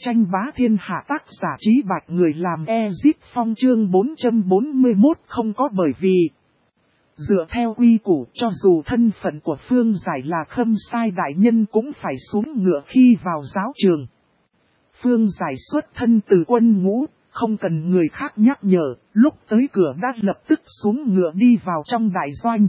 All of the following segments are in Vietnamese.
tranh bá thiên hạ tác giả Trí Bạch người làm Ezip Phong chương 441 không có bởi vì. Dựa theo quy củ cho dù thân phận của Phương Giải là Khâm Sai đại nhân cũng phải xuống ngựa khi vào giáo trường. Phương Giải xuất thân từ quân ngũ, không cần người khác nhắc nhở, lúc tới cửa đã lập tức xuống ngựa đi vào trong đại doanh.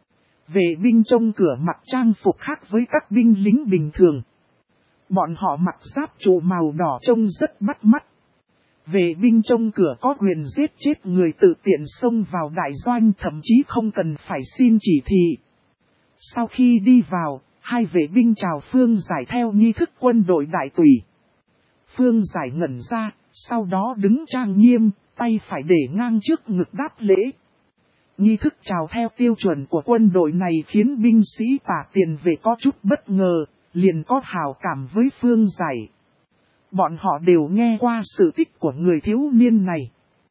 Vệ binh trông cửa mặc trang phục khác với các binh lính bình thường. Bọn họ mặc giáp trụ màu đỏ trông rất bắt mắt. Vệ binh trông cửa có quyền giết chết người tự tiện xông vào đại doanh thậm chí không cần phải xin chỉ thị. Sau khi đi vào, hai vệ binh chào Phương Giải theo nghi thức quân đội đại tùy. Phương Giải ngẩn ra, sau đó đứng trang nghiêm, tay phải để ngang trước ngực đáp lễ. Nghi thức chào theo tiêu chuẩn của quân đội này khiến binh sĩ Tả Tiền Vệ có chút bất ngờ, liền có hảo cảm với Phương Giải. Bọn họ đều nghe qua sự tích của người thiếu niên này.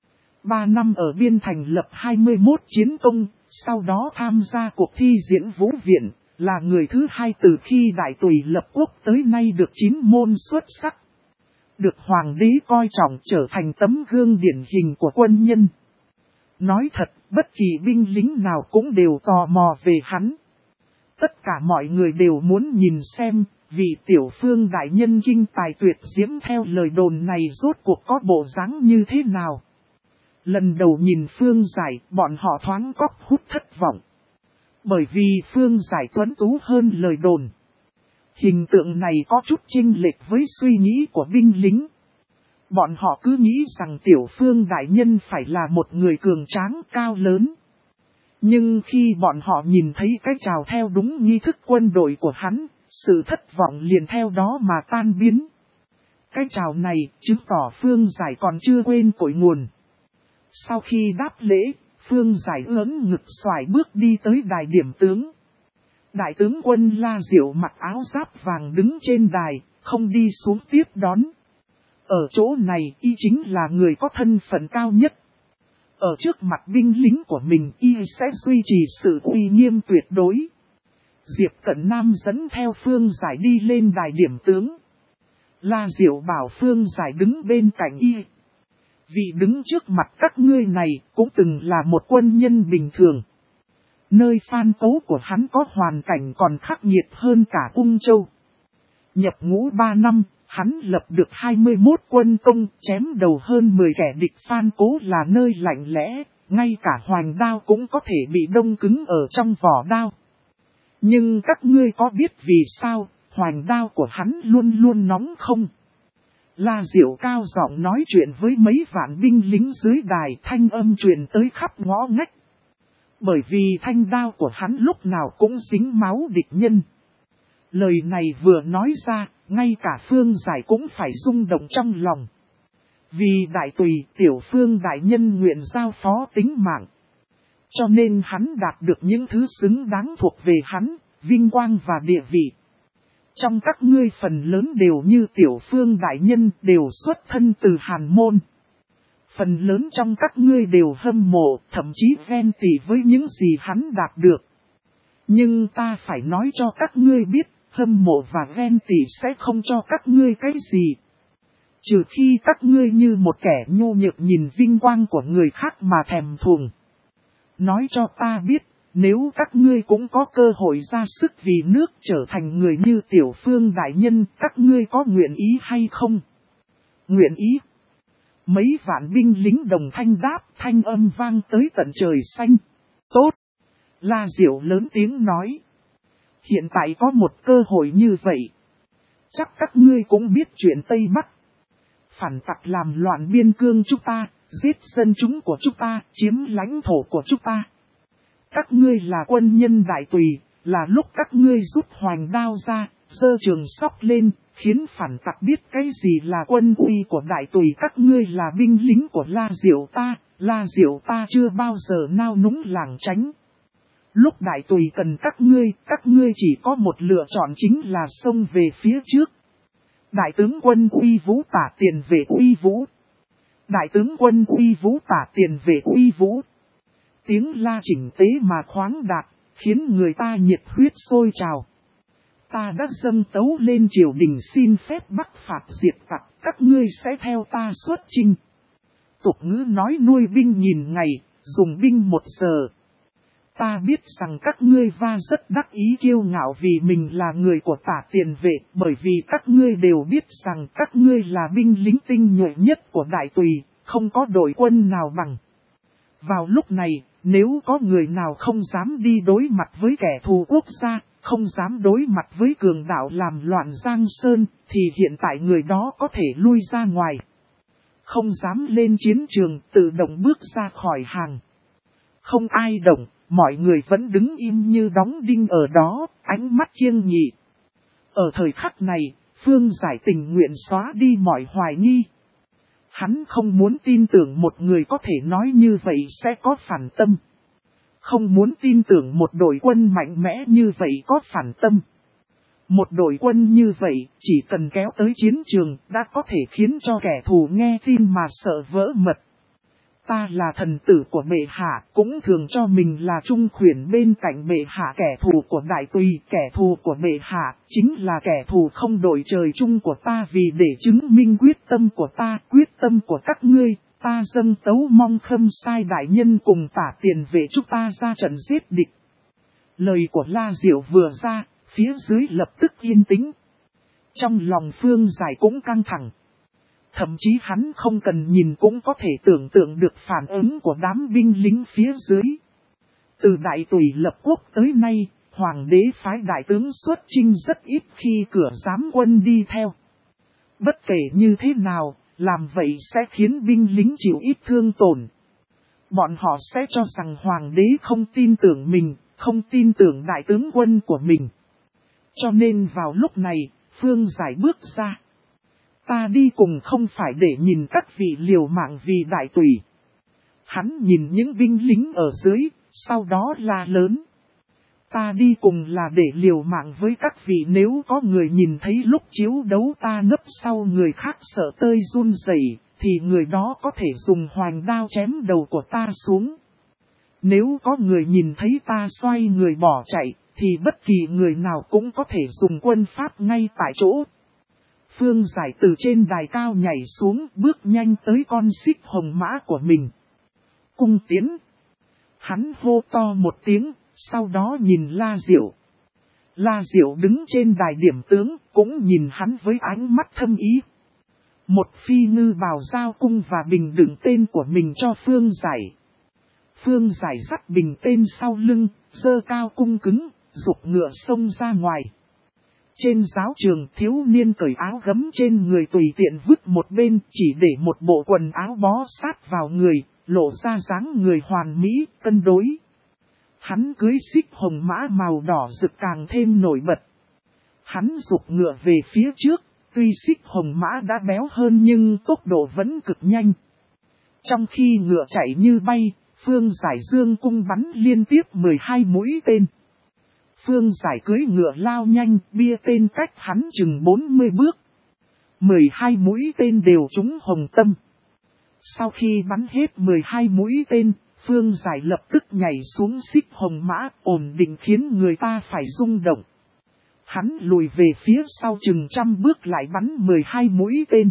3 năm ở biên thành lập 21 chiến công, sau đó tham gia cuộc thi diễn vũ viện, là người thứ hai từ khi đại tùy lập quốc tới nay được 9 môn xuất sắc. Được hoàng đế coi trọng trở thành tấm gương điển hình của quân nhân. Nói thật, bất kỳ binh lính nào cũng đều tò mò về hắn. Tất cả mọi người đều muốn nhìn xem, vị tiểu Phương đại nhân kinh tài tuyệt diễm theo lời đồn này rốt cuộc có bộ dáng như thế nào. Lần đầu nhìn Phương Giải, bọn họ thoáng cóc hút thất vọng. Bởi vì Phương Giải tuấn tú hơn lời đồn. Hình tượng này có chút chênh lệch với suy nghĩ của binh lính. Bọn họ cứ nghĩ rằng tiểu Phương đại nhân phải là một người cường tráng cao lớn. Nhưng khi bọn họ nhìn thấy cái chào theo đúng nghi thức quân đội của hắn, sự thất vọng liền theo đó mà tan biến. Cái chào này chứng tỏ Phương Giải còn chưa quên cội nguồn. Sau khi đáp lễ, Phương Giải ưỡn ngực xoài bước đi tới đài điểm tướng. Đại tướng quân La Diệu mặc áo giáp vàng đứng trên đài, không đi xuống tiếp đón. Ở chỗ này y chính là người có thân phận cao nhất. Ở trước mặt binh lính của mình y sẽ duy trì sự uy nghiêm tuyệt đối. Diệp Cận Nam dẫn theo Phương Giải đi lên đài điểm tướng. La Diệu bảo Phương Giải đứng bên cạnh y. Vị đứng trước mặt các ngươi này cũng từng là một quân nhân bình thường. Nơi Phan Tấu của hắn có hoàn cảnh còn khắc nghiệt hơn cả Ung Châu. Nhập ngũ 3 năm, hắn lập được 21 quân công, chém đầu hơn 10 kẻ địch. Phan Cố là nơi lạnh lẽ, ngay cả hoành đao cũng có thể bị đông cứng ở trong vỏ đao. Nhưng các ngươi có biết vì sao hoành đao của hắn luôn luôn nóng không? La Diệu cao giọng nói chuyện với mấy vạn binh lính dưới đài, thanh âm truyền tới khắp ngõ ngách. Bởi vì thanh đao của hắn lúc nào cũng dính máu địch nhân. Lời này vừa nói ra, ngay cả Phương Giải cũng phải rung động trong lòng. Vì đại tùy tiểu Phương đại nhân nguyện giao phó tính mạng. Cho nên hắn đạt được những thứ xứng đáng thuộc về hắn, vinh quang và địa vị. Trong các ngươi phần lớn đều như tiểu Phương đại nhân đều xuất thân từ Hàn Môn. Phần lớn trong các ngươi đều hâm mộ, thậm chí ghen tị với những gì hắn đạt được. Nhưng ta phải nói cho các ngươi biết, hâm mộ và ghen tị sẽ không cho các ngươi cái gì. Trừ khi các ngươi như một kẻ nhu nhược nhìn vinh quang của người khác mà thèm thuồng. Nói cho ta biết, nếu các ngươi cũng có cơ hội ra sức vì nước trở thành người như tiểu Phương đại nhân, các ngươi có nguyện ý hay không? Nguyện ý. Mấy vạn binh lính đồng thanh đáp, thanh âm vang tới tận trời xanh. Tốt. La Diệu lớn tiếng nói. Hiện tại có một cơ hội như vậy. Chắc các ngươi cũng biết chuyện Tây Bắc. Phản tặc làm loạn biên cương chúng ta, giết dân chúng của chúng ta, chiếm lãnh thổ của chúng ta. Các ngươi là quân nhân đại tùy, là lúc các ngươi rút hoành đao ra, giơ trường sóc lên, khiến phản tặc biết cái gì là quân uy của đại tùy. Các ngươi là binh lính của La Diệu ta chưa bao giờ nao núng lảng tránh. Lúc đại tùy cần các ngươi chỉ có một lựa chọn chính là xông về phía trước. Đại tướng quân uy vũ Tả Tiền Vệ uy vũ. Đại tướng quân uy vũ Tả Tiền Vệ uy vũ. Tiếng la chỉnh tế mà khoáng đạt, khiến người ta nhiệt huyết sôi trào. Ta đã dâng tấu lên triều đình xin phép bắc phạt diệt tặc, các ngươi sẽ theo ta xuất chinh. Tục ngữ nói nuôi binh nghìn ngày, dùng binh 1 giờ. Ta biết rằng các ngươi rất đắc ý kiêu ngạo vì mình là người của Tả Tiền Vệ, bởi vì các ngươi đều biết rằng các ngươi là binh lính tinh nhuệ nhất của Đại Tùy, không có đội quân nào bằng. Vào lúc này, nếu có người nào không dám đi đối mặt với kẻ thù quốc gia, không dám đối mặt với cường đạo làm loạn Giang Sơn, thì hiện tại người đó có thể lui ra ngoài. Không dám lên chiến trường, tự động bước ra khỏi hàng. Không ai động, mọi người vẫn đứng im như đóng đinh ở đó, ánh mắt kiêng nhị. Ở thời khắc này, Phương Giải tình nguyện xóa đi mọi hoài nghi. Hắn không muốn tin tưởng một người có thể nói như vậy sẽ có phản tâm. Không muốn tin tưởng một đội quân mạnh mẽ như vậy có phản tâm. Một đội quân như vậy chỉ cần kéo tới chiến trường đã có thể khiến cho kẻ thù nghe tin mà sợ vỡ mật. Ta là thần tử của bệ hạ, cũng thường cho mình là trung khuyển bên cạnh bệ hạ. Kẻ thù của Đại Tùy, kẻ thù của bệ hạ, chính là kẻ thù không đổi trời chung của ta. Vì để chứng minh quyết tâm của ta, quyết tâm của các ngươi, ta dâng tấu mong Khâm Sai đại nhân cùng Tả Tiền Vệ chúng ta ra trận giết địch. Lời của La Diệu vừa ra, phía dưới lập tức yên tĩnh. Trong lòng Phương Giải cũng căng thẳng. Thậm chí hắn không cần nhìn cũng có thể tưởng tượng được phản ứng của đám binh lính phía dưới. Từ Đại Tùy lập quốc tới nay, Hoàng đế phái đại tướng xuất chinh rất ít khi cửa giám quân đi theo. Bất kể như thế nào, làm vậy sẽ khiến binh lính chịu ít thương tổn. Bọn họ sẽ cho rằng Hoàng đế không tin tưởng mình, không tin tưởng đại tướng quân của mình. Cho nên vào lúc này, Phương Giải bước ra. Ta đi cùng không phải để nhìn các vị liều mạng vì Đại Tùy. Hắn nhìn những binh lính ở dưới, sau đó la lớn. Ta đi cùng là để liều mạng với các vị, nếu có người nhìn thấy lúc chiếu đấu ta nấp sau người khác sợ tơi run rẩy, thì người đó có thể dùng hoành đao chém đầu của ta xuống. Nếu có người nhìn thấy ta xoay người bỏ chạy, thì bất kỳ người nào cũng có thể dùng quân pháp ngay tại chỗ. Phương Giải từ trên đài cao nhảy xuống, bước nhanh tới con xích hồng mã của mình. Cung tiến. Hắn hô to một tiếng, sau đó nhìn La Diệu. La Diệu đứng trên đài điểm tướng, cũng nhìn hắn với ánh mắt thâm ý. Một phi ngư bào giao cung và bình đựng tên của mình cho Phương Giải. Phương Giải dắt bình tên sau lưng, giơ cao cung cứng, giục ngựa xông ra ngoài. Trên giáo trường, thiếu niên cởi áo gấm trên người tùy tiện vứt một bên, chỉ để một bộ quần áo bó sát vào người, lộ ra dáng người hoàn mỹ, cân đối. Hắn cưới xích hồng mã màu đỏ rực càng thêm nổi bật. Hắn giục ngựa về phía trước, tuy xích hồng mã đã béo hơn nhưng tốc độ vẫn cực nhanh. Trong khi ngựa chạy như bay, Phương Giải dương cung bắn liên tiếp 12 mũi tên. Phương Giải cưỡi ngựa lao nhanh, bia tên cách hắn chừng 40 bước. 12 mũi tên đều trúng hồng tâm. Sau khi bắn hết 12 mũi tên, Phương Giải lập tức nhảy xuống xích hồng mã, ổn định khiến người ta phải rung động. Hắn lùi về phía sau chừng 100 bước lại bắn 12 mũi tên.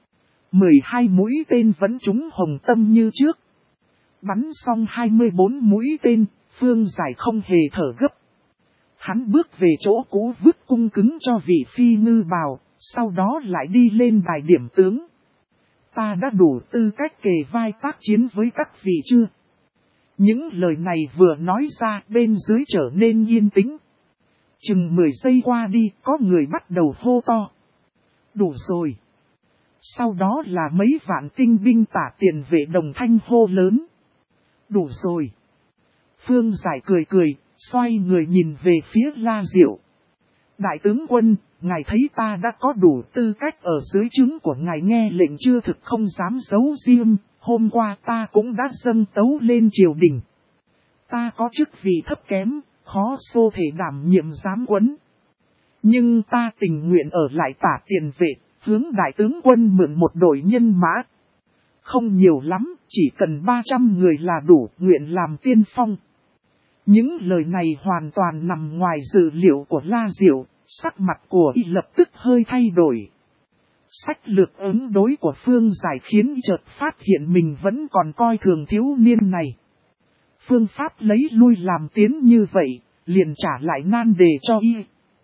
12 mũi tên vẫn trúng hồng tâm như trước. Bắn xong 24 mũi tên, Phương Giải không hề thở gấp. Hắn bước về chỗ cũ vứt cung cứng cho vị phi ngư bào, sau đó lại đi lên đài điểm tướng. Ta đã đủ tư cách kề vai tác chiến với các vị chưa? Những lời này vừa nói ra, bên dưới trở nên yên tĩnh. Chừng 10 giây qua đi, có người bắt đầu hô to. Đủ rồi. Sau đó là mấy vạn tinh binh Tả Tiền Vệ đồng thanh hô lớn. Đủ rồi. Phương Giải cười cười, xoay người nhìn về phía La Diệu. Đại tướng quân, ngài thấy ta đã có đủ tư cách ở dưới trướng của ngài, nghe lệnh chưa thực không dám giấu riêng. Hôm qua ta cũng đã dâng tấu lên triều đình. Ta có chức vị thấp kém, khó xô thể đảm nhiệm giám quấn. Nhưng ta tình nguyện ở lại Tả Tiền Vệ, hướng đại tướng quân mượn một đội nhân mã. Không nhiều lắm, chỉ cần 300 người là đủ, nguyện làm tiên phong. Những lời này hoàn toàn nằm ngoài dự liệu của La Diệu, sắc mặt của y lập tức hơi thay đổi. Sách lược ứng đối của Phương Giải khiến y chợt phát hiện mình vẫn còn coi thường thiếu niên này. Phương pháp lấy lui làm tiến như vậy, liền trả lại nan đề cho y.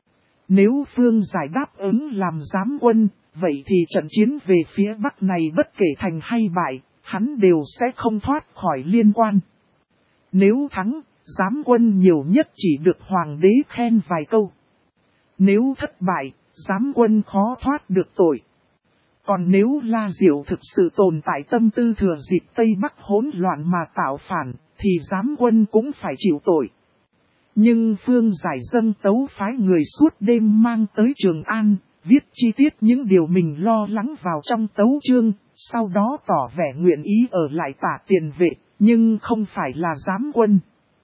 Nếu Phương Giải đáp ứng làm giám quân, vậy thì trận chiến về phía Bắc này bất kể thành hay bại, hắn đều sẽ không thoát khỏi liên quan. Nếu thắng, giám quân nhiều nhất chỉ được hoàng đế khen vài câu. Nếu thất bại, giám quân khó thoát được tội. Còn nếu La Diệu thực sự tồn tại tâm tư thừa dịp Tây Bắc hỗn loạn mà tạo phản, thì giám quân cũng phải chịu tội. Nhưng Phương Giải dâng tấu phái người suốt đêm mang tới Trường An, viết chi tiết những điều mình lo lắng vào trong tấu chương, sau đó tỏ vẻ nguyện ý ở lại Tả Tiền Vệ, nhưng không phải là giám quân.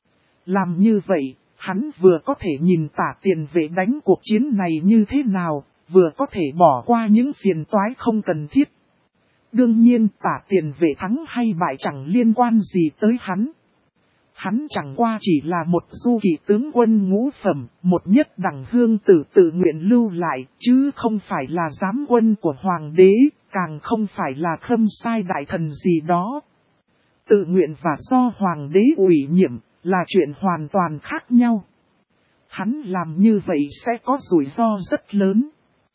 Làm như vậy, hắn vừa có thể nhìn Tả Tiền Vệ đánh cuộc chiến này như thế nào, vừa có thể bỏ qua những phiền toái không cần thiết. Đương nhiên Tả Tiền Vệ thắng hay bại chẳng liên quan gì tới hắn. Hắn chẳng qua chỉ là một du kỵ tướng quân ngũ phẩm, một nhất đẳng hương tử tự nguyện lưu lại, chứ không phải là giám quân của hoàng đế, càng không phải là khâm sai đại thần gì đó. Tự nguyện và do hoàng đế ủy nhiệm, là chuyện hoàn toàn khác nhau. Hắn làm như vậy sẽ có rủi ro rất lớn.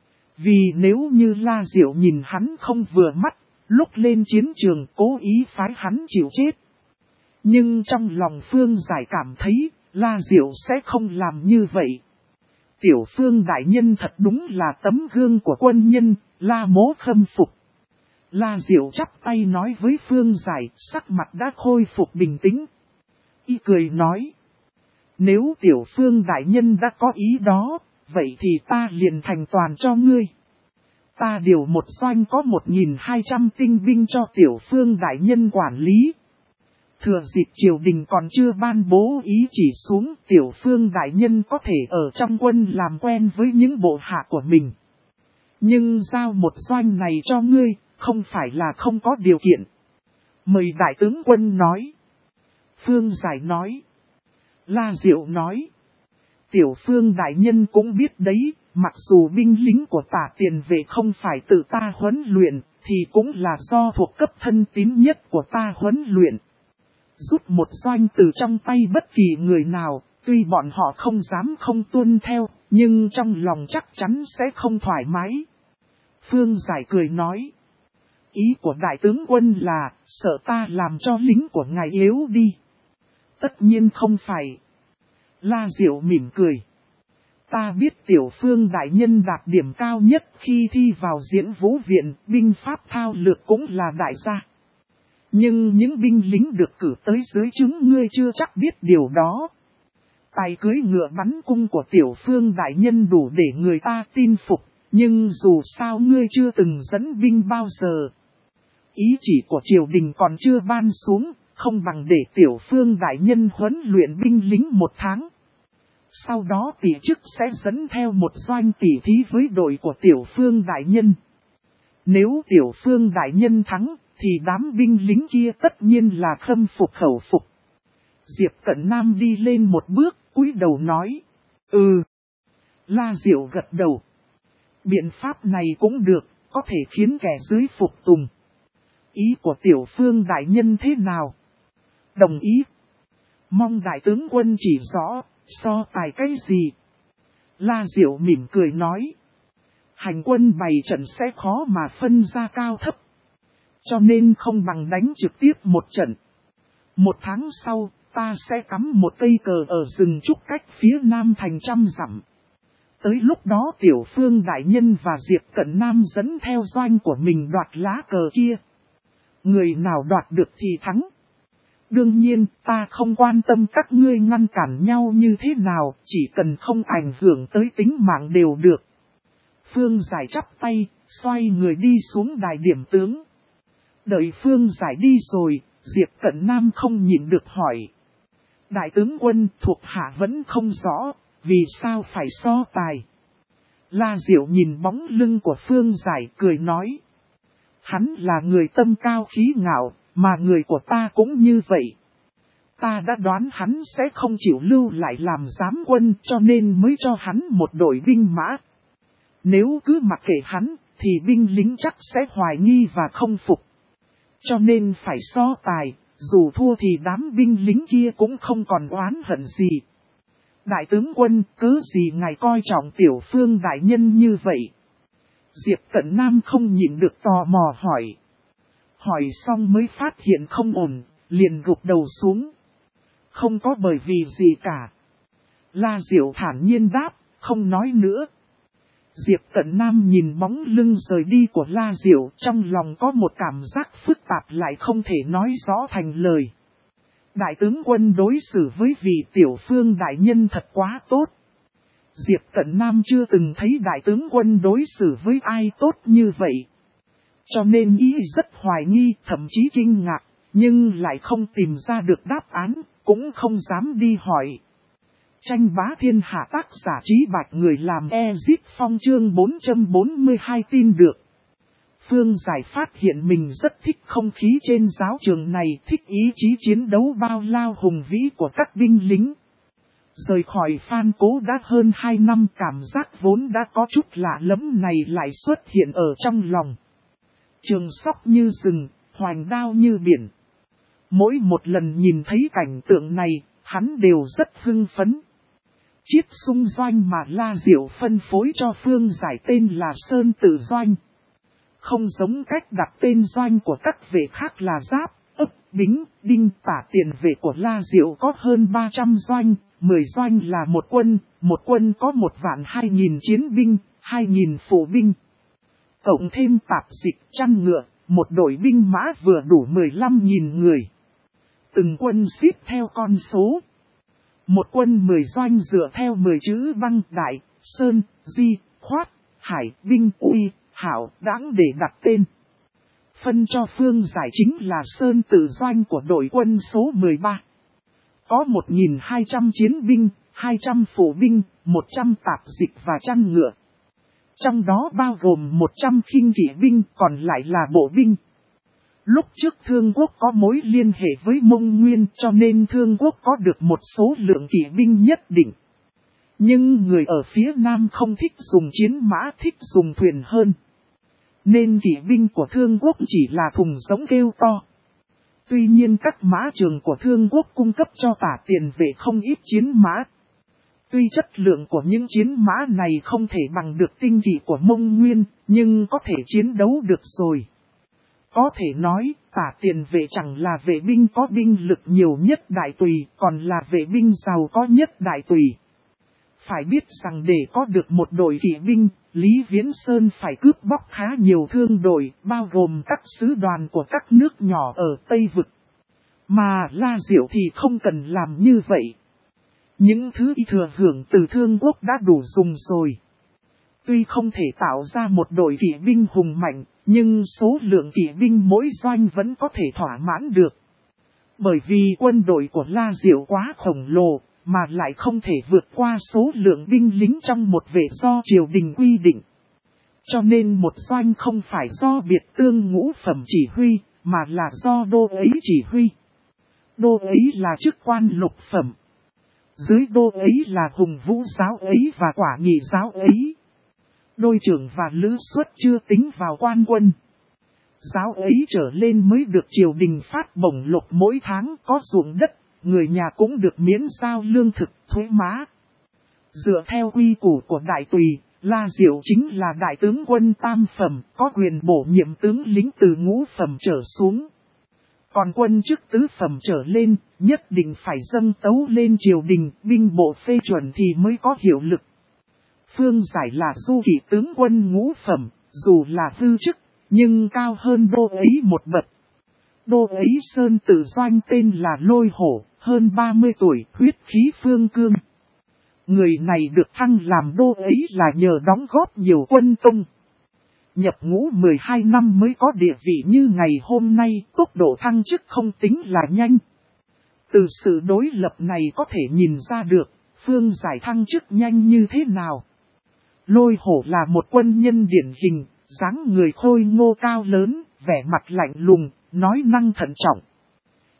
Vì nếu như La Diệu nhìn hắn không vừa mắt, lúc lên chiến trường cố ý phái hắn chịu chết. Nhưng trong lòng Phương Giải cảm thấy, La Diệu sẽ không làm như vậy. Tiểu Phương đại nhân thật đúng là tấm gương của quân nhân, La Mỗ khâm phục. La Diệu chắp tay nói với Phương Giải, sắc mặt đã khôi phục bình tĩnh. Y cười nói, nếu Tiểu Phương đại nhân đã có ý đó, vậy thì ta liền thành toàn cho ngươi. Ta điều một doanh có 1.200 tinh binh cho Tiểu Phương đại nhân quản lý. Thừa dịp triều đình còn chưa ban bố ý chỉ xuống, Tiểu Phương đại nhân có thể ở trong quân làm quen với những bộ hạ của mình. Nhưng giao một doanh này cho ngươi, không phải là không có điều kiện. Mời đại tướng quân nói. Phương Giải nói. La Diệu nói. Tiểu Phương đại nhân cũng biết đấy, mặc dù binh lính của Tả Tiền Vệ không phải tự ta huấn luyện, thì cũng là do thuộc cấp thân tín nhất của ta huấn luyện. Rút một doanh từ trong tay bất kỳ người nào, tuy bọn họ không dám không tuân theo, nhưng trong lòng chắc chắn sẽ không thoải mái. Phương Giải cười nói. Ý của đại tướng quân là, sợ ta làm cho lính của ngài yếu đi. Tất nhiên không phải. La Diệu mỉm cười. Ta biết Tiểu Phương đại nhân đạt điểm cao nhất khi thi vào Diễn Vũ Viện, binh pháp thao lược cũng là đại gia. Nhưng những binh lính được cử tới dưới trướng ngươi chưa chắc biết điều đó. Tài cưới ngựa bắn cung của Tiểu Phương đại nhân đủ để người ta tin phục, nhưng dù sao ngươi chưa từng dẫn binh bao giờ. Ý chỉ của triều đình còn chưa ban xuống, không bằng để Tiểu Phương đại nhân huấn luyện binh lính 1 tháng. Sau đó tỷ chức sẽ dẫn theo một doanh tỷ thí với đội của Tiểu Phương đại nhân. Nếu Tiểu Phương đại nhân thắng, thì đám binh lính kia tất nhiên là khâm phục khẩu phục. Diệp Cận Nam đi lên một bước, cúi đầu nói. La Diệu gật đầu. Biện pháp này cũng được, có thể khiến kẻ dưới phục tùng. Ý của Tiểu Phương đại nhân thế nào? Đồng ý. Mong đại tướng quân chỉ rõ, so tài cái gì? La Diệu mỉm cười nói. Hành quân bày trận sẽ khó mà phân ra cao thấp. Cho nên không bằng đánh trực tiếp một trận. 1 tháng sau, ta sẽ cắm một cây cờ ở rừng trúc cách phía nam thành 100 dặm. Tới lúc đó Tiểu Phương đại nhân và Diệp Cận Nam dẫn theo doanh của mình đoạt lá cờ kia. Người nào đoạt được thì thắng. Đương nhiên, ta không quan tâm các ngươi ngăn cản nhau như thế nào, chỉ cần không ảnh hưởng tới tính mạng đều được. Phương Giải chắp tay, xoay người đi xuống đài điểm tướng. Đợi Phương Giải đi rồi, Diệp Cận Nam không nhịn được hỏi. Đại tướng quân thuộc hạ vẫn không rõ, vì sao phải so tài? La Diệu nhìn bóng lưng của Phương Giải cười nói. Hắn là người tâm cao khí ngạo, mà người của ta cũng như vậy. Ta đã đoán hắn sẽ không chịu lưu lại làm giám quân cho nên mới cho hắn một đội binh mã. Nếu cứ mặc kệ hắn, thì binh lính chắc sẽ hoài nghi và không phục. Cho nên phải so tài, dù thua thì đám binh lính kia cũng không còn oán hận gì. Đại tướng quân, cớ gì ngài coi trọng Tiểu Phương đại nhân như vậy? Diệp Cận Nam không nhịn được tò mò hỏi. Hỏi xong mới phát hiện không ổn, liền gục đầu xuống. Không có bởi vì gì cả. La Diệu thản nhiên đáp, không nói nữa. Diệp Cận Nam nhìn bóng lưng rời đi của La Diệu, trong lòng có một cảm giác phức tạp lại không thể nói rõ thành lời. Đại tướng quân đối xử với vị Tiểu Phương đại nhân thật quá tốt. Diệp Cận Nam chưa từng thấy đại tướng quân đối xử với ai tốt như vậy. Cho nên ý rất hoài nghi, thậm chí kinh ngạc, nhưng lại không tìm ra được đáp án, cũng không dám đi hỏi. Tranh bá thiên hạ tác giả Trí Bạch người làm Ezip Phong chương 442 tin được. Phương Giải phát hiện mình rất thích không khí trên giáo trường này, thích ý chí chiến đấu bao lao hùng vĩ của các binh lính. Rời khỏi Phan Cố đã hơn 2 năm, cảm giác vốn đã có chút lạ lẫm này lại xuất hiện ở trong lòng. Trường sóc như rừng, hoành đao như biển. Mỗi một lần nhìn thấy cảnh tượng này, hắn đều rất hưng phấn. Chiết Sung Doanh mà La Diệu phân phối cho Phương Giải tên là Sơn Tử Doanh. Không giống cách đặt tên doanh của các vệ khác là Giáp, Ấp, Bính, Đinh. Tả tiền vệ của La Diệu có hơn 300 doanh, 10 doanh là một quân có 1.200.000 chiến binh, 2.000 phụ binh. Cộng thêm tạp dịch chăn ngựa, một đội binh mã vừa đủ 15.000 người. Từng quân xếp theo con số. Một quân 10 doanh dựa theo 10 chữ Băng, Đại, Sơn, Di, Khoát, Hải, Binh, Uy, Hảo, Đãng để đặt tên. Phân cho Phương Giải chính là Sơn Tử Doanh của đội quân số 13. Có 1.200 chiến binh, 200 phụ binh, 100 tạp dịch và chăn ngựa. Trong đó bao gồm 100 khinh kỵ binh, còn lại là bộ binh. Lúc trước Thương Quốc có mối liên hệ với Mông Nguyên cho nên Thương Quốc có được một số lượng kỵ binh nhất định. Nhưng người ở phía Nam không thích dùng chiến mã, thích dùng thuyền hơn. Nên kỵ binh của Thương Quốc chỉ là thùng giống kêu to. Tuy nhiên các mã trường của Thương Quốc cung cấp cho Tả tiền vệ không ít chiến mã. Tuy chất lượng của những chiến mã này không thể bằng được tinh kỵ của Mông Nguyên, nhưng có thể chiến đấu được rồi. Có thể nói, Tả tiền vệ chẳng là vệ binh có binh lực nhiều nhất Đại Tùy, còn là vệ binh giàu có nhất Đại Tùy. Phải biết rằng để có được một đội kỵ binh, Lý Viễn Sơn phải cướp bóc khá nhiều thương đội, bao gồm các sứ đoàn của các nước nhỏ ở Tây Vực. Mà La Diệu thì không cần làm như vậy. Những thứ y thừa hưởng từ Thương Quốc đã đủ dùng rồi. Tuy không thể tạo ra một đội kỵ binh hùng mạnh, nhưng số lượng kỵ binh mỗi doanh vẫn có thể thỏa mãn được. Bởi vì quân đội của La Diệu quá khổng lồ, mà lại không thể vượt qua số lượng binh lính trong một vệ do triều đình quy định. Cho nên một doanh không phải do Biệt Tương ngũ phẩm chỉ huy, mà là do đô ấy chỉ huy. Đô ấy là chức quan lục phẩm. Dưới đô ấy là Hùng Vũ giáo ấy và Quả Nghị giáo ấy. Đôi trưởng và lữ xuất chưa tính vào quan quân. Giáo ấy trở lên mới được triều đình phát bổng lộc mỗi tháng, có ruộng đất, người nhà cũng được miễn giao lương thực, thuế má. Dựa theo quy củ của Đại Tùy, La Diệu chính là đại tướng quân tam phẩm, có quyền bổ nhiệm tướng lính từ ngũ phẩm trở xuống. Còn quân chức tứ phẩm trở lên, nhất định phải dâng tấu lên triều đình, binh bộ phê chuẩn thì mới có hiệu lực. Phương Giải là du kỵ tướng quân ngũ phẩm, dù là hư chức, nhưng cao hơn đô ấy một bậc. Đô ấy Sơn Tử Doanh tên là Lôi Hổ, hơn 30 tuổi, huyết khí phương cương. Người này được thăng làm đô ấy là nhờ đóng góp nhiều quân công. Nhập ngũ 12 năm mới có địa vị như ngày hôm nay, tốc độ thăng chức không tính là nhanh. Từ sự đối lập này có thể nhìn ra được, Phương Giải thăng chức nhanh như thế nào. Lôi Hổ là một quân nhân điển hình, dáng người khôi ngô cao lớn, vẻ mặt lạnh lùng, nói năng thận trọng.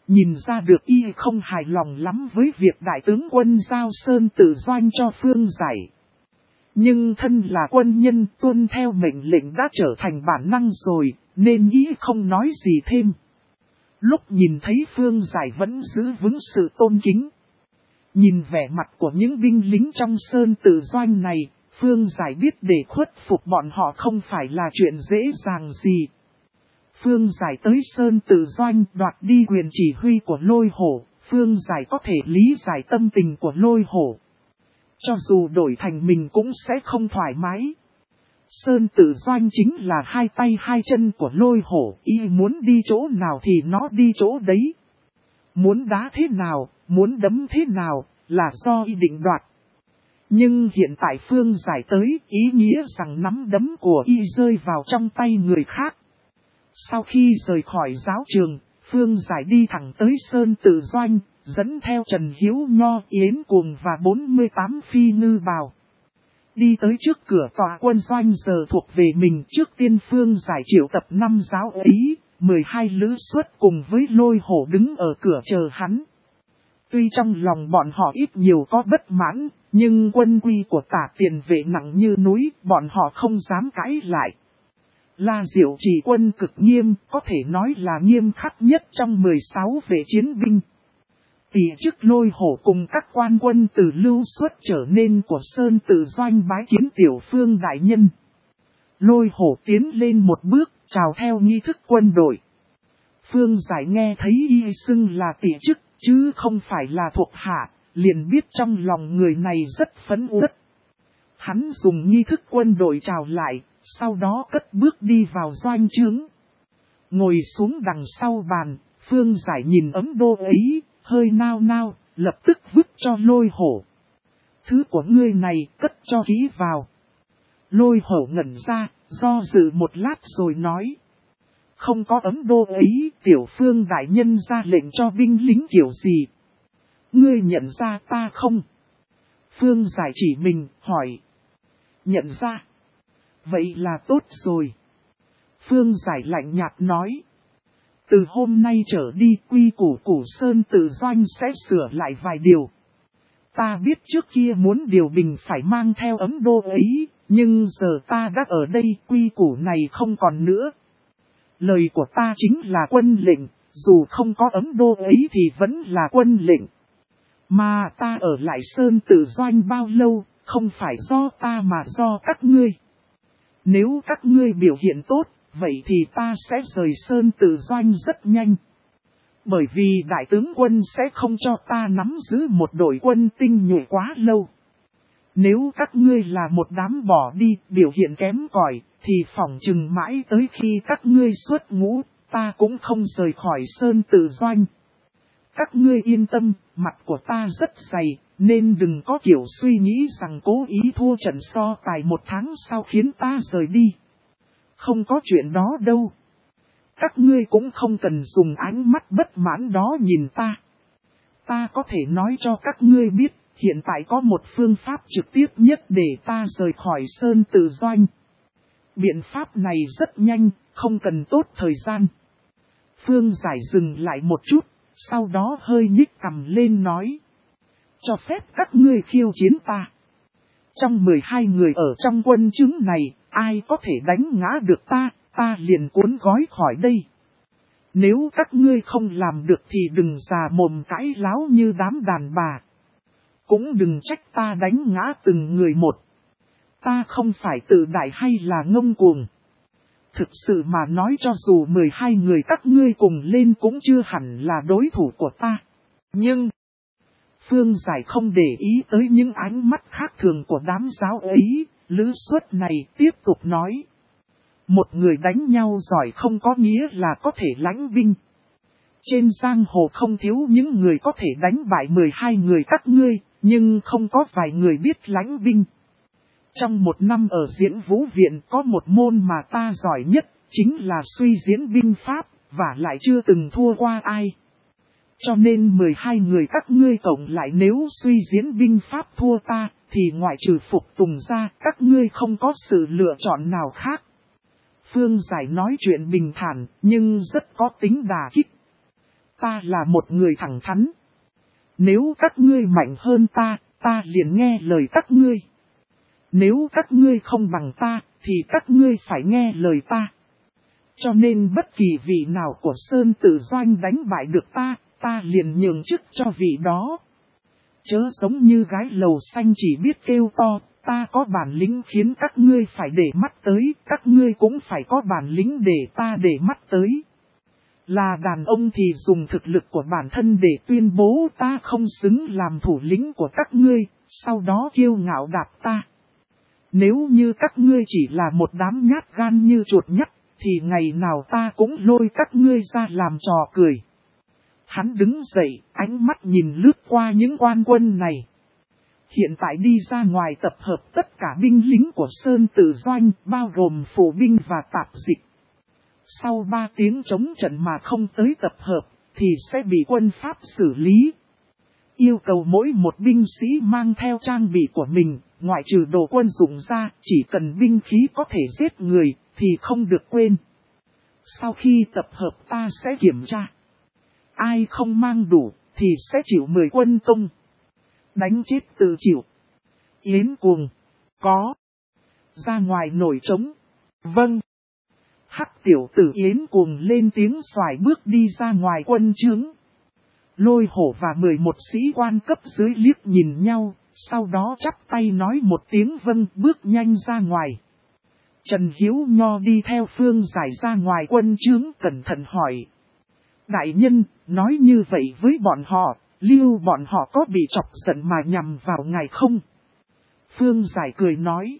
Nhìn ra được y không hài lòng lắm với việc đại tướng quân giao Sơn Tử Doanh cho Phương Giải. Nhưng thân là quân nhân tuân theo mệnh lệnh đã trở thành bản năng rồi, nên y không nói gì thêm. Lúc nhìn thấy Phương Giải vẫn giữ vững sự tôn kính. Nhìn vẻ mặt của những binh lính trong Sơn Tử Doanh này, Phương Giải biết để khuất phục bọn họ không phải là chuyện dễ dàng gì. Phương Giải tới Sơn Tử Doanh đoạt đi quyền chỉ huy của Lôi Hổ, Phương Giải có thể lý giải tâm tình của Lôi Hổ. Cho dù đổi thành mình cũng sẽ không thoải mái. Sơn Tử Doanh chính là hai tay hai chân của Lôi Hổ, y muốn đi chỗ nào thì nó đi chỗ đấy. Muốn đá thế nào, muốn đấm thế nào, là do y định đoạt. Nhưng hiện tại Phương Giải tới, ý nghĩa rằng nắm đấm của y rơi vào trong tay người khác. Sau khi rời khỏi giáo trường, Phương Giải đi thẳng tới Sơn Tử Doanh, dẫn theo Trần Hiếu Nho, Yến Cuồng và 48 phi ngư bào. Đi tới trước cửa tòa quân doanh giờ thuộc về mình, trước tiên Phương Giải triệu tập 5 giáo ấy, 12 lữ xuất cùng với Lôi Hổ đứng ở cửa chờ hắn. Tuy trong lòng bọn họ ít nhiều có bất mãn, nhưng quân quy của Tả Tiền Vệ nặng như núi, bọn họ không dám cãi lại. La Diệu chỉ quân cực nghiêm, có thể nói là nghiêm khắc nhất trong 16 vệ chiến binh. Tỷ chức Lôi Hổ cùng các quan quân từ lưu xuất trở nên của Sơn Tử Doanh bái kiến tiểu Phương đại nhân. Lôi Hổ tiến lên một bước, chào theo nghi thức quân đội. Phương Giải nghe thấy y xưng là tỷ chức, chứ không phải là thuộc hạ, liền biết trong lòng người này rất phấn uất. Hắn dùng nghi thức quân đội chào lại, sau đó cất bước đi vào doanh trướng. Ngồi xuống đằng sau bàn, Phương Giải nhìn ấm đô ấy, hơi nao nao, lập tức vứt cho Lôi Hổ. Thứ của ngươi này cất cho kỹ vào. Lôi Hổ ngẩn ra, do dự một lát rồi nói. Không có ấm đô ấy, tiểu Phương đại nhân ra lệnh cho binh lính kiểu gì? Ngươi nhận ra ta không? Phương Giải chỉ mình, hỏi. Nhận ra. Vậy là tốt rồi. Phương Giải lạnh nhạt nói. Từ hôm nay trở đi quy củ của Sơn Tử Doanh sẽ sửa lại vài điều. Ta biết trước kia muốn điều bình phải mang theo ấm đô ấy, nhưng giờ ta đã ở đây quy củ này không còn nữa. Lời của ta chính là quân lệnh, dù không có ấm đô ấy thì vẫn là quân lệnh. Mà ta ở lại Sơn Tử Doanh bao lâu, không phải do ta mà do các ngươi. Nếu các ngươi biểu hiện tốt, vậy thì ta sẽ rời Sơn Tử Doanh rất nhanh. Bởi vì đại tướng quân sẽ không cho ta nắm giữ một đội quân tinh nhuệ quá lâu. Nếu các ngươi là một đám bỏ đi, biểu hiện kém cỏi, thì phỏng chừng mãi tới khi các ngươi xuất ngũ, ta cũng không rời khỏi Sơn Tử Doanh. Các ngươi yên tâm, mặt của ta rất dày, nên đừng có kiểu suy nghĩ rằng cố ý thua trận so tài một tháng sau khiến ta rời đi. Không có chuyện đó đâu. Các ngươi cũng không cần dùng ánh mắt bất mãn đó nhìn ta. Ta có thể nói cho các ngươi biết, hiện tại có một phương pháp trực tiếp nhất để ta rời khỏi Sơn Tử Doanh. Biện pháp này rất nhanh, không cần tốt thời gian. Phương Giải dừng lại một chút, sau đó hơi nhích cằm lên nói. Cho phép các ngươi khiêu chiến ta. Trong 12 người ở trong quân chứng này, ai có thể đánh ngã được ta, ta liền cuốn gói khỏi đây. Nếu các ngươi không làm được thì đừng già mồm cãi láo như đám đàn bà. Cũng đừng trách ta đánh ngã từng người một. Ta không phải tự đại hay là ngông cuồng. Thực sự mà nói cho dù 12 người các ngươi cùng lên cũng chưa hẳn là đối thủ của ta. Nhưng Phương Giải không để ý tới những ánh mắt khác thường của đám giáo ấy, lữ xuất này tiếp tục nói. Một người đánh nhau giỏi không có nghĩa là có thể lãnh binh. Trên giang hồ không thiếu những người có thể đánh bại 12 người các ngươi, nhưng không có vài người biết lãnh binh. Trong một năm ở diễn vũ viện có một môn mà ta giỏi nhất, chính là suy diễn binh pháp, và lại chưa từng thua qua ai. Cho nên 12 người các ngươi cộng lại nếu suy diễn binh pháp thua ta, thì ngoại trừ phục tùng ra các ngươi không có sự lựa chọn nào khác. Phương Giải nói chuyện bình thản, nhưng rất có tính đả kích. ta là một người thẳng thắn. Nếu các ngươi mạnh hơn ta liền nghe lời các ngươi. Nếu các ngươi không bằng ta, thì các ngươi phải nghe lời ta. Cho nên bất kỳ vị nào của Sơn Tử Doanh đánh bại được ta liền nhường chức cho vị đó. Chớ giống như gái lầu xanh chỉ biết kêu to, ta có bản lĩnh khiến các ngươi phải để mắt tới, các ngươi cũng phải có bản lĩnh để ta để mắt tới. Là đàn ông thì dùng thực lực của bản thân để tuyên bố ta không xứng làm thủ lĩnh của các ngươi, sau đó kiêu ngạo đạp ta. Nếu như các ngươi chỉ là một đám nhát gan như chuột nhắt, thì ngày nào ta cũng lôi các ngươi ra làm trò cười. Hắn đứng dậy, ánh mắt nhìn lướt qua những quan quân này. Hiện tại đi ra ngoài tập hợp tất cả binh lính của Sơn Tử Doanh, bao gồm phổ binh và tạp dịch. Sau 3 tiếng chống trận mà không tới tập hợp, thì sẽ bị quân Pháp xử lý. Yêu cầu mỗi một binh sĩ mang theo trang bị của mình, ngoại trừ đồ quân dụng ra, chỉ cần binh khí có thể giết người, thì không được quên. Sau khi tập hợp ta sẽ kiểm tra. Ai không mang đủ, thì sẽ chịu 10 quân công. Đánh chết tự chịu. Yến Cuồng. Có. Ra ngoài nổi trống. Vâng. Hắc tiểu tử Yến Cuồng lên tiếng xoài bước đi ra ngoài quân trướng. Lôi Hổ và 11 sĩ quan cấp dưới liếc nhìn nhau, sau đó chắp tay nói một tiếng vâng bước nhanh ra ngoài. Trần Hiếu Nho đi theo Phương Giải ra ngoài quân trướng cẩn thận hỏi. Đại nhân, nói như vậy với bọn họ, lưu bọn họ có bị chọc giận mà nhằm vào ngài không? Phương Giải cười nói.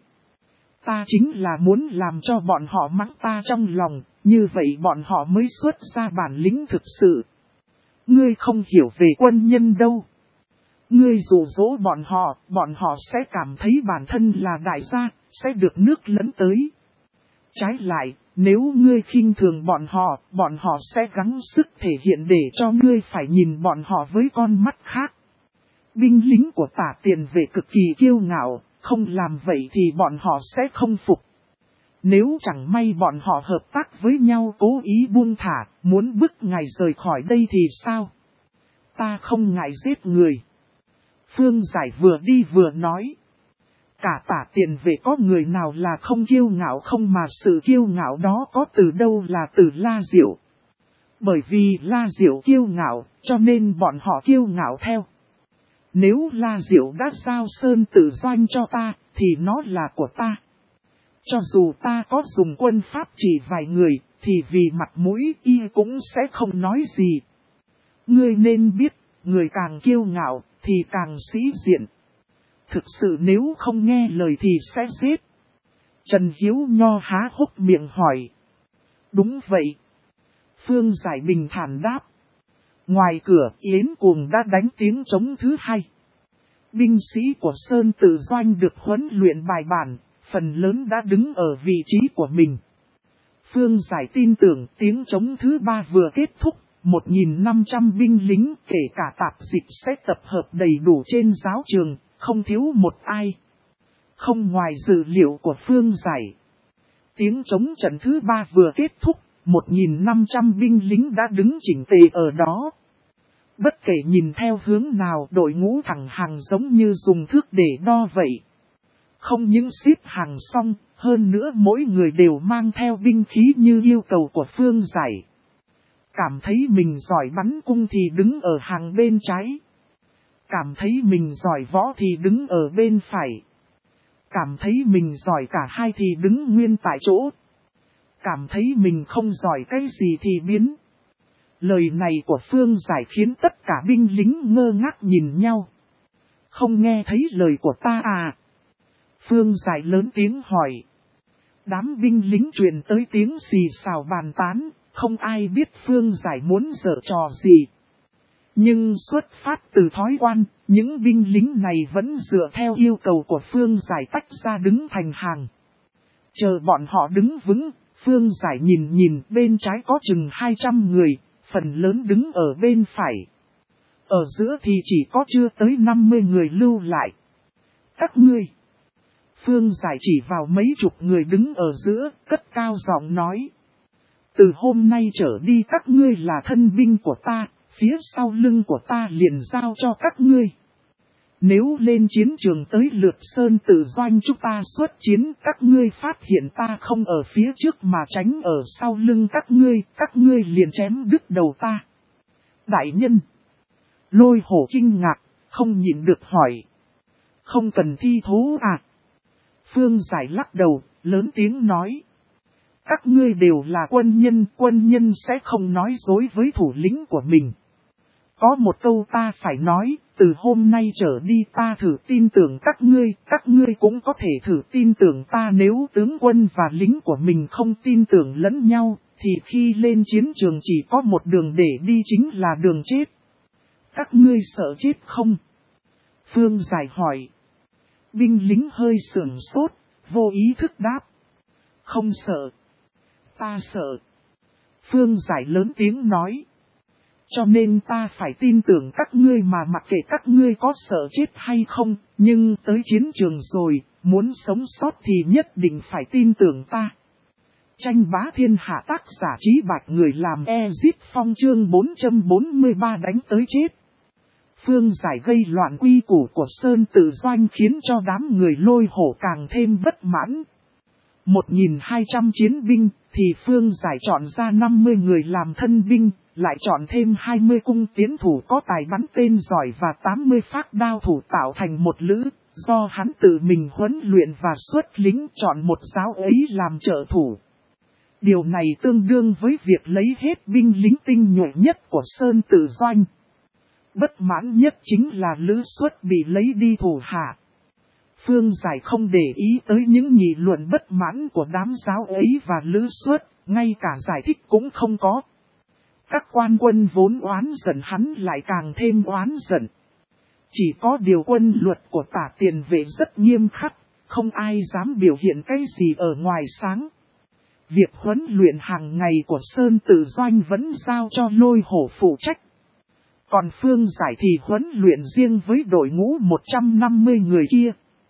Ta chính là muốn làm cho bọn họ mắng ta trong lòng, như vậy bọn họ mới xuất ra bản lĩnh thực sự. Ngươi không hiểu về quân nhân đâu. Ngươi dụ dỗ bọn họ sẽ cảm thấy bản thân là đại gia, sẽ được nước lấn tới. Trái lại, nếu ngươi khinh thường bọn họ sẽ gắng sức thể hiện để cho ngươi phải nhìn bọn họ với con mắt khác. Binh lính của Tả Tiền Vệ cực kỳ kiêu ngạo, không làm vậy thì bọn họ sẽ không phục. Nếu chẳng may bọn họ hợp tác với nhau cố ý buông thả, muốn bức ngài rời khỏi đây thì sao? Ta không ngại giết người. Phương Giải vừa đi vừa nói. Cả Tả Tiền Vệ có người nào là không kiêu ngạo không, mà sự kiêu ngạo đó có từ đâu là từ La Diệu. Bởi vì La Diệu kiêu ngạo, cho nên bọn họ kiêu ngạo theo. Nếu La Diệu đã giao Sơn Tử Doanh cho ta, thì nó là của ta. Cho dù ta có dùng quân pháp chỉ vài người, thì vì mặt mũi y cũng sẽ không nói gì. Ngươi nên biết, người càng kiêu ngạo, thì càng sĩ diện. Thực sự nếu không nghe lời thì sẽ giết. Trần Hiếu Nho há hốc miệng hỏi. Đúng vậy. Phương Giải bình thản đáp. Ngoài cửa Yến Cuồng đã đánh tiếng trống thứ 2. Binh sĩ của Sơn Tử Doanh được huấn luyện bài bản, phần lớn đã đứng ở vị trí của mình. Phương Giải tin tưởng tiếng trống thứ 3 vừa kết thúc, 1.500 binh lính kể cả tạp dịch sẽ tập hợp đầy đủ trên giáo trường, không thiếu một ai. Không ngoài dự liệu của Phương Giải. Tiếng trống trận thứ 3 vừa kết thúc, 1.500 binh lính đã đứng chỉnh tề ở đó. Bất kể nhìn theo hướng nào đội ngũ thẳng hàng giống như dùng thước để đo vậy. Không những xếp hàng xong, hơn nữa mỗi người đều mang theo binh khí như yêu cầu của Phương Giải. Cảm thấy mình giỏi bắn cung thì đứng ở hàng bên trái. Cảm thấy mình giỏi võ thì đứng ở bên phải. Cảm thấy mình giỏi cả hai thì đứng nguyên tại chỗ. Cảm thấy mình không giỏi cái gì thì biến. Lời này của Phương Giải khiến tất cả binh lính ngơ ngác nhìn nhau. Không nghe thấy lời của ta à? Phương Giải lớn tiếng hỏi. Đám binh lính truyền tới tiếng xì xào bàn tán, không ai biết Phương Giải muốn giở trò gì. Nhưng xuất phát từ thói quen, những binh lính này vẫn dựa theo yêu cầu của Phương Giải tách ra đứng thành hàng. Chờ bọn họ đứng vững, Phương Giải nhìn bên trái có chừng 200 người, phần lớn đứng ở bên phải. Ở giữa thì chỉ có chưa tới 50 người lưu lại. Các ngươi. Phương Giải chỉ vào mấy chục người đứng ở giữa, cất cao giọng nói. Từ hôm nay trở đi các ngươi là thân binh của ta, phía sau lưng của ta liền giao cho các ngươi. Nếu lên chiến trường tới lượt Sơn Tử Doanh chúng ta xuất chiến, các ngươi phát hiện ta không ở phía trước mà tránh ở sau lưng các ngươi liền chém đứt đầu ta. Đại nhân! Lôi hổ kinh ngạc, không nhịn được hỏi. Không cần thi thố à? Phương Giải lắc đầu, lớn tiếng nói. Các ngươi đều là quân nhân sẽ không nói dối với thủ lĩnh của mình. Có một câu ta phải nói, từ hôm nay trở đi ta thử tin tưởng các ngươi cũng có thể thử tin tưởng ta. Nếu tướng quân và lính của mình không tin tưởng lẫn nhau, thì khi lên chiến trường chỉ có một đường để đi, chính là đường chết. Các ngươi sợ chết không? Phương Giải hỏi. Binh lính hơi sửng sốt, vô ý thức đáp. Không sợ. Ta sợ. Phương Giải lớn tiếng nói. Cho nên ta phải tin tưởng các ngươi mà mặc kệ các ngươi có sợ chết hay không, nhưng tới chiến trường rồi, muốn sống sót thì nhất định phải tin tưởng ta. Tranh bá thiên hạ tác giả Trí Bạch người làm Ezip Phong chương 443 đánh tới chết. Phương Giải gây loạn quy củ của Sơn Tử Doanh khiến cho đám người Lôi Hổ càng thêm bất mãn. 1.200 chiến binh thì Phương Giải chọn ra 50 người làm thân binh, lại chọn thêm 20 cung tiến thủ có tài bắn tên giỏi và 80 phác đao thủ tạo thành một lữ, do hắn tự mình huấn luyện và xuất lính, chọn một giáo ấy làm trợ thủ. Điều này tương đương với việc lấy hết binh lính tinh nhuệ nhất của Sơn Tử Doanh. Bất mãn nhất chính là lữ xuất bị lấy đi thủ hạ. Phương Giải không để ý tới những nghị luận bất mãn của đám giáo ấy và lữ xuất, ngay cả giải thích cũng không có. Các quan quân vốn oán giận hắn lại càng thêm oán giận. Chỉ có điều quân luật của Tả Tiền Vệ rất nghiêm khắc, không ai dám biểu hiện cái gì ở ngoài sáng. Việc huấn luyện hàng ngày của Sơn Tử Doanh vẫn giao cho Lôi Hổ phụ trách. Còn Phương Giải thì huấn luyện riêng với đội ngũ 150 người kia.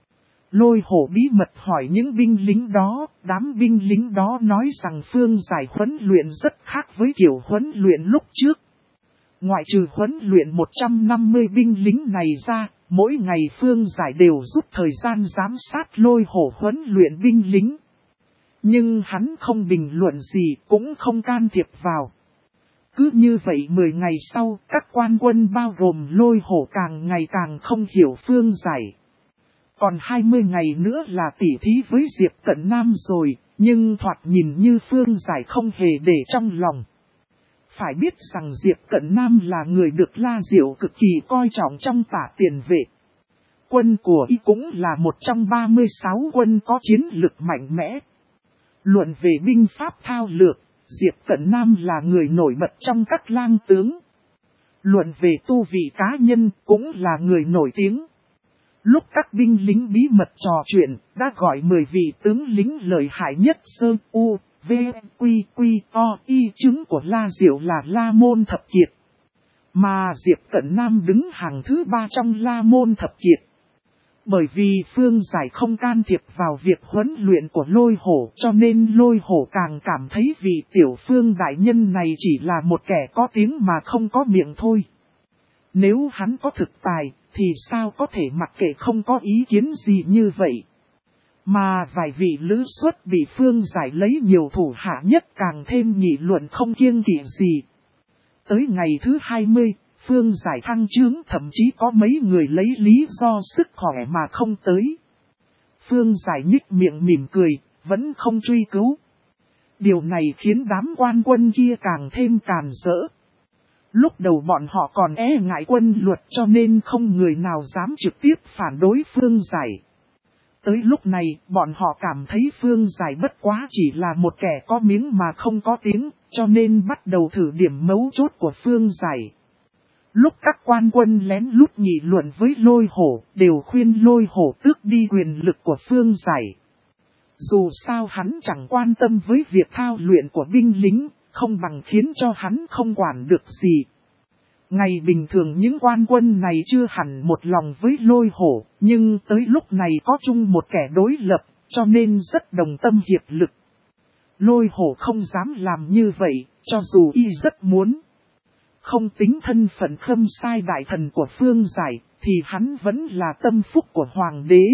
Lôi Hổ bí mật hỏi những binh lính đó, đám binh lính đó nói rằng Phương Giải huấn luyện rất khác với kiểu huấn luyện lúc trước. Ngoại trừ huấn luyện 150 binh lính này ra, mỗi ngày Phương Giải đều rút thời gian giám sát Lôi Hổ huấn luyện binh lính. Nhưng hắn không bình luận gì, cũng không can thiệp vào. Cứ như vậy 10 ngày sau, các quan quân bao gồm Lôi Hổ càng ngày càng không hiểu Phương Giải. Còn 20 ngày nữa là tỉ thí với Diệp Cận Nam rồi, nhưng thoạt nhìn như Phương Giải không hề để trong lòng. Phải biết rằng Diệp Cận Nam là người được La Diệu cực kỳ coi trọng trong Tả Tiền Vệ. Quân của y cũng là một trong 36 quân có chiến lực mạnh mẽ. Luận về binh pháp thao lược, Diệp Cận Nam là người nổi bật trong các lang tướng. Luận về tu vị cá nhân cũng là người nổi tiếng. Lúc các binh lính bí mật trò chuyện, đã gọi 10 vị tướng lính lợi hại nhất Sơn U, V, Quy, Quy, O, Y chứng của La Diệu là La Môn Thập Kiệt. Mà Diệp Cận Nam đứng hàng thứ 3 trong La Môn Thập Kiệt. Bởi vì Phương Giải không can thiệp vào việc huấn luyện của Lôi Hổ, cho nên Lôi Hổ càng cảm thấy vị tiểu Phương đại nhân này chỉ là một kẻ có tiếng mà không có miệng thôi. Nếu hắn có thực tài, thì sao có thể mặc kệ không có ý kiến gì như vậy. Mà vài vị lữ xuất bị Phương Giải lấy nhiều thủ hạ nhất càng thêm nghị luận không kiêng kỵ gì. Tới ngày thứ 20, Phương Giải thăng trướng, thậm chí có mấy người lấy lý do sức khỏe mà không tới. Phương Giải nhích miệng mỉm cười, vẫn không truy cứu. Điều này khiến đám quan quân kia càng thêm càn rỡ. Lúc đầu bọn họ còn e ngại quân luật cho nên không người nào dám trực tiếp phản đối Phương Giải. Tới lúc này, bọn họ cảm thấy Phương Giải bất quá chỉ là một kẻ có miếng mà không có tiếng, cho nên bắt đầu thử điểm mấu chốt của Phương Giải. Lúc các quan quân lén lút nghị luận với Lôi Hổ, đều khuyên Lôi Hổ tước đi quyền lực của Phương Giải. Dù sao hắn chẳng quan tâm với việc thao luyện của binh lính, không bằng khiến cho hắn không quản được gì. Ngày bình thường những quan quân này chưa hẳn một lòng với Lôi Hổ, nhưng tới lúc này có chung một kẻ đối lập, cho nên rất đồng tâm hiệp lực. Lôi Hổ không dám làm như vậy, cho dù y rất muốn. Không tính thân phận Khâm Sai đại thần của Phương Giải, thì hắn vẫn là tâm phúc của Hoàng đế.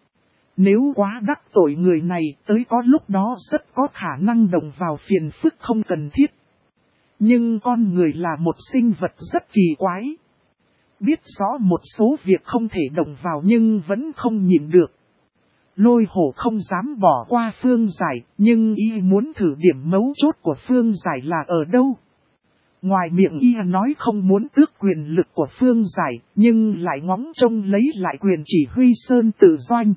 Nếu quá đắc tội người này, tới có lúc đó rất có khả năng động vào phiền phức không cần thiết. Nhưng con người là một sinh vật rất kỳ quái. Biết rõ một số việc không thể động vào nhưng vẫn không nhịn được. Lôi hổ không dám bỏ qua Phương Giải, nhưng y muốn thử điểm mấu chốt của Phương Giải là ở đâu. Ngoài miệng y nói không muốn tước quyền lực của Phương Giải, nhưng lại ngóng trông lấy lại quyền chỉ huy Sơn Tử Doanh.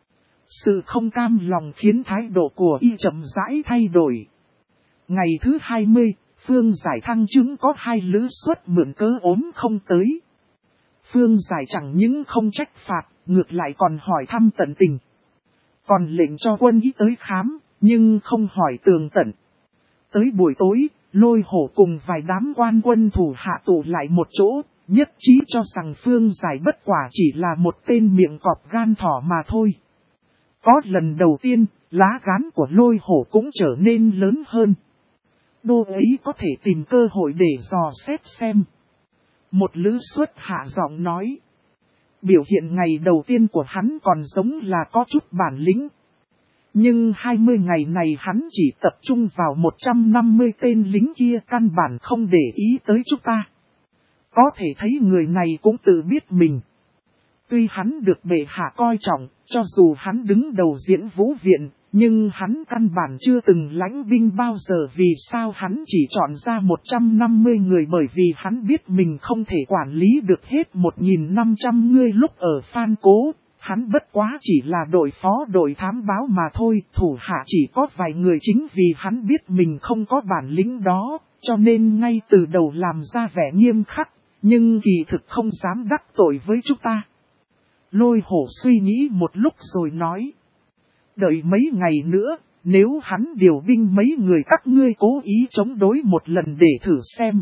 Sự không cam lòng khiến thái độ của y chậm rãi thay đổi. Ngày thứ 20, Phương Giải thăng chứng có 2 lữ xuất mượn cớ ốm không tới. Phương Giải chẳng những không trách phạt, ngược lại còn hỏi thăm tận tình. Còn lệnh cho quân y tới khám, nhưng không hỏi tường tận. Tới buổi tối, Lôi hổ cùng vài đám quan quân thủ hạ tụ lại một chỗ, nhất trí cho rằng Phương Giải bất quả chỉ là một tên miệng cọp gan thỏ mà thôi. Có lần đầu tiên, lá gan của Lôi hổ cũng trở nên lớn hơn. Đô ấy có thể tìm cơ hội để dò xét xem. Một lữ xuất hạ giọng nói. Biểu hiện ngày đầu tiên của hắn còn giống là có chút bản lĩnh. Nhưng 20 ngày này hắn chỉ tập trung vào 150 tên lính kia, căn bản không để ý tới chúng ta. Có thể thấy người này cũng tự biết mình. Tuy hắn được bệ hạ coi trọng, cho dù hắn đứng đầu Diễn Vũ Viện, nhưng hắn căn bản chưa từng lãnh binh bao giờ. Vì sao hắn chỉ chọn ra 150 người? Bởi vì hắn biết mình không thể quản lý được hết 1.500 người lúc ở Phan Cố. Hắn bất quá chỉ là đội phó đội thám báo mà thôi, thủ hạ chỉ có vài người. Chính vì hắn biết mình không có bản lĩnh đó, cho nên ngay từ đầu làm ra vẻ nghiêm khắc, nhưng kỳ thực không dám đắc tội với chúng ta. Lôi hổ suy nghĩ một lúc rồi nói. Đợi mấy ngày nữa, nếu hắn điều binh mấy người các ngươi cố ý chống đối một lần để thử xem.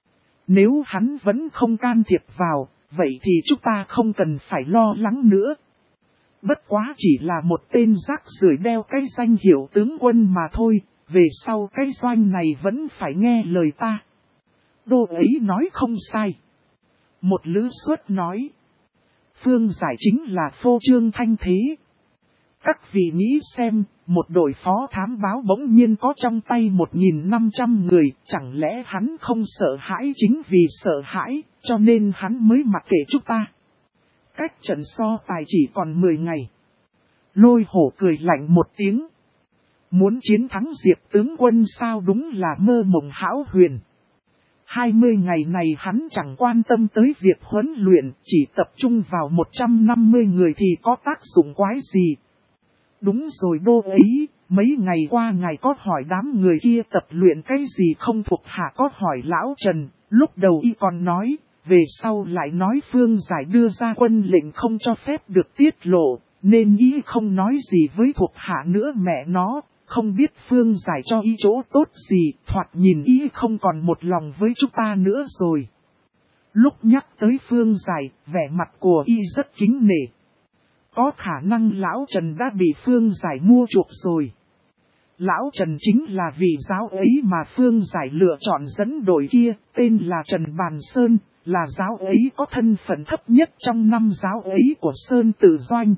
Nếu hắn vẫn không can thiệp vào, vậy thì chúng ta không cần phải lo lắng nữa. Bất quá chỉ là một tên rác rưởi đeo cái danh hiệu tướng quân mà thôi, về sau cái doanh này vẫn phải nghe lời ta. Đô ấy nói không sai. Một lữ xuất nói. Phương Giải chính là phô trương thanh thế. Các vị nghĩ xem, một đội phó thám báo bỗng nhiên có trong tay 1.500 người, chẳng lẽ hắn không sợ hãi? Chính vì sợ hãi, cho nên hắn mới mặc kệ chúng ta. Cách trận so tài chỉ còn 10 ngày. Lôi hổ cười lạnh một tiếng. Muốn chiến thắng Diệp tướng quân sao, đúng là mơ mộng hão huyền. 20 ngày này hắn chẳng quan tâm tới việc huấn luyện, chỉ tập trung vào 150 người thì có tác dụng quái gì. Đúng rồi đô ấy, mấy ngày qua ngài có hỏi đám người kia tập luyện cái gì không? Thuộc hạ có hỏi lão Trần, lúc đầu y còn nói, về sau lại nói Phương Giải đưa ra quân lệnh không cho phép được tiết lộ, nên y không nói gì với thuộc hạ nữa. Mẹ nó, không biết Phương Giải cho y chỗ tốt gì, thoạt nhìn y không còn một lòng với chúng ta nữa rồi. Lúc nhắc tới Phương Giải, vẻ mặt của y rất kính nể. Có khả năng lão Trần đã bị Phương Giải mua chuộc rồi. Lão Trần chính là vị giáo ấy mà Phương Giải lựa chọn dẫn đội kia, tên là Trần Bàn Sơn, là giáo ấy có thân phận thấp nhất trong 5 giáo ấy của Sơn Tử Doanh.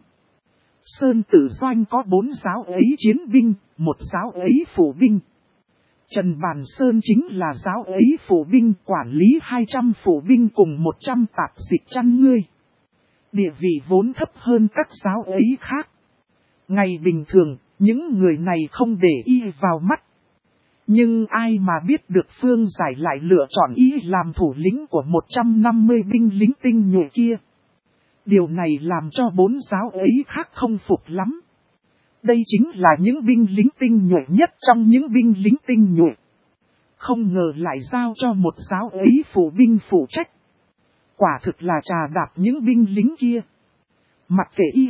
Sơn Tử Doanh có 4 giáo ấy chiến binh, 1 giáo ấy phủ binh. Trần Bàn Sơn chính là giáo ấy phủ binh, quản lý 200 phủ binh cùng 100 tạp dịch chăn ngươi. Địa vị vốn thấp hơn các giáo ấy khác. Ngày bình thường, những người này không để y vào mắt. Nhưng ai mà biết được Phương Giải lại lựa chọn y làm thủ lĩnh của 150 binh lính tinh nhuệ kia. Điều này làm cho 4 giáo ấy khác không phục lắm. Đây chính là những binh lính tinh nhuệ nhất trong những binh lính tinh nhuệ. Không ngờ lại giao cho một giáo ấy phụ binh phụ trách. Quả thực là trà đạp những binh lính kia. Mặc kệ y.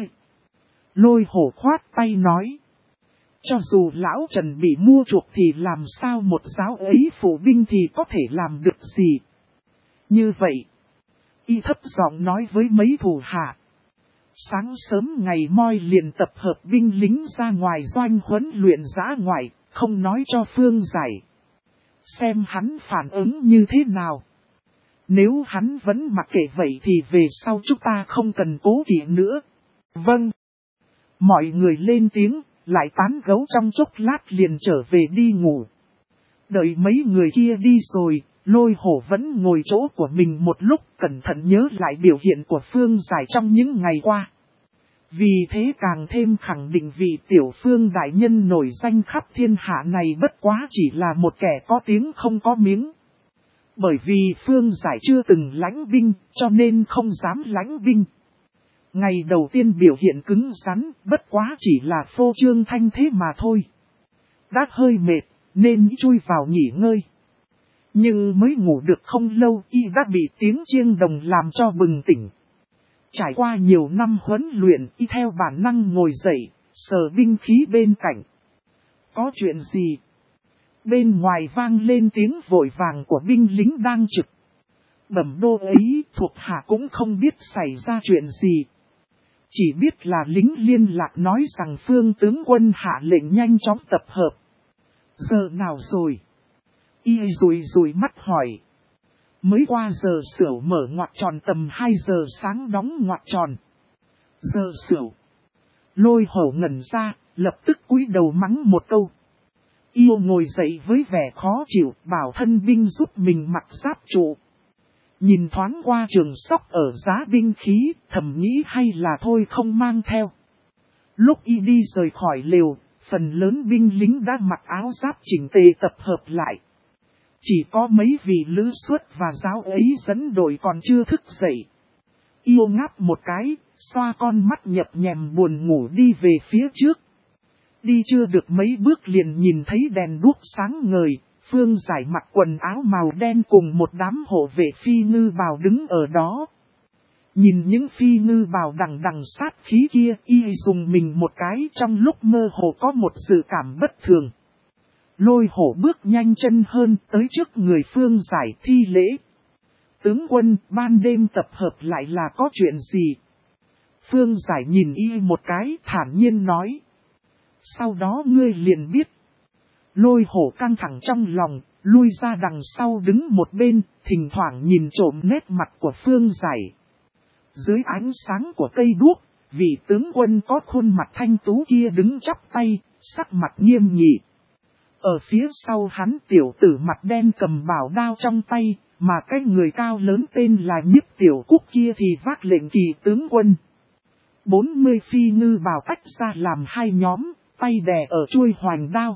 Lôi hổ khoát tay nói. Cho dù lão Trần bị mua chuộc thì làm sao một giáo ấy phụ binh thì có thể làm được gì. Như vậy. Y thấp giọng nói với mấy thủ hạ. Sáng sớm ngày moi liền tập hợp binh lính ra ngoài doanh huấn luyện dã ngoại, không nói cho Phương Giải. Xem hắn phản ứng như thế nào. Nếu hắn vẫn mặc kệ vậy thì về sau chúng ta không cần cố kỵ nữa. Vâng. Mọi người lên tiếng, lại tán gẫu trong chốc lát liền trở về đi ngủ. Đợi mấy người kia đi rồi, Lôi Hổ vẫn ngồi chỗ của mình một lúc cẩn thận nhớ lại biểu hiện của Phương Giải trong những ngày qua. Vì thế càng thêm khẳng định vị tiểu Phương đại nhân nổi danh khắp thiên hạ này bất quá chỉ là một kẻ có tiếng không có miếng. Bởi vì Phương Giải chưa từng lãnh binh, cho nên không dám lãnh binh. Ngày đầu tiên biểu hiện cứng rắn, bất quá chỉ là phô trương thanh thế mà thôi. Đã hơi mệt, nên chui vào nghỉ ngơi. Nhưng mới ngủ được không lâu, y đã bị tiếng chiêng đồng làm cho bừng tỉnh. Trải qua nhiều năm huấn luyện, y theo bản năng ngồi dậy, sờ binh khí bên cạnh. Có chuyện gì? Bên ngoài vang lên tiếng vội vàng của binh lính đang trực. Bẩm đô ấy, thuộc hạ cũng không biết xảy ra chuyện gì. Chỉ biết là lính liên lạc nói rằng Phương tướng quân hạ lệnh nhanh chóng tập hợp. Giờ nào rồi? Y rùi mắt hỏi. Mới qua giờ sửu mở ngoặc tròn tầm 2 giờ sáng đóng ngoặc tròn. Giờ sửu. Lôi Hổ ngẩn ra, lập tức cúi đầu mắng một câu. Yêu ngồi dậy với vẻ khó chịu, bảo thân binh giúp mình mặc giáp trụ. Nhìn thoáng qua trường sóc ở giá binh khí, thầm nghĩ hay là thôi không mang theo. Lúc y đi rời khỏi lều, phần lớn binh lính đã mặc áo giáp chỉnh tề tập hợp lại. Chỉ có mấy vị lữ suất và giáo ấy dẫn đội còn chưa thức dậy. Yêu ngáp một cái, xoa con mắt nhập nhèm buồn ngủ đi về phía trước. Đi chưa được mấy bước liền nhìn thấy đèn đuốc sáng ngời, Phương Giải mặc quần áo màu đen cùng một đám hộ vệ phi ngư bào đứng ở đó. Nhìn những phi ngư bào đằng sát khí kia, y dùng mình một cái trong lúc mơ hồ có một sự cảm bất thường. Lôi Hổ bước nhanh chân hơn tới trước người Phương Giải thi lễ. Tướng quân, ban đêm tập hợp lại là có chuyện gì? Phương Giải nhìn y một cái thản nhiên nói. Sau đó ngươi liền biết. Lôi Hổ căng thẳng trong lòng, lui ra đằng sau đứng một bên, thỉnh thoảng nhìn trộm nét mặt của Phương Giải. Dưới ánh sáng của cây đuốc, vị tướng quân có khuôn mặt thanh tú kia đứng chắp tay, sắc mặt nghiêm nghị. Ở phía sau hắn tiểu tử mặt đen cầm bảo đao trong tay, mà cái người cao lớn tên là Nhiếp Tiểu Cúc kia thì vác lệnh kỳ tướng quân. 40 phi ngư bào tách ra làm hai nhóm, tay đè ở chuôi hoành đao.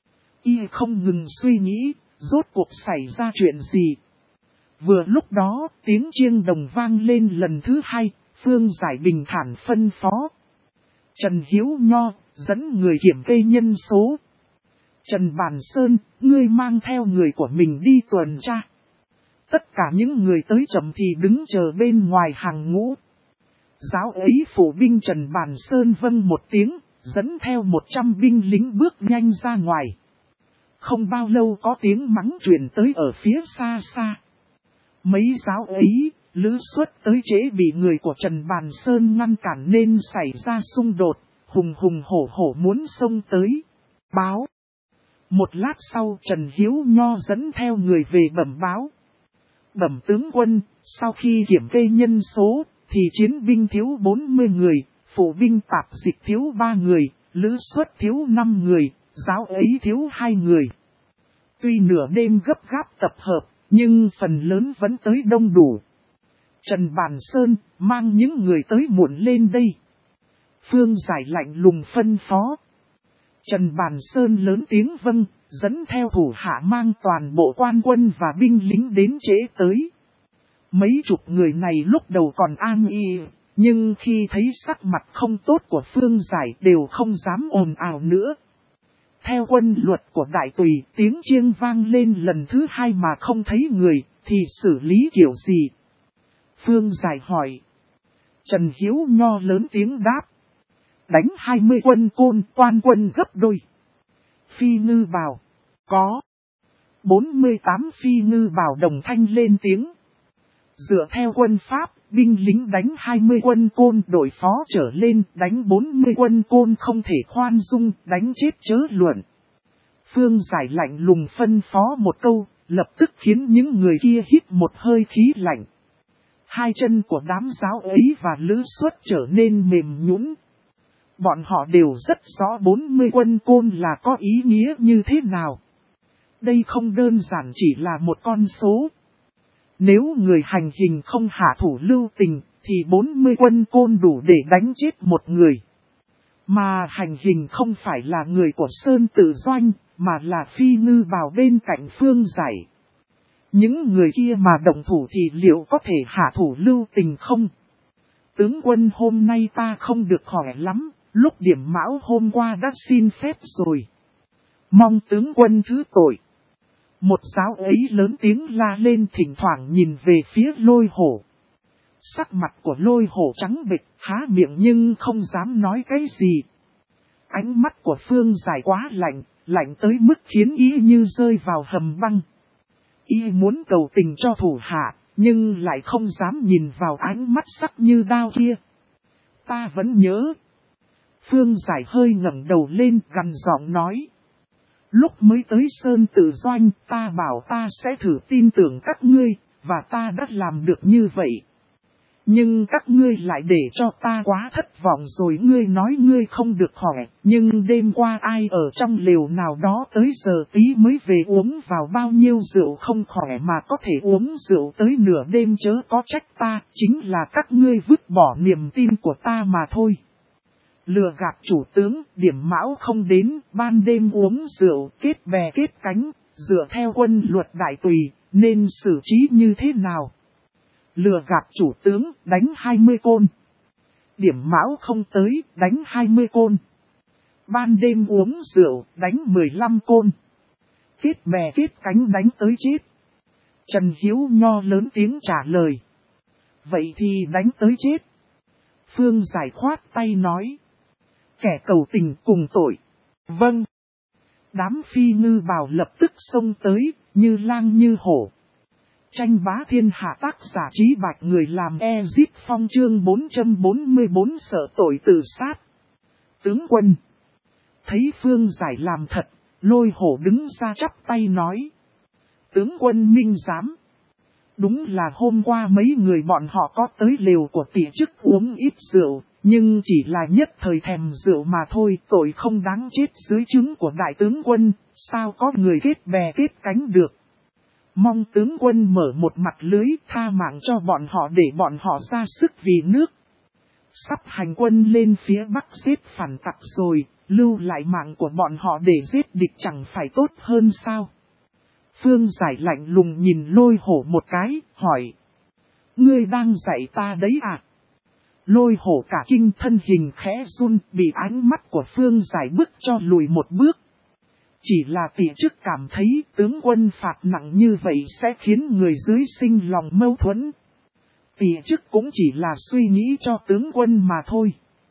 Y không ngừng suy nghĩ, rốt cuộc xảy ra chuyện gì. Vừa lúc đó, tiếng chiêng đồng vang lên lần thứ hai, Phương Giải bình thản phân phó. Trần Hiếu Nho, dẫn người kiểm kê nhân số. Trần Bàn Sơn, ngươi mang theo người của mình đi tuần tra. Tất cả những người tới chậm thì đứng chờ bên ngoài hàng ngũ. Giáo ấy phủ binh Trần Bàn Sơn vâng một tiếng, dẫn theo 100 binh lính bước nhanh ra ngoài. Không bao lâu có tiếng mắng truyền tới ở phía xa xa. Mấy giáo ấy, lữ suất tới trễ bị người của Trần Bàn Sơn ngăn cản nên xảy ra xung đột, hùng hổ muốn xông tới. Báo. Một lát sau Trần Hiếu Nho dẫn theo người về bẩm báo. Bẩm tướng quân, sau khi kiểm kê nhân số, thì chiến binh thiếu 40 người, phụ binh tạp dịch thiếu 3 người, lữ suất thiếu 5 người, giáo ấy thiếu 2 người. Tuy nửa đêm gấp gáp tập hợp, nhưng phần lớn vẫn tới đông đủ. Trần Bàn Sơn, mang những người tới muộn lên đây. Phương Giải lạnh lùng phân phó. Trần Bàn Sơn lớn tiếng vâng, dẫn theo thủ hạ mang toàn bộ quan quân và binh lính đến trễ tới. Mấy chục người này lúc đầu còn an y, nhưng khi thấy sắc mặt không tốt của Phương Giải đều không dám ồn ào nữa. Theo quân luật của đại tùy, tiếng chiêng vang lên lần thứ hai mà không thấy người, thì xử lý kiểu gì? Phương Giải hỏi. Trần Hiếu Nho lớn tiếng đáp. Đánh 20 quân côn, quan quân gấp đôi. Phi ngư bào. Có. 48 phi ngư bào đồng thanh lên tiếng. Dựa theo quân Pháp, binh lính đánh 20 quân côn đội phó trở lên, đánh 40 quân côn không thể khoan dung, đánh chết chớ luận. Phương Giải lạnh lùng phân phó một câu, lập tức khiến những người kia hít một hơi khí lạnh. Hai chân của đám giáo ấy và Lữ Xuất trở nên mềm nhũn. Bọn họ đều rất rõ 40 quân côn là có ý nghĩa như thế nào. Đây không đơn giản chỉ là một con số. Nếu người hành hình không hạ thủ lưu tình, thì 40 quân côn đủ để đánh chết một người. Mà hành hình không phải là người của Sơn Tự Doanh, mà là Phi Ngư Bào bên cạnh Phương Giải. Những người kia mà động thủ thì liệu có thể hạ thủ lưu tình không? Tướng quân hôm nay ta không được khỏe lắm, lúc điểm mão hôm qua đã xin phép rồi. Mong tướng quân thứ tội. Một giáo ấy lớn tiếng la lên, thỉnh thoảng nhìn về phía Lôi Hổ. Sắc mặt của Lôi Hổ trắng bệch, há miệng nhưng không dám nói cái gì. Ánh mắt của Phương Giải quá lạnh, lạnh tới mức khiến y như rơi vào hầm băng. Y muốn cầu tình cho thủ hạ, nhưng lại không dám nhìn vào ánh mắt sắc như đao kia. Ta vẫn nhớ. Phương Giải hơi ngẩng đầu lên, gằn giọng nói. Lúc mới tới Sơn Tự Doanh, ta bảo ta sẽ thử tin tưởng các ngươi, và ta đã làm được như vậy. Nhưng các ngươi lại để cho ta quá thất vọng rồi. Ngươi nói ngươi không được khỏe, nhưng đêm qua ai ở trong lều nào đó tới giờ tí mới về uống vào bao nhiêu rượu không khỏe mà có thể uống rượu tới nửa đêm, chớ có trách ta, chính là các ngươi vứt bỏ niềm tin của ta mà thôi. Lừa gạt chủ tướng, điểm mão không đến, ban đêm uống rượu, kết bè kết cánh, dựa theo quân luật đại tùy, nên xử trí như thế nào? Lừa gạt chủ tướng, đánh 20 côn. Điểm mão không tới, đánh 20 côn. Ban đêm uống rượu, đánh 15 côn. Kết bè kết cánh đánh tới chết. Trần Hiếu Nho lớn tiếng trả lời. Vậy thì đánh tới chết. Phương Giải khoát tay nói. Kẻ cầu tình cùng tội. Vâng. Đám Phi Ngư Bào lập tức xông tới, như lang như hổ. Tranh bá thiên hạ, tác giả Trí Bạch, người làm Ezit Phong, chương 444 sợ tội tự sát. Tướng quân. Thấy Phương Giải làm thật, Lôi Hổ đứng ra chắp tay nói. Tướng quân minh giám. Đúng là hôm qua mấy người bọn họ có tới lều của tỷ chức uống ít rượu, nhưng chỉ là nhất thời thèm rượu mà thôi, tội không đáng chết dưới trướng của đại tướng quân, sao có người kết bè kết cánh được. Mong tướng quân mở một mặt lưới, tha mạng cho bọn họ để bọn họ ra sức vì nước. Sắp hành quân lên phía Bắc giết phản tặc rồi, lưu lại mạng của bọn họ để giết địch chẳng phải tốt hơn sao? Phương Giải lạnh lùng nhìn Lôi Hổ một cái, hỏi. Ngươi đang dạy ta đấy à? Lôi Hổ cả kinh, thân hình khẽ run, bị ánh mắt của Phương Giải bức cho lùi một bước. Chỉ là tỷ chức cảm thấy tướng quân phạt nặng như vậy sẽ khiến người dưới sinh lòng mâu thuẫn. Tỷ chức cũng chỉ là suy nghĩ cho tướng quân mà thôi.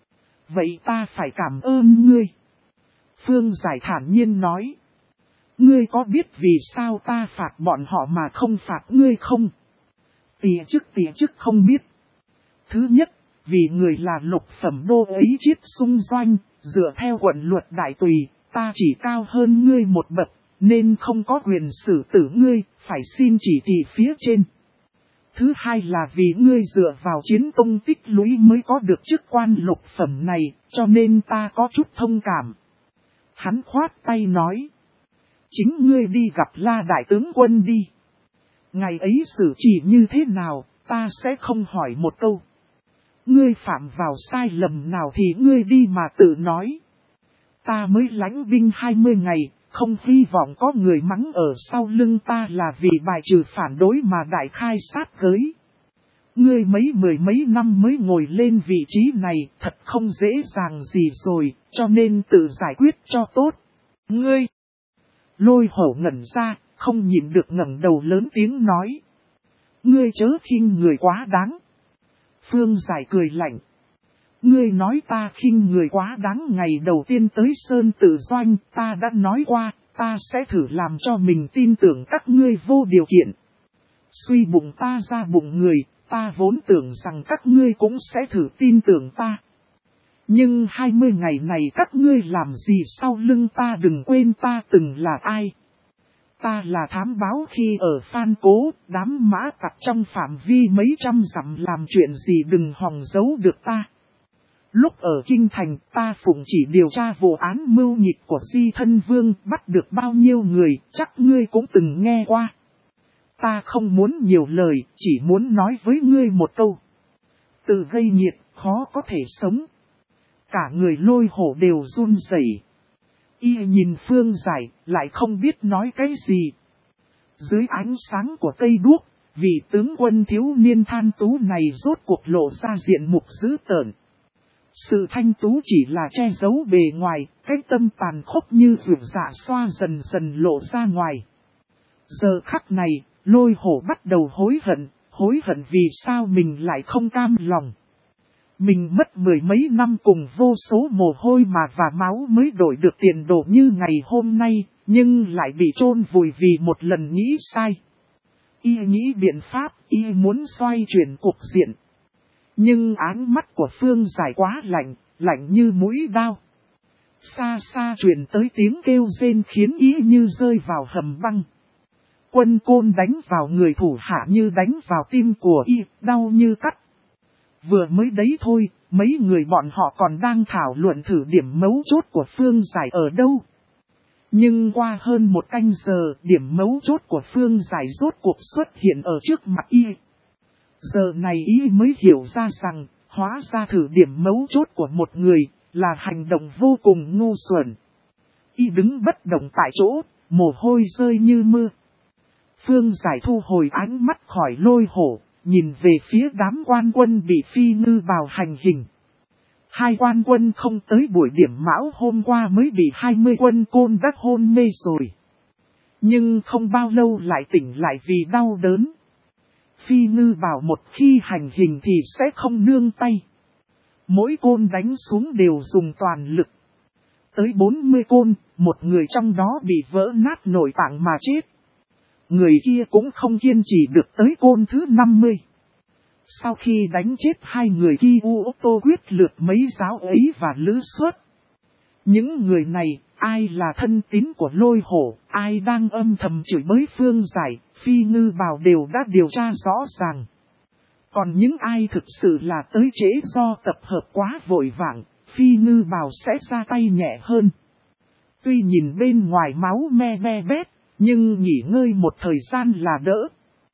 Vậy ta phải cảm ơn ngươi. Phương Giải thản nhiên nói. Ngươi có biết vì sao ta phạt bọn họ mà không phạt ngươi không? Tỷ chức không biết. Thứ nhất, vì người là lục phẩm đô ấy chiết xung doanh, dựa theo quận luật đại tùy, ta chỉ cao hơn ngươi một bậc, nên không có quyền xử tử ngươi, phải xin chỉ thị phía trên. Thứ hai là vì ngươi dựa vào chiến công tích lũy mới có được chức quan lục phẩm này, cho nên ta có chút thông cảm. Hắn khoát tay nói. Chính ngươi đi gặp La đại tướng quân đi. Ngày ấy xử chỉ như thế nào, ta sẽ không hỏi một câu. Ngươi phạm vào sai lầm nào thì ngươi đi mà tự nói. Ta mới lãnh binh 20 ngày, không hy vọng có người mắng ở sau lưng ta là vì bài trừ phản đối mà đại khai sát giới. Ngươi mười mấy năm mới ngồi lên vị trí này, thật không dễ dàng gì rồi, cho nên tự giải quyết cho tốt. Ngươi! Lôi Hổ ngẩn ra, không nhịn được ngẩng đầu lớn tiếng nói. Ngươi chớ khinh người quá đáng. Phương Giải cười lạnh. Ngươi nói ta khinh người quá đáng, ngày đầu tiên tới Sơn Tự Doanh, ta đã nói qua, ta sẽ thử làm cho mình tin tưởng các ngươi vô điều kiện. Suy bụng ta ra bụng người, ta vốn tưởng rằng các ngươi cũng sẽ thử tin tưởng ta. Nhưng 20 ngày này các ngươi làm gì sau lưng ta, đừng quên ta từng là ai. Ta là thám báo khi ở Phan Cố, đám mã tặc trong phạm vi mấy trăm dặm làm chuyện gì đừng hòng giấu được ta. Lúc ở Kinh Thành ta phụng chỉ điều tra vụ án mưu nghịch của Di Thân Vương bắt được bao nhiêu người, chắc ngươi cũng từng nghe qua. Ta không muốn nhiều lời, chỉ muốn nói với ngươi một câu. Tự gây nghiệt, khó có thể sống. Cả người Lôi Hổ đều run rẩy. Y nhìn Phương Giải, lại không biết nói cái gì. Dưới ánh sáng của cây đuốc, vị tướng quân thiếu niên than tú này rốt cuộc lộ ra diện mục dữ tợn. Sự thanh tú chỉ là che giấu bề ngoài, cái tâm tàn khốc như rượu dạ xoa dần dần lộ ra ngoài. Giờ khắc này, Lôi Hổ bắt đầu hối hận vì sao mình lại không cam lòng. Mình mất mười mấy năm cùng vô số mồ hôi mà và máu mới đổi được tiền đồ như ngày hôm nay, nhưng lại bị chôn vùi vì một lần nghĩ sai. Y nghĩ biện pháp, y muốn xoay chuyển cục diện. Nhưng áng mắt của Phương Giải quá lạnh, lạnh như mũi đao. Xa xa truyền tới tiếng kêu rên khiến y như rơi vào hầm băng. Quân côn đánh vào người thủ hạ như đánh vào tim của y, đau như cắt. Vừa mới đấy thôi, mấy người bọn họ còn đang thảo luận thử điểm mấu chốt của Phương Giải ở đâu. Nhưng qua hơn một canh giờ, điểm mấu chốt của Phương Giải rốt cuộc xuất hiện ở trước mặt y. Giờ này y mới hiểu ra rằng, hóa ra thử điểm mấu chốt của một người, là hành động vô cùng ngu xuẩn. Y đứng bất động tại chỗ, mồ hôi rơi như mưa. Phương Giải thu hồi ánh mắt khỏi Lôi Hổ, nhìn về phía đám quan quân bị Phi Ngư Bào hành hình. Hai quan quân không tới buổi điểm mão hôm qua mới bị 20 quân côn đã hôn mê rồi. Nhưng không bao lâu lại tỉnh lại vì đau đớn. Phi Ngư Bào một khi hành hình thì sẽ không nương tay. Mỗi côn đánh xuống đều dùng toàn lực. Tới 40 côn, một người trong đó bị vỡ nát nội tạng mà chết. Người kia cũng không kiên trì được tới côn thứ 50. Sau khi đánh chết hai người kia, ô tô quyết lượt mấy giáo ấy và lữ suất. Những người này, ai là thân tín của Lôi Hổ, ai đang âm thầm chửi bới Phương Giải, Phi Ngư Bào đều đã điều tra rõ ràng. Còn những ai thực sự là tới trễ do tập hợp quá vội vàng, Phi Ngư Bào sẽ ra tay nhẹ hơn. Tuy nhìn bên ngoài máu me be bét, nhưng nghỉ ngơi một thời gian là đỡ.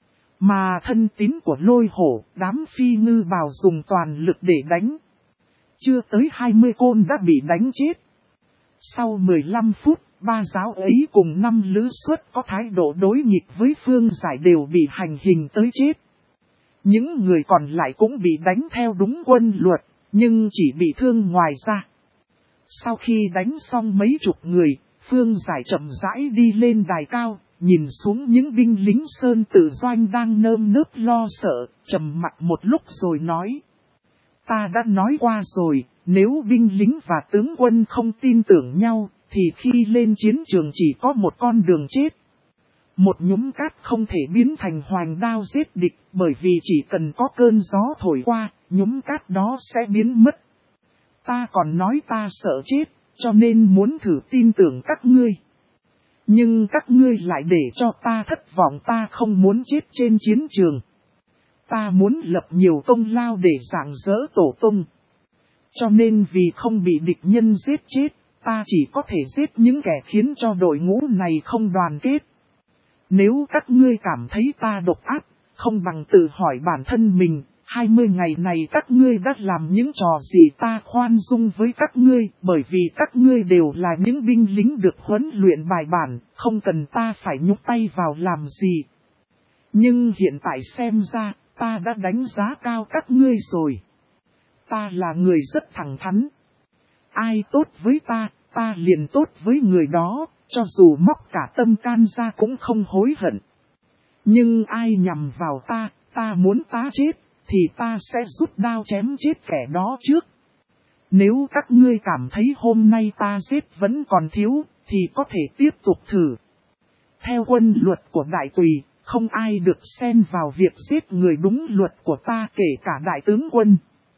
Mà thân tín của Lôi Hổ, đám Phi Ngư Bào dùng toàn lực để đánh. Chưa tới 20 côn đã bị đánh chết. Sau 15 phút, ba giáo ấy cùng 5 lữ suất có thái độ đối nghịch với Phương Giải đều bị hành hình tới chết. Những người còn lại cũng bị đánh theo đúng quân luật, nhưng chỉ bị thương ngoài ra. Sau khi đánh xong mấy chục người, Phương Giải chậm rãi đi lên đài cao, nhìn xuống những binh lính sơn tự doanh đang nơm nớp lo sợ, trầm mặc một lúc rồi nói. Ta đã nói qua rồi, nếu binh lính và tướng quân không tin tưởng nhau, thì khi lên chiến trường chỉ có một con đường chết. Một nhúm cát không thể biến thành hoành đao giết địch, bởi vì chỉ cần có cơn gió thổi qua, nhúm cát đó sẽ biến mất. Ta còn nói ta sợ chết, cho nên muốn thử tin tưởng các ngươi. Nhưng các ngươi lại để cho ta thất vọng, ta không muốn chết trên chiến trường. Ta muốn lập nhiều công lao để rạng rỡ tổ tông. Cho nên vì không bị địch nhân giết chết, ta chỉ có thể giết những kẻ khiến cho đội ngũ này không đoàn kết. Nếu các ngươi cảm thấy ta độc ác, không bằng tự hỏi bản thân mình, 20 ngày này các ngươi đã làm những trò gì ta khoan dung với các ngươi, bởi vì các ngươi đều là những binh lính được huấn luyện bài bản, không cần ta phải nhúc tay vào làm gì. Nhưng hiện tại xem ra, ta đã đánh giá cao các ngươi rồi. Ta là người rất thẳng thắn. Ai tốt với ta liền tốt với người đó, cho dù móc cả tâm can ra cũng không hối hận. Nhưng ai nhằm vào ta muốn ta chết, thì ta sẽ rút đao chém chết kẻ đó trước. Nếu các ngươi cảm thấy hôm nay ta giết vẫn còn thiếu, thì có thể tiếp tục thử. Theo quân luật của đại tùy, không ai được xen vào việc giết người đúng luật của ta kể cả đại tướng quân.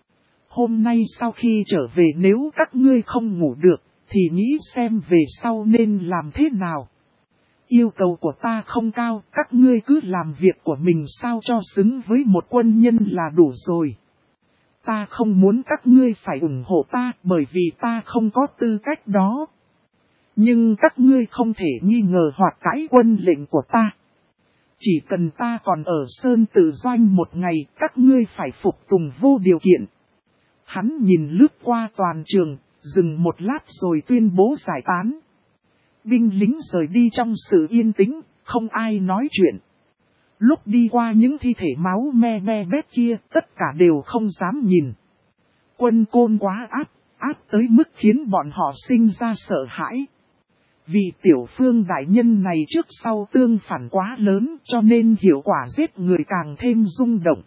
Hôm nay sau khi trở về nếu các ngươi không ngủ được, thì nghĩ xem về sau nên làm thế nào. Yêu cầu của ta không cao, các ngươi cứ làm việc của mình sao cho xứng với một quân nhân là đủ rồi. Ta không muốn các ngươi phải ủng hộ ta bởi vì ta không có tư cách đó. Nhưng các ngươi không thể nghi ngờ hoặc cãi quân lệnh của ta. Chỉ cần ta còn ở Sơn Tự Doanh một ngày, các ngươi phải phục tùng vô điều kiện. Hắn nhìn lướt qua toàn trường, dừng một lát rồi tuyên bố giải tán. Binh lính rời đi trong sự yên tĩnh, không ai nói chuyện. Lúc đi qua những thi thể máu me me bét kia, tất cả đều không dám nhìn. Quân Côn quá áp tới mức khiến bọn họ sinh ra sợ hãi. Vì Tiểu Phương đại nhân này trước sau tương phản quá lớn cho nên hiệu quả giết người càng thêm rung động.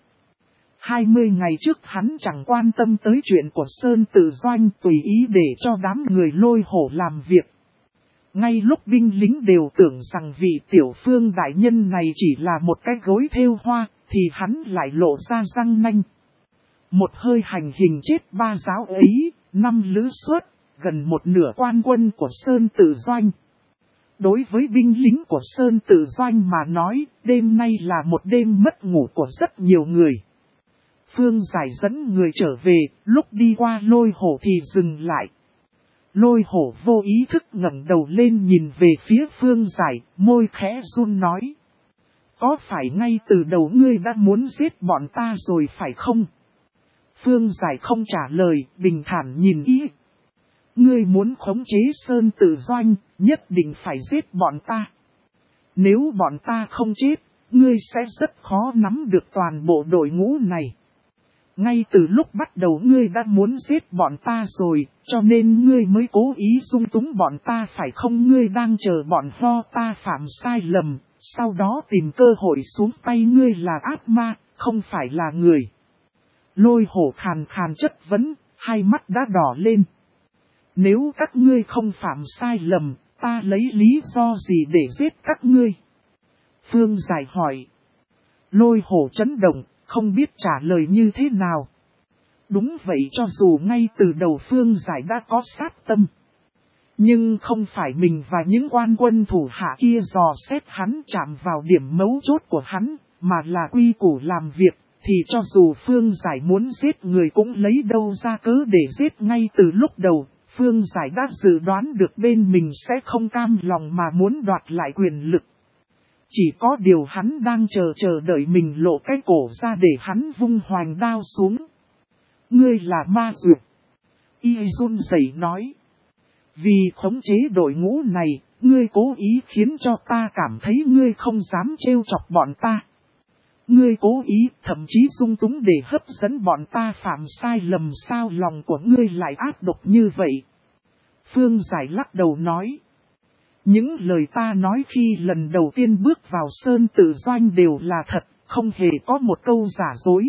20 ngày trước hắn chẳng quan tâm tới chuyện của Sơn Tự Doanh, tùy ý để cho đám người Lôi Hổ làm việc. Ngay lúc binh lính đều tưởng rằng vị Tiểu Phương đại nhân này chỉ là một cái gối thêu hoa, thì hắn lại lộ ra răng nanh. Một hơi hành hình chết 3 giáo ấy, 5 lữ suất, gần một nửa quan quân của Sơn Tự Doanh. Đối với binh lính của Sơn Tự Doanh mà nói, đêm nay là một đêm mất ngủ của rất nhiều người. Phương Giải dẫn người trở về, lúc đi qua Lôi Hổ thì dừng lại. Lôi Hổ vô ý thức ngẩng đầu lên nhìn về phía Phương Giải, môi khẽ run nói. Có phải ngay từ đầu ngươi đã muốn giết bọn ta rồi phải không? Phương Giải không trả lời, bình thản nhìn ý. Ngươi muốn khống chế Sơn Tự Doanh, nhất định phải giết bọn ta. Nếu bọn ta không chết, ngươi sẽ rất khó nắm được toàn bộ đội ngũ này. Ngay từ lúc bắt đầu ngươi đã muốn giết bọn ta rồi, cho nên ngươi mới cố ý dung túng bọn ta phải không? Ngươi đang chờ bọn ho ta phạm sai lầm, sau đó tìm cơ hội xuống tay. Ngươi là ác ma, không phải là người. Lôi Hổ khàn khàn chất vấn, hai mắt đã đỏ lên. Nếu các ngươi không phạm sai lầm, ta lấy lý do gì để giết các ngươi? Phương Giải hỏi. Lôi Hổ chấn động, không biết trả lời như thế nào. Đúng vậy, cho dù ngay từ đầu Phương Giải đã có sát tâm. Nhưng không phải mình và những quan quân thủ hạ kia dò xét hắn chạm vào điểm mấu chốt của hắn, mà là quy củ làm việc. Thì cho dù Phương Giải muốn giết người cũng lấy đâu ra cớ để giết ngay từ lúc đầu. Phương Giải đã dự đoán được bên mình sẽ không cam lòng mà muốn đoạt lại quyền lực. Chỉ có điều hắn đang chờ đợi mình lộ cái cổ ra để hắn vung hoành đao xuống. Ngươi là ma dược. Y run rẩy nói. Vì khống chế đội ngũ này, ngươi cố ý khiến cho ta cảm thấy ngươi không dám trêu chọc bọn ta. Ngươi cố ý, thậm chí dung túng để hấp dẫn bọn ta phạm sai lầm. Sao lòng của ngươi lại ác độc như vậy? Phương Giải lắc đầu nói. Những lời ta nói khi lần đầu tiên bước vào Sơn Tự Doanh đều là thật, không hề có một câu giả dối.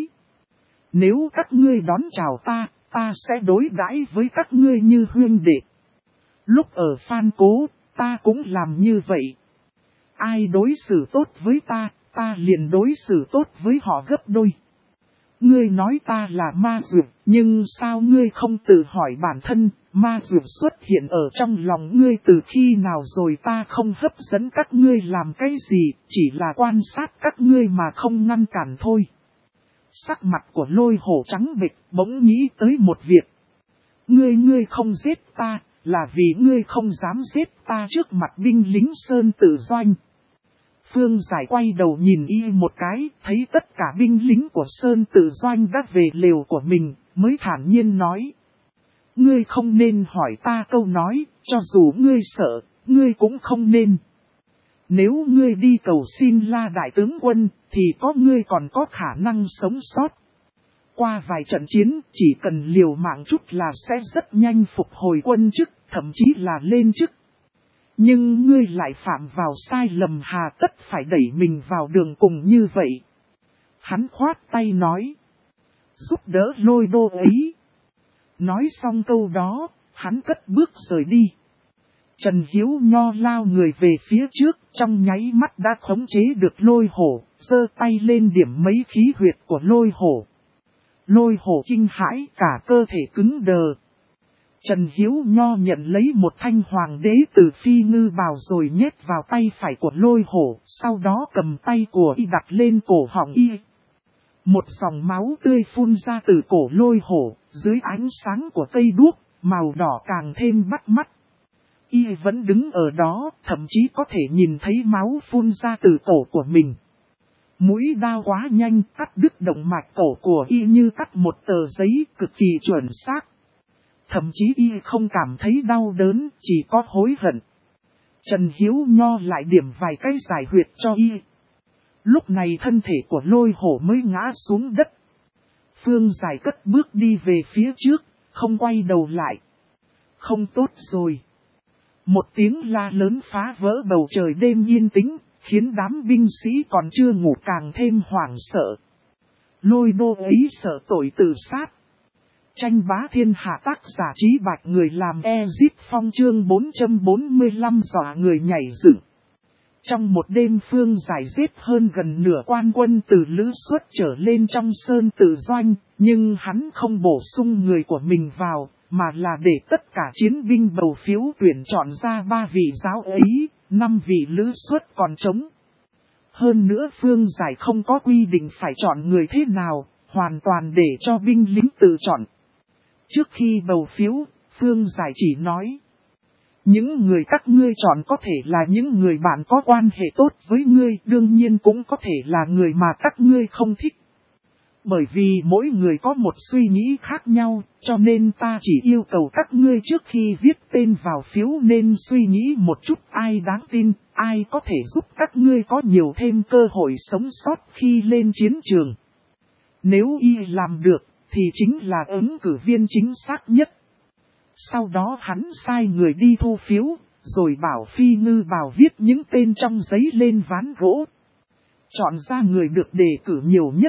Nếu các ngươi đón chào ta, ta sẽ đối đãi với các ngươi như huynh đệ. Lúc ở Phan Cố, ta cũng làm như vậy. Ai đối xử tốt với ta, ta liền đối xử tốt với họ gấp đôi. Ngươi nói ta là ma dược, nhưng sao ngươi không tự hỏi bản thân, ma dược xuất hiện ở trong lòng ngươi từ khi nào rồi? Ta không hấp dẫn các ngươi làm cái gì, chỉ là quan sát các ngươi mà không ngăn cản thôi. Sắc mặt của Lôi Hổ trắng bệch, bỗng nghĩ tới một việc. Ngươi không giết ta, là vì ngươi không dám giết ta trước mặt binh lính Sơn Tự Doanh. Phương Giải quay đầu nhìn y một cái, thấy tất cả binh lính của Sơn Tự Doanh đã về lều của mình, mới thản nhiên nói. Ngươi không nên hỏi ta câu nói, cho dù ngươi sợ, ngươi cũng không nên. Nếu ngươi đi cầu xin La Đại Tướng Quân, thì có ngươi còn có khả năng sống sót. Qua vài trận chiến, chỉ cần liều mạng chút là sẽ rất nhanh phục hồi quân chức, thậm chí là lên chức. Nhưng ngươi lại phạm vào sai lầm, hà tất phải đẩy mình vào đường cùng như vậy. Hắn khoát tay nói. Giúp đỡ Lôi Đô ấy. Nói xong câu đó, hắn cất bước rời đi. Trần Hiếu Nho lao người về phía trước, trong nháy mắt đã khống chế được Lôi Hổ, giơ tay lên điểm mấy khí huyệt của Lôi Hổ. Lôi Hổ kinh hãi, cả cơ thể cứng đờ. Trần Hiếu Nho nhận lấy một thanh hoàng đế từ phi ngư bào rồi nhét vào tay phải của Lôi Hổ, sau đó cầm tay của y đặt lên cổ họng y. Một dòng máu tươi phun ra từ cổ Lôi Hổ, dưới ánh sáng của cây đuốc, màu đỏ càng thêm bắt mắt. Y vẫn đứng ở đó, thậm chí có thể nhìn thấy máu phun ra từ cổ của mình. Mũi đao quá nhanh, cắt đứt động mạch cổ của y như cắt một tờ giấy, cực kỳ chuẩn xác. Thậm chí y không cảm thấy đau đớn, chỉ có hối hận. Trần Hiếu Nho lại điểm vài cái giải huyệt cho y. Lúc này thân thể của Lôi Hổ mới ngã xuống đất. Phương Giải cất bước đi về phía trước, không quay đầu lại. Không tốt rồi. Một tiếng la lớn phá vỡ bầu trời đêm yên tĩnh, khiến đám binh sĩ còn chưa ngủ càng thêm hoảng sợ. Lôi Đô ấy sợ tội tự sát. Tranh bá thiên hạ, tác giả Trí Bạch, người làm Ezit Phong, chương 445, dọa người nhảy dựng. Trong một đêm Phương Giải giết hơn gần nửa quan quân từ Lữ Xuất trở lên trong Sơn Tự Doanh, nhưng hắn không bổ sung người của mình vào, mà là để tất cả chiến binh bầu phiếu tuyển chọn ra 3 vị giáo ấy, 5 vị Lữ Xuất còn trống. Hơn nữa Phương Giải không có quy định phải chọn người thế nào, hoàn toàn để cho binh lính tự chọn. Trước khi bầu phiếu, Phương Giải chỉ nói: những người các ngươi chọn có thể là những người bạn có quan hệ tốt với ngươi, đương nhiên cũng có thể là người mà các ngươi không thích. Bởi vì mỗi người có một suy nghĩ khác nhau, cho nên ta chỉ yêu cầu các ngươi trước khi viết tên vào phiếu nên suy nghĩ một chút ai đáng tin, ai có thể giúp các ngươi có nhiều thêm cơ hội sống sót khi lên chiến trường. Nếu y làm được, thì chính là ứng cử viên chính xác nhất. Sau đó hắn sai người đi thu phiếu, rồi bảo phi ngư bào viết những tên trong giấy lên ván gỗ. Chọn ra người được đề cử nhiều nhất.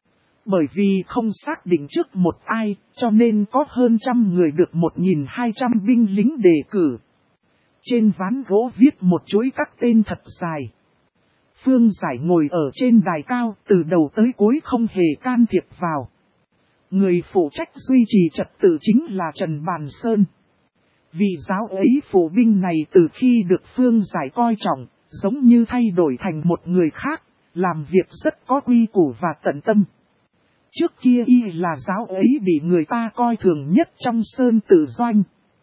Bởi vì không xác định trước một ai, cho nên có hơn 100 người được 1.200 binh lính đề cử. Trên ván gỗ viết một chuỗi các tên thật dài. Phương Giải ngồi ở trên đài cao, từ đầu tới cuối không hề can thiệp vào. Người phụ trách duy trì trật tự chính là Trần Bàn Sơn. Vị giáo ấy phụ binh này từ khi được Phương Giải coi trọng, giống như thay đổi thành một người khác, làm việc rất có quy củ và tận tâm. Trước kia y là giáo ấy bị người ta coi thường nhất trong Sơn Tự Doanh.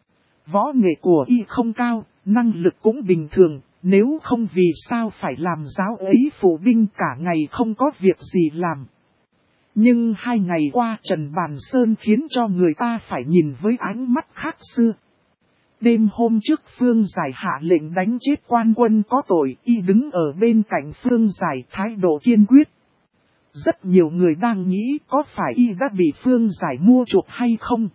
Võ nghệ của y không cao, năng lực cũng bình thường, nếu không vì sao phải làm giáo ấy phụ binh cả ngày không có việc gì làm. Nhưng 2 ngày qua Trần Bàn Sơn khiến cho người ta phải nhìn với ánh mắt khác xưa. Đêm hôm trước Phương Giải hạ lệnh đánh chết quan quân có tội, y đứng ở bên cạnh Phương Giải thái độ kiên quyết. Rất nhiều người đang nghĩ có phải y đã bị Phương Giải mua chuộc hay không.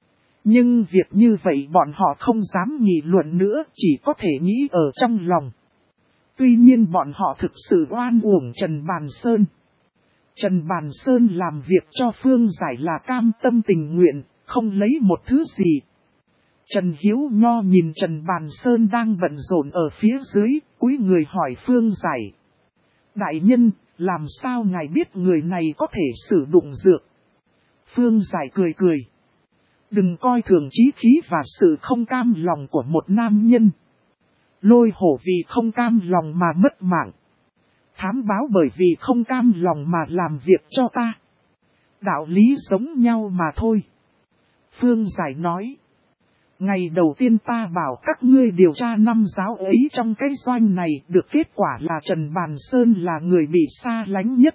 Nhưng việc như vậy bọn họ không dám nghị luận nữa, chỉ có thể nghĩ ở trong lòng. Tuy nhiên bọn họ thực sự oan uổng Trần Bàn Sơn. Trần Bàn Sơn làm việc cho Phương Giải là cam tâm tình nguyện, không lấy một thứ gì. Trần Hiếu Nho nhìn Trần Bàn Sơn đang bận rộn ở phía dưới, cúi người hỏi Phương Giải: đại nhân, làm sao ngài biết người này có thể sử dụng dược? Phương Giải cười cười: đừng coi thường chí khí và sự không cam lòng của một nam nhân. Lôi Hổ vì không cam lòng mà mất mạng. Thám báo bởi vì không cam lòng mà làm việc cho ta. Đạo lý giống nhau mà thôi. Phương Giải nói: ngày đầu tiên ta bảo các ngươi điều tra 5 giáo ấy trong cái doanh này, được kết quả là Trần Bàn Sơn là người bị xa lánh nhất.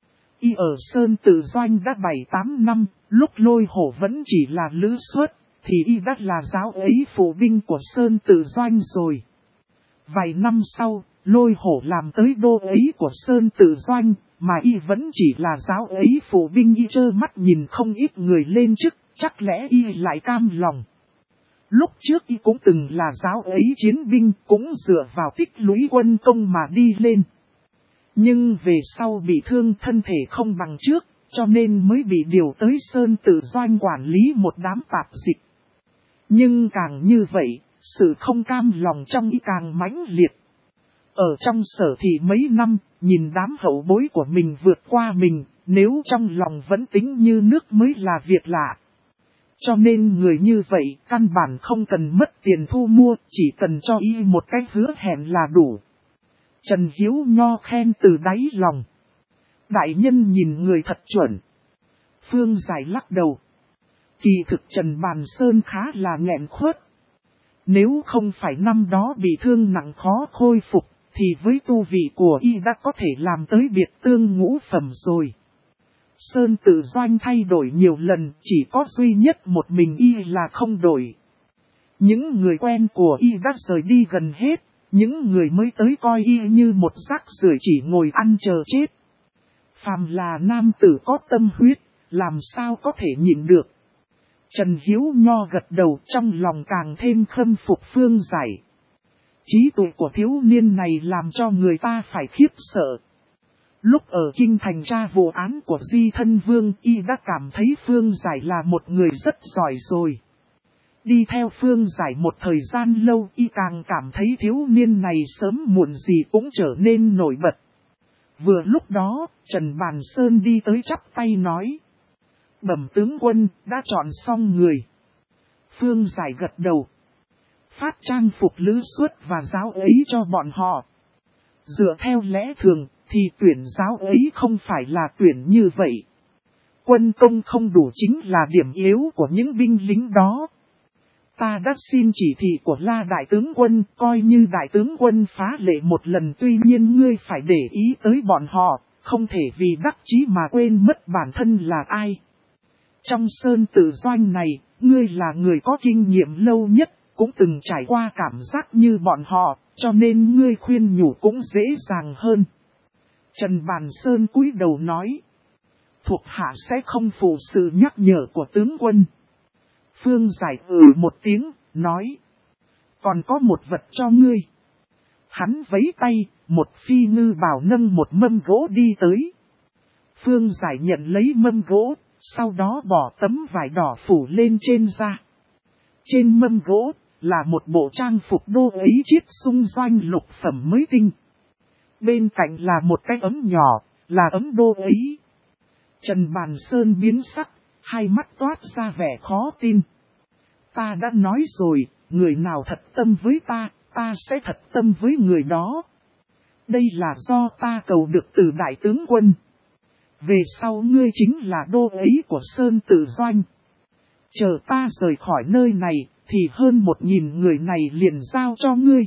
Y ở Sơn Tự Doanh đã 7-8 năm, lúc Lôi Hổ vẫn chỉ là Lữ Xuất, thì y đã là giáo ấy phụ binh của Sơn Tự Doanh rồi. Vài năm sau, Lôi Hổ làm tới đô ấy của Sơn Tự Doanh, mà y vẫn chỉ là giáo ấy phụ binh, y trơ mắt nhìn không ít người lên chức, chắc lẽ y lại cam lòng. Lúc trước y cũng từng là giáo ấy chiến binh, cũng dựa vào tích lũy quân công mà đi lên. Nhưng về sau bị thương thân thể không bằng trước, cho nên mới bị điều tới Sơn Tự Doanh quản lý một đám tạp dịch. Nhưng càng như vậy, sự không cam lòng trong y càng mãnh liệt. Ở trong sở thì mấy năm, nhìn đám hậu bối của mình vượt qua mình, nếu trong lòng vẫn tính như nước mới là việc lạ. Cho nên người như vậy căn bản không cần mất tiền thu mua, chỉ cần cho y một cái hứa hẹn là đủ. Trần Hiếu Nho khen từ đáy lòng. Đại nhân nhìn người thật chuẩn. Phương Giải lắc đầu. Kỳ thực Trần Bàn Sơn khá là nghẹn khuất. Nếu không phải năm đó bị thương nặng khó khôi phục, thì với tu vị của y đã có thể làm tới biệt tương ngũ phẩm rồi. Sơn Tự Doanh thay đổi nhiều lần, chỉ có duy nhất một mình y là không đổi. Những người quen của y đã rời đi gần hết, những người mới tới coi y như một rác rưởi chỉ ngồi ăn chờ chết. Phàm là nam tử có tâm huyết, làm sao có thể nhịn được. Trần Hiếu Nho gật đầu, trong lòng càng thêm khâm phục Phương Giải. Trí tuệ của thiếu niên này làm cho người ta phải khiếp sợ. Lúc ở Kinh Thành tra vụ án của Di Thân Vương, y đã cảm thấy Phương Giải là một người rất giỏi rồi. Đi theo Phương Giải một thời gian lâu, y càng cảm thấy thiếu niên này sớm muộn gì cũng trở nên nổi bật. Vừa lúc đó, Trần Bàn Sơn đi tới chắp tay nói. Bẩm tướng quân, đã chọn xong người. Phương Giải gật đầu. Phát trang phục lữ suất và giáo ấy cho bọn họ. Dựa theo lẽ thường, thì tuyển giáo ấy không phải là tuyển như vậy. Quân công không đủ chính là điểm yếu của những binh lính đó. Ta đã xin chỉ thị của La Đại tướng quân, coi như Đại tướng quân phá lệ một lần, tuy nhiên ngươi phải để ý tới bọn họ, không thể vì đắc chí mà quên mất bản thân là ai. Trong Sơn Tự Doanh này, ngươi là người có kinh nghiệm lâu nhất, cũng từng trải qua cảm giác như bọn họ, cho nên ngươi khuyên nhủ cũng dễ dàng hơn. Trần Bàn Sơn cúi đầu nói. Thuộc hạ sẽ không phụ sự nhắc nhở của tướng quân. Phương Giải một tiếng, nói. Còn có một vật cho ngươi. Hắn vẫy tay, một phi ngư bảo nâng một mâm gỗ đi tới. Phương Giải nhận lấy mâm gỗ, sau đó bỏ tấm vải đỏ phủ lên trên ra. Trên mâm gỗ, là một bộ trang phục đô ấy chiết sung doanh lục phẩm mới tinh. Bên cạnh là một cái ấm nhỏ, là ấm đô ấy. Trần Bàn Sơn biến sắc, hai mắt toát ra vẻ khó tin. Ta đã nói rồi, người nào thật tâm với ta, ta sẽ thật tâm với người đó. Đây là do ta cầu được từ Đại tướng quân. Về sau ngươi chính là đô ấy của Sơn Tự Doanh. Chờ ta rời khỏi nơi này, thì hơn 1000 người này liền giao cho ngươi.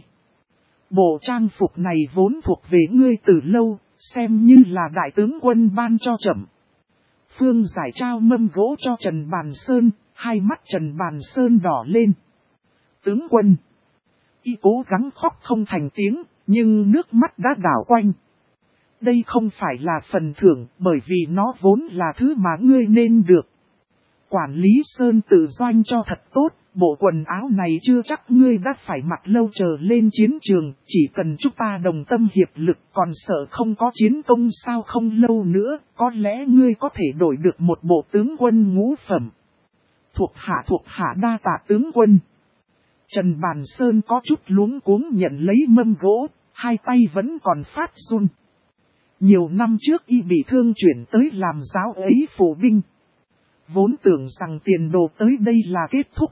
Bộ trang phục này vốn thuộc về ngươi từ lâu, xem như là Đại tướng quân ban cho chậm. Phương Giải trao mâm gỗ cho Trần Bàn Sơn, hai mắt Trần Bàn Sơn đỏ lên. Tướng quân, y cố gắng khóc không thành tiếng, nhưng nước mắt đã đảo quanh. Đây không phải là phần thưởng, bởi vì nó vốn là thứ mà ngươi nên được. Quản lý Sơn Tự Doanh cho thật tốt, bộ quần áo này chưa chắc ngươi đã phải mặc lâu chờ lên chiến trường, chỉ cần chúng ta đồng tâm hiệp lực, còn sợ không có chiến công sao không lâu nữa, có lẽ ngươi có thể đổi được một bộ tướng quân ngũ phẩm. Thuộc hạ đa tạ tướng quân. Trần Bàn Sơn có chút luống cuống nhận lấy mâm gỗ, hai tay vẫn còn phát run. Nhiều năm trước y bị thương chuyển tới làm giáo ấy phụ binh. Vốn tưởng rằng tiền đồ tới đây là kết thúc.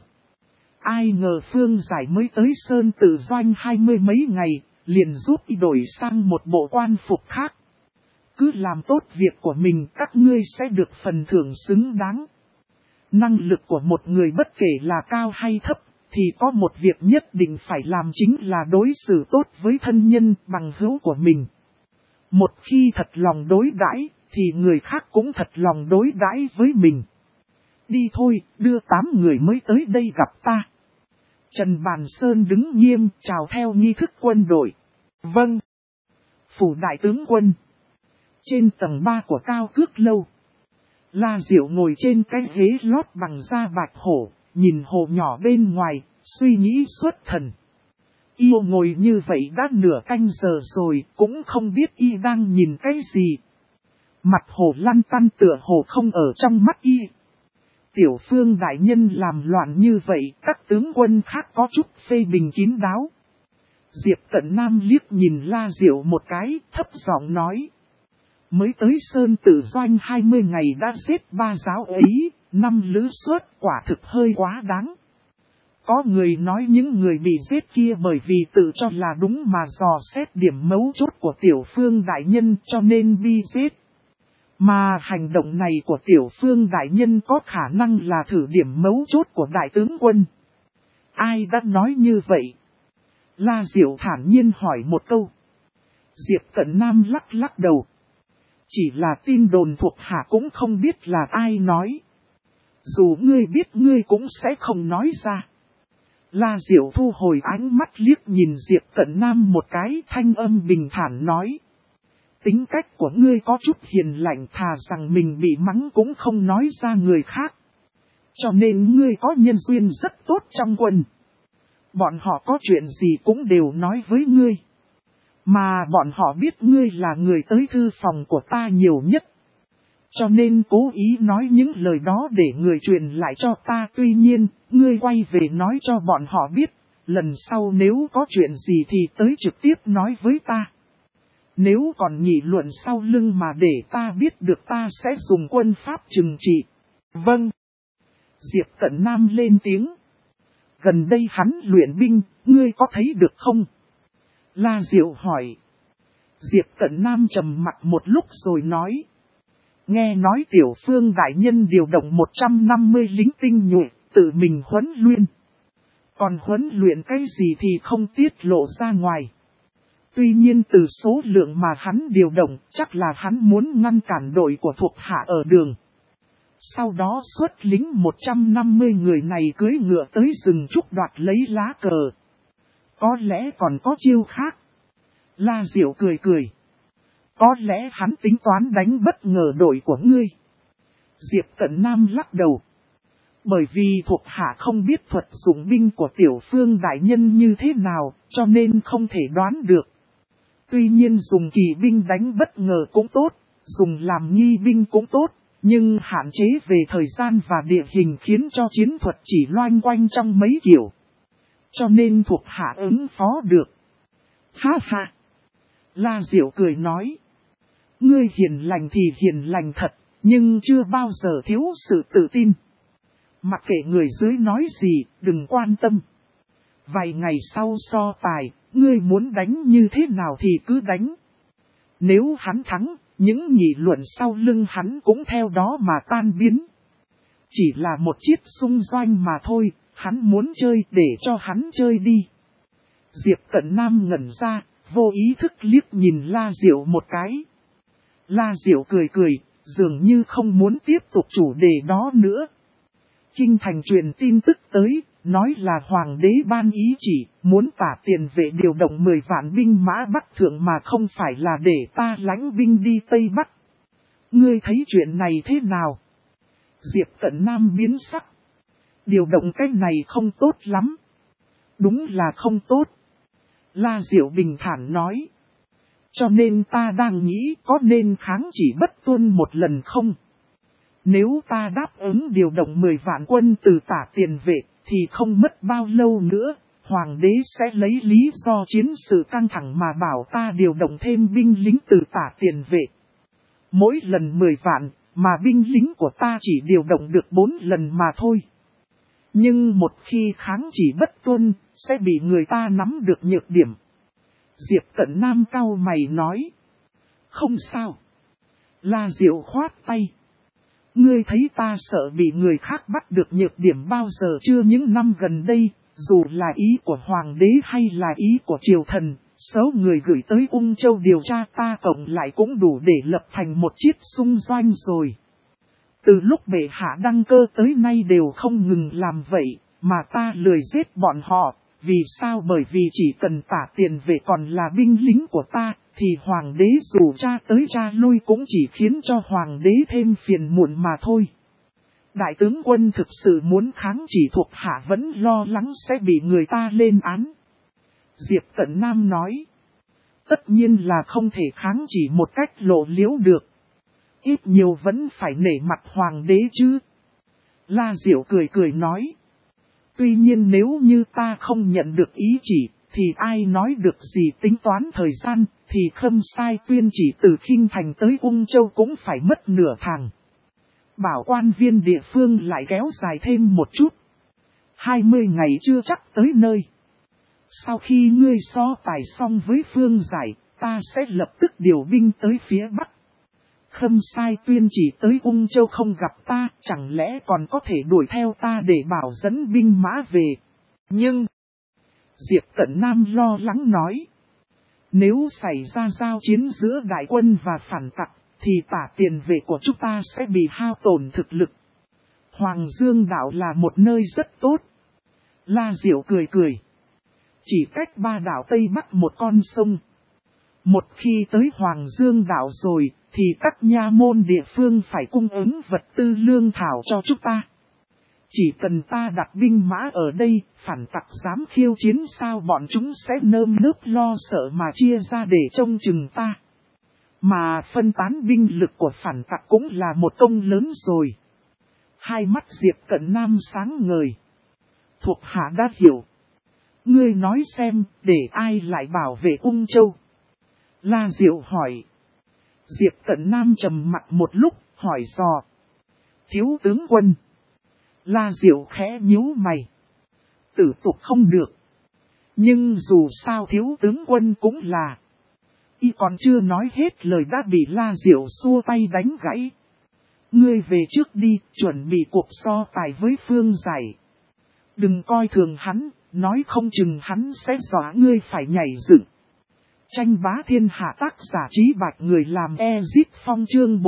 Ai ngờ Phương Giải mới tới Sơn Tự Doanh 20 mấy ngày, liền giúp y đổi sang một bộ quan phục khác. Cứ làm tốt việc của mình, các ngươi sẽ được phần thưởng xứng đáng. Năng lực của một người bất kể là cao hay thấp, thì có một việc nhất định phải làm chính là đối xử tốt với thân nhân bằng hữu của mình. Một khi thật lòng đối đãi, thì người khác cũng thật lòng đối đãi với mình. Đi thôi, đưa 8 người mới tới đây gặp ta. Trần Bàn Sơn đứng nghiêm, chào theo nghi thức quân đội. Vâng. Phủ đại tướng quân. Trên tầng 3 của Cao Cước Lâu, La Diệu ngồi trên cái ghế lót bằng da bạch hổ, nhìn hồ nhỏ bên ngoài, suy nghĩ xuất thần. Yêu ngồi như vậy đã nửa canh giờ rồi, cũng không biết y đang nhìn cái gì. Mặt hồ lăn tăn tựa hồ không ở trong mắt y. Tiểu Phương đại nhân làm loạn như vậy, các tướng quân khác có chút phê bình kín đáo. Diệp Cận Nam liếc nhìn La Diệu một cái, thấp giọng nói. Mới tới Sơn Tự Doanh 20 ngày đã giết 3 giáo ấy, 5 lữ suất quả thực hơi quá đáng. Có người nói những người bị giết kia bởi vì tự cho là đúng mà dò xét điểm mấu chốt của Tiểu Phương đại nhân cho nên bị giết. Mà hành động này của Tiểu Phương đại nhân có khả năng là thử điểm mấu chốt của đại tướng quân. Ai đã nói như vậy? La Diệu thản nhiên hỏi một câu. Diệp Cận Nam lắc lắc đầu. Chỉ là tin đồn thuộc hạ cũng không biết là ai nói. Dù ngươi biết ngươi cũng sẽ không nói ra. La Diệu thu hồi ánh mắt liếc nhìn Diệp Cận Nam một cái, thanh âm bình thản nói. Tính cách của ngươi có chút hiền lành, thà rằng mình bị mắng cũng không nói ra người khác. Cho nên ngươi có nhân duyên rất tốt trong quân. Bọn họ có chuyện gì cũng đều nói với ngươi. Mà bọn họ biết ngươi là người tới thư phòng của ta nhiều nhất. Cho nên cố ý nói những lời đó để người truyền lại cho ta. Tuy nhiên, ngươi quay về nói cho bọn họ biết. Lần sau nếu có chuyện gì thì tới trực tiếp nói với ta. Nếu còn nghị luận sau lưng mà để ta biết được ta sẽ dùng quân pháp trừng trị. Vâng. Diệp Cận Nam lên tiếng. Gần đây hắn luyện binh, ngươi có thấy được không? La Diệu hỏi. Diệp Cận Nam trầm mặt một lúc rồi nói. Nghe nói Tiểu Phương đại nhân điều động 150 lính tinh nhuệ, tự mình huấn luyện. Còn huấn luyện cái gì thì không tiết lộ ra ngoài. Tuy nhiên từ số lượng mà hắn điều động, chắc là hắn muốn ngăn cản đội của thuộc hạ ở đường. Sau đó xuất lính 150 người này cưỡi ngựa tới rừng trúc đoạt lấy lá cờ. Có lẽ còn có chiêu khác. La Diệu cười cười. Có lẽ hắn tính toán đánh bất ngờ đội của ngươi. Diệp Cận Nam lắc đầu. Bởi vì thuộc hạ không biết thuật dụng binh của Tiểu Phương đại nhân như thế nào, cho nên không thể đoán được. Tuy nhiên dùng kỳ binh đánh bất ngờ cũng tốt, dùng làm nghi binh cũng tốt, nhưng hạn chế về thời gian và địa hình khiến cho chiến thuật chỉ loanh quanh trong mấy kiểu. Cho nên thuộc hạ ứng phó được. Ha ha! La Diệu cười nói. Ngươi hiền lành thì hiền lành thật, nhưng chưa bao giờ thiếu sự tự tin. Mặc kệ người dưới nói gì, đừng quan tâm. Vài ngày sau so tài, ngươi muốn đánh như thế nào thì cứ đánh. Nếu hắn thắng, những nghị luận sau lưng hắn cũng theo đó mà tan biến. Chỉ là một chiếc xung doanh mà thôi, hắn muốn chơi để cho hắn chơi đi. Diệp Cận Nam ngẩn ra, vô ý thức liếc nhìn La Diệu một cái. La Diệu cười cười, dường như không muốn tiếp tục chủ đề đó nữa. Kinh thành truyền tin tức tới, nói là hoàng đế ban ý chỉ, muốn Tả Tiền Vệ điều động 10 vạn binh mã Bắc Thượng mà không phải là để ta lãnh binh đi Tây Bắc. Ngươi thấy chuyện này thế nào? Diệp Cận Nam biến sắc. Điều động cái này không tốt lắm. Đúng là không tốt. La Diệu bình thản nói. Cho nên ta đang nghĩ có nên kháng chỉ bất tuân một lần không? Nếu ta đáp ứng điều động 10 vạn quân từ Tả Tiền Vệ, thì không mất bao lâu nữa, Hoàng đế sẽ lấy lý do chiến sự căng thẳng mà bảo ta điều động thêm binh lính từ Tả Tiền Vệ. Mỗi lần 10 vạn, mà binh lính của ta chỉ điều động được 4 lần mà thôi. Nhưng một khi kháng chỉ bất tuân, sẽ bị người ta nắm được nhược điểm. Diệp Cận Nam cau mày nói. Không sao. La Diệu khoát tay. Ngươi thấy ta sợ bị người khác bắt được nhược điểm bao giờ chưa? Những năm gần đây, dù là ý của Hoàng đế hay là ý của triều thần, số người gửi tới Ung Châu điều tra ta cộng lại cũng đủ để lập thành một chiếc xung doanh rồi. Từ lúc bệ hạ đăng cơ tới nay đều không ngừng làm vậy, mà ta lười giết bọn họ. Vì sao? Bởi vì chỉ cần Tả Tiền Vệ còn là binh lính của ta, thì Hoàng đế dù tra tới tra lui cũng chỉ khiến cho Hoàng đế thêm phiền muộn mà thôi. Đại tướng quân thực sự muốn kháng chỉ thuộc hạ vẫn lo lắng sẽ bị người ta lên án. Diệp Cận Nam nói. Tất nhiên là không thể kháng chỉ một cách lộ liễu được. Ít nhiều vẫn phải nể mặt Hoàng đế chứ. La Diệu cười cười nói. Tuy nhiên nếu như ta không nhận được ý chỉ, thì ai nói được gì? Tính toán thời gian, thì Khâm Sai tuyên chỉ từ Kinh Thành tới Ung Châu cũng phải mất nửa tháng. bảo quan viên địa phương lại kéo dài thêm một chút. 20 ngày chưa chắc tới nơi. Sau khi ngươi so tài xong với Phương Giải, ta sẽ lập tức điều binh tới phía Bắc. Khâm Sai Tuyên chỉ tới Ung Châu không gặp ta, chẳng lẽ còn có thể đuổi theo ta để bảo dẫn binh mã về. Nhưng, Diệp Cận Nam lo lắng nói, nếu xảy ra giao chiến giữa đại quân và phản tặc, thì tả tiền vệ của chúng ta sẽ bị hao tổn thực lực. Hoàng Dương đảo là một nơi rất tốt. La Diệu cười cười. Chỉ cách 3 đảo Tây Bắc một con sông. Một khi tới Hoàng Dương đảo rồi, thì các nha môn địa phương phải cung ứng vật tư lương thảo cho chúng ta. Chỉ cần ta đặt binh mã ở đây, phản tặc dám khiêu chiến sao bọn chúng sẽ nơm nớp lo sợ mà chia ra để trông chừng ta. Mà phân tán binh lực của phản tặc cũng là một công lớn rồi. Hai mắt Diệp Cận Nam sáng ngời. Thuộc hạ đã hiểu. Ngươi nói xem, để ai lại bảo vệ Ung Châu? La Diệu hỏi. Diệp Cận Nam trầm mặt một lúc, hỏi dò. Thiếu tướng quân. La Diệu khẽ nhíu mày. Tử tục không được. Nhưng dù sao thiếu tướng quân cũng là. Y còn chưa nói hết lời đã bị La Diệu xua tay đánh gãy. Ngươi về trước đi, chuẩn bị cuộc so tài với Phương Giải. Đừng coi thường hắn, nói không chừng hắn sẽ dọa ngươi phải nhảy dựng. Tranh bá thiên hạ tác giả Trí Bạch người làm Ezit Phong chương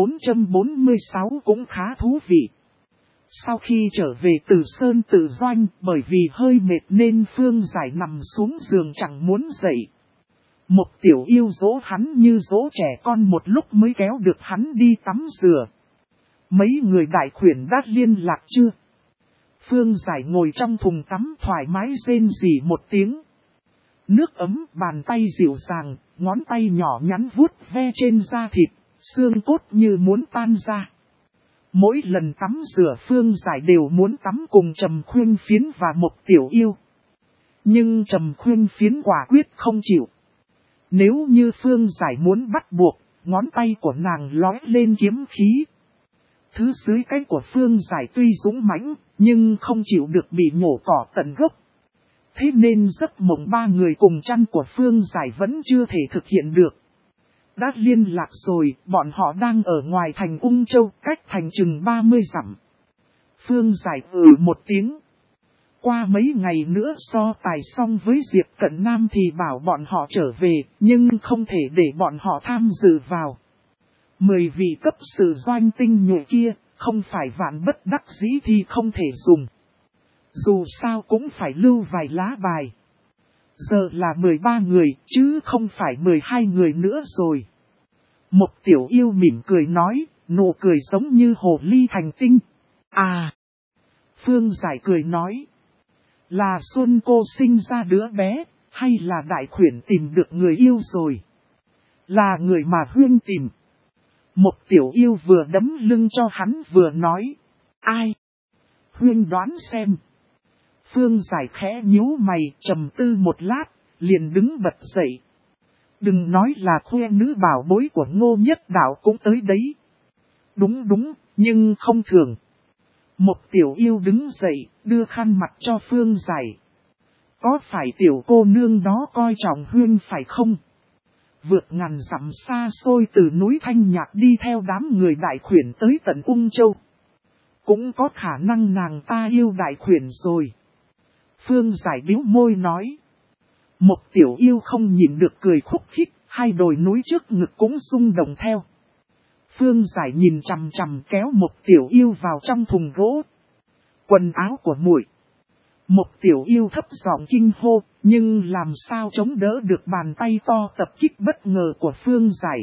446 cũng khá thú vị. Sau khi trở về từ Sơn Tự Doanh, bởi vì hơi mệt nên Phương Giải nằm xuống giường chẳng muốn dậy. Một tiểu yêu dỗ hắn như dỗ trẻ con một lúc mới kéo được hắn đi tắm rửa. Mấy người đại khuyển đã liên lạc chưa? Phương Giải ngồi trong thùng tắm thoải mái rên rỉ một tiếng. Nước ấm, bàn tay dịu dàng, ngón tay nhỏ nhắn vuốt ve trên da thịt, xương cốt như muốn tan ra. Mỗi lần tắm rửa Phương Giải đều muốn tắm cùng Trầm Khuyên Phiến và một tiểu yêu. Nhưng Trầm Khuyên Phiến quả quyết không chịu. Nếu như Phương Giải muốn bắt buộc, ngón tay của nàng lói lên kiếm khí. Thứ dưới cái của Phương Giải tuy dũng mãnh, nhưng không chịu được bị nhổ cỏ tận gốc. Thế nên giấc mộng 3 người cùng chăn của Phương Giải vẫn chưa thể thực hiện được. Đã liên lạc rồi, bọn họ đang ở ngoài thành Ung Châu, cách thành chừng 30 dặm. Phương Giải một tiếng. Qua mấy ngày nữa so tài xong với Diệp Cận Nam thì bảo bọn họ trở về, nhưng không thể để bọn họ tham dự vào. 10 vị cấp sự doanh tinh nhuệ kia, không phải vạn bất đắc dĩ thì không thể dùng. Dù sao cũng phải lưu vài lá bài. Giờ là 13 người, chứ không phải 12 người nữa rồi. Một tiểu yêu mỉm cười nói, nụ cười giống như hồ ly thành tinh. À! Phương Giải cười nói. Là Xuân cô sinh ra đứa bé, hay là đại khuyển tìm được người yêu rồi? Là người mà Huyên tìm. Một tiểu yêu vừa đấm lưng cho hắn vừa nói. Ai? Huyên đoán xem. Phương Giải khẽ nhíu mày, trầm tư một lát, liền đứng bật dậy. Đừng nói là khoe nữ bảo bối của Ngô Nhất Đạo cũng tới đấy. Đúng, nhưng không thường. Một tiểu yêu đứng dậy, đưa khăn mặt cho Phương Giải. Có phải tiểu cô nương đó coi trọng Huyên phải không? Vượt ngàn dặm xa xôi từ núi Thanh Nhạc đi theo đám người đại khuyển tới tận Ung Châu. Cũng có khả năng nàng ta yêu đại khuyển rồi. Phương Giải bĩu môi nói. Một tiểu yêu không nhìn được cười khúc khích, hai đồi núi trước ngực cũng rung động theo. Phương Giải nhìn chằm chằm kéo một tiểu yêu vào trong thùng gỗ. Quần áo của muội. Một tiểu yêu thấp giọng kinh hô, nhưng làm sao chống đỡ được bàn tay to tập kích bất ngờ của Phương Giải.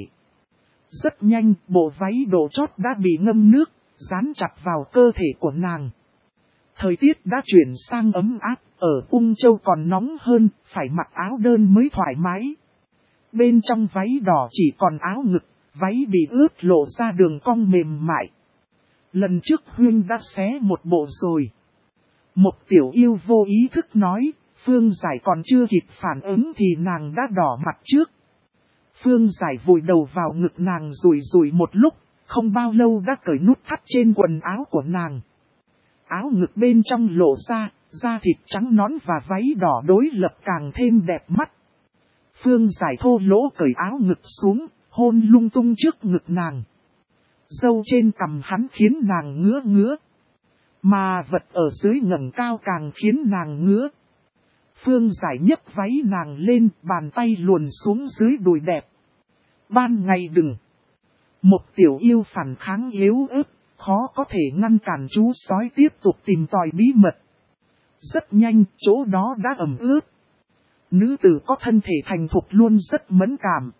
Rất nhanh, bộ váy đồ chót đã bị ngâm nước, dán chặt vào cơ thể của nàng. Thời tiết đã chuyển sang ấm áp, ở Ung Châu còn nóng hơn, phải mặc áo đơn mới thoải mái. Bên trong váy đỏ chỉ còn áo ngực, váy bị ướt lộ ra đường cong mềm mại. Lần trước Huyên đã xé một bộ rồi. Một tiểu yêu vô ý thức nói, Phương Giải còn chưa kịp phản ứng thì nàng đã đỏ mặt trước. Phương Giải vùi đầu vào ngực nàng rủi rủi một lúc, không bao lâu đã cởi nút thắt trên quần áo của nàng. Áo ngực bên trong lộ ra, da thịt trắng nõn và váy đỏ đối lập càng thêm đẹp mắt. Phương Giải thô lỗ cởi áo ngực xuống, hôn lung tung trước ngực nàng. Râu trên cằm hắn khiến nàng ngứa ngứa. Mà vật ở dưới ngẩng cao càng khiến nàng ngứa. Phương Giải nhấc váy nàng lên, bàn tay luồn xuống dưới đùi đẹp. Ban ngày đừng. Một tiểu yêu phản kháng yếu ớt, khó có thể ngăn cản chú sói tiếp tục tìm tòi bí mật. Rất nhanh, chỗ đó đã ẩm ướt. Nữ tử có thân thể thành thục luôn rất mẫn cảm.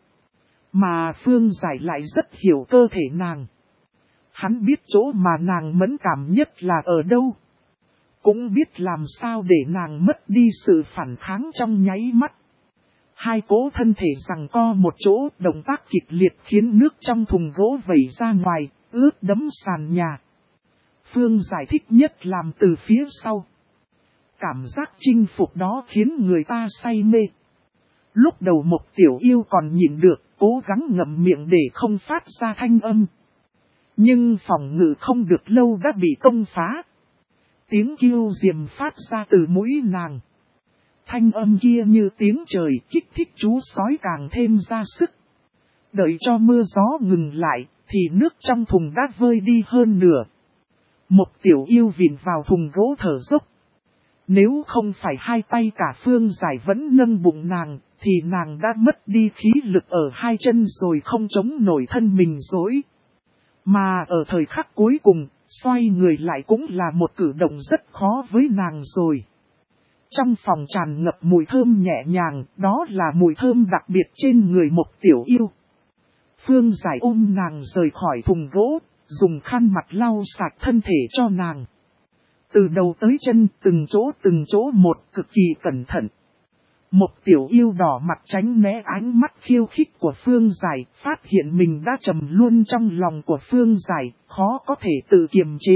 Mà Phương Giải lại rất hiểu cơ thể nàng. Hắn biết chỗ mà nàng mẫn cảm nhất là ở đâu. Cũng biết làm sao để nàng mất đi sự phản kháng trong nháy mắt. Hai cố thân thể giằng co một chỗ, động tác kịch liệt khiến nước trong thùng gỗ vẩy ra ngoài, ướt đẫm sàn nhà. Phương Giải thích nhất làm từ phía sau. Cảm giác chinh phục đó khiến người ta say mê. Lúc đầu một tiểu yêu còn nhịn được, cố gắng ngậm miệng để không phát ra thanh âm. Nhưng phòng ngự không được lâu đã bị công phá. Tiếng kêu diềm phát ra từ mũi nàng. Thanh âm kia như tiếng trời kích thích chú sói càng thêm ra sức. Đợi cho mưa gió ngừng lại, thì nước trong thùng đã vơi đi hơn nửa. Một tiểu yêu vịn vào thùng gỗ thở dốc. Nếu không phải hai tay cả Phương Giải vẫn nâng bụng nàng, thì nàng đã mất đi khí lực ở hai chân rồi không chống nổi thân mình dối. Mà ở thời khắc cuối cùng, xoay người lại cũng là một cử động rất khó với nàng rồi. Trong phòng tràn ngập mùi thơm nhẹ nhàng, đó là mùi thơm đặc biệt trên người một tiểu yêu. Phương Giải ôm nàng rời khỏi thùng gỗ, dùng khăn mặt lau sạch thân thể cho nàng. Từ đầu tới chân, từng chỗ một, cực kỳ cẩn thận. Một tiểu yêu đỏ mặt tránh né ánh mắt khiêu khích của Phương Giải, phát hiện mình đã trầm luôn trong lòng của Phương Giải, khó có thể tự kiềm chế.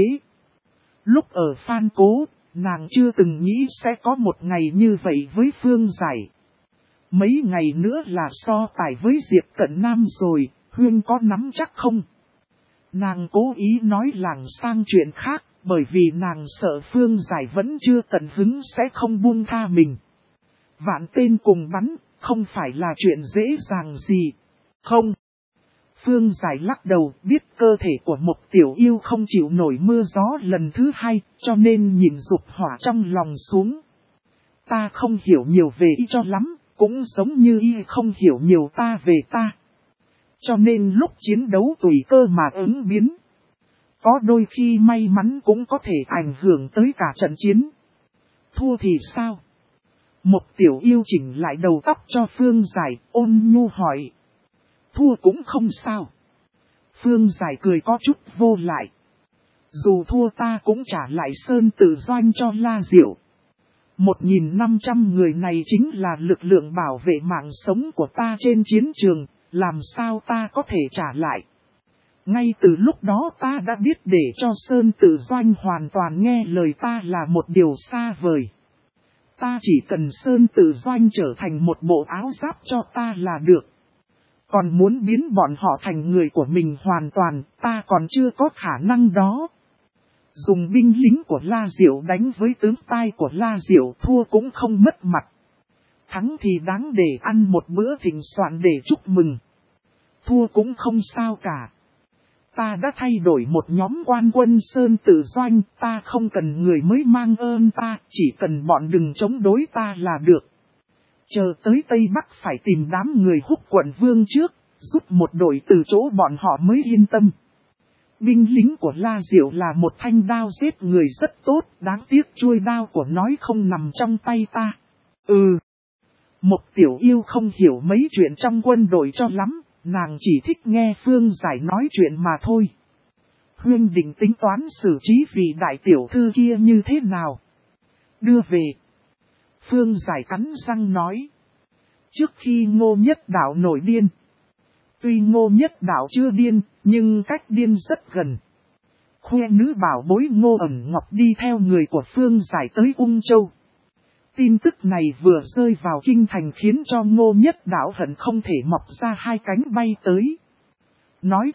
Lúc ở Phan Cố, nàng chưa từng nghĩ sẽ có một ngày như vậy với Phương Giải. Mấy ngày nữa là so tài với Diệp Cận Nam rồi, Huyên có nắm chắc không? Nàng cố ý nói làng sang chuyện khác, bởi vì nàng sợ Phương Giải vẫn chưa tận hứng sẽ không buông tha mình. Vạn tên cùng bắn, không phải là chuyện dễ dàng gì. Không. Phương Giải lắc đầu, biết cơ thể của một tiểu yêu không chịu nổi mưa gió lần thứ hai, cho nên nhìn dục hỏa trong lòng xuống. Ta không hiểu nhiều về y cho lắm, cũng giống như y không hiểu nhiều ta về ta. Cho nên lúc chiến đấu tùy cơ mà ứng biến. Có đôi khi may mắn cũng có thể ảnh hưởng tới cả trận chiến. Thua thì sao? Một tiểu yêu chỉnh lại đầu tóc cho Phương Giải, ôn nhu hỏi. Thua cũng không sao. Phương Giải cười có chút vô lại. Dù thua ta cũng trả lại Sơn Tử Doanh cho La Diệu. 1.500 người này chính là lực lượng bảo vệ mạng sống của ta trên chiến trường, làm sao ta có thể trả lại. Ngay từ lúc đó ta đã biết để cho Sơn Tử Doanh hoàn toàn nghe lời ta là một điều xa vời. Ta chỉ cần Sơn Tử Doanh trở thành một bộ áo giáp cho ta là được. Còn muốn biến bọn họ thành người của mình hoàn toàn, ta còn chưa có khả năng đó. Dùng binh lính của La Diệu đánh với tướng tai của La Diệu thua cũng không mất mặt. Thắng thì đáng để ăn một bữa thịnh soạn để chúc mừng. Thua cũng không sao cả. Ta đã thay đổi một nhóm quan quân Sơn Tử Doanh, ta không cần người mới mang ơn ta, chỉ cần bọn đừng chống đối ta là được. Chờ tới Tây Bắc phải tìm đám người Húc quận vương trước, rút một đội từ chỗ bọn họ mới yên tâm. Binh lính của La Diệu là một thanh đao giết người rất tốt, đáng tiếc chuôi đao của nói không nằm trong tay ta. Một tiểu yêu không hiểu mấy chuyện trong quân đội cho lắm, nàng chỉ thích nghe Phương Giải nói chuyện mà thôi. Huyên định tính toán xử trí vị đại tiểu thư kia như thế nào? Đưa về. Phương Giải cắn răng nói. Trước khi Ngô Nhất Đạo nổi điên. Tuy Ngô Nhất Đạo chưa điên, nhưng cách điên rất gần. Khoe nữ bảo bối Ngô Ẩn Ngọc đi theo người của Phương Giải tới Ung Châu. Tin tức này vừa rơi vào kinh thành khiến cho Ngô Nhất Đạo hận không thể mọc ra hai cánh bay tới. Nói thật,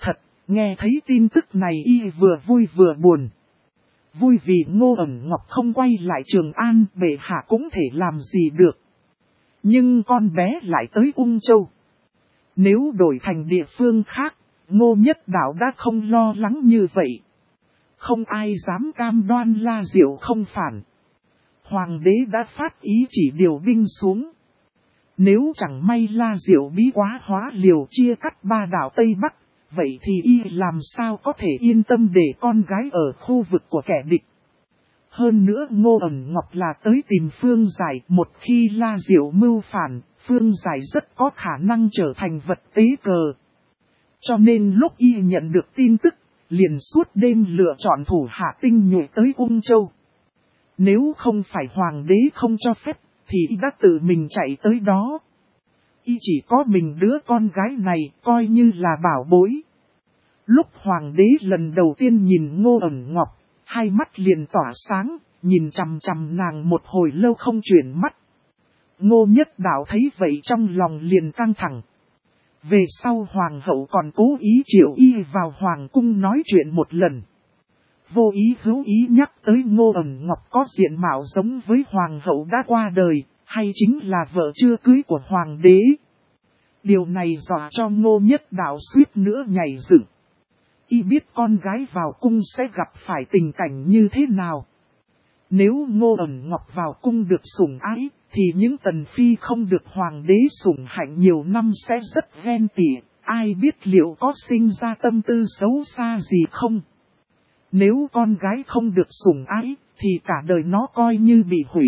Nghe thấy tin tức này y vừa vui vừa buồn. Vui vì Ngô Ẩn Ngọc không quay lại Trường An, bệ hạ cũng thể làm gì được. Nhưng con bé lại tới Ung Châu. Nếu đổi thành địa phương khác, Ngô Nhất Đạo đã không lo lắng như vậy. Không ai dám cam đoan La Diệu không phản. Hoàng đế đã phát ý chỉ điều binh xuống. Nếu chẳng may La Diệu bí quá hóa liều chia cắt ba đảo Tây Bắc, vậy thì y làm sao có thể yên tâm để con gái ở khu vực của kẻ địch. Hơn nữa Ngô Ẩn Ngọc là tới tìm Phương Giải, một khi La Diệu mưu phản, Phương Giải rất có khả năng trở thành vật tế cờ. Cho nên lúc y nhận được tin tức, liền suốt đêm lựa chọn thủ hạ tinh nhuệ tới Ung Châu. Nếu không phải hoàng đế không cho phép, thì y đã tự mình chạy tới đó. Y chỉ có mình đứa con gái này, coi như là bảo bối. Lúc hoàng đế lần đầu tiên nhìn Ngô Ẩn Ngọc, hai mắt liền tỏa sáng, nhìn chằm chằm nàng một hồi lâu không chuyển mắt. Ngô Nhất Đạo thấy vậy trong lòng liền căng thẳng. Về sau hoàng hậu còn cố ý triệu y vào hoàng cung nói chuyện một lần. Vô ý hữu ý nhắc tới Ngô Ẩn Ngọc có diện mạo giống với hoàng hậu đã qua đời, hay chính là vợ chưa cưới của hoàng đế. Điều này dọa cho Ngô Nhất Đạo suýt nữa nhảy dựng. Y biết con gái vào cung sẽ gặp phải tình cảnh như thế nào. Nếu Ngô Ẩn Ngọc vào cung được sủng ái, thì những tần phi không được hoàng đế sủng hạnh nhiều năm sẽ rất ghen tị, ai biết liệu có sinh ra tâm tư xấu xa gì không. Nếu con gái không được sủng ái, thì cả đời nó coi như bị hủy.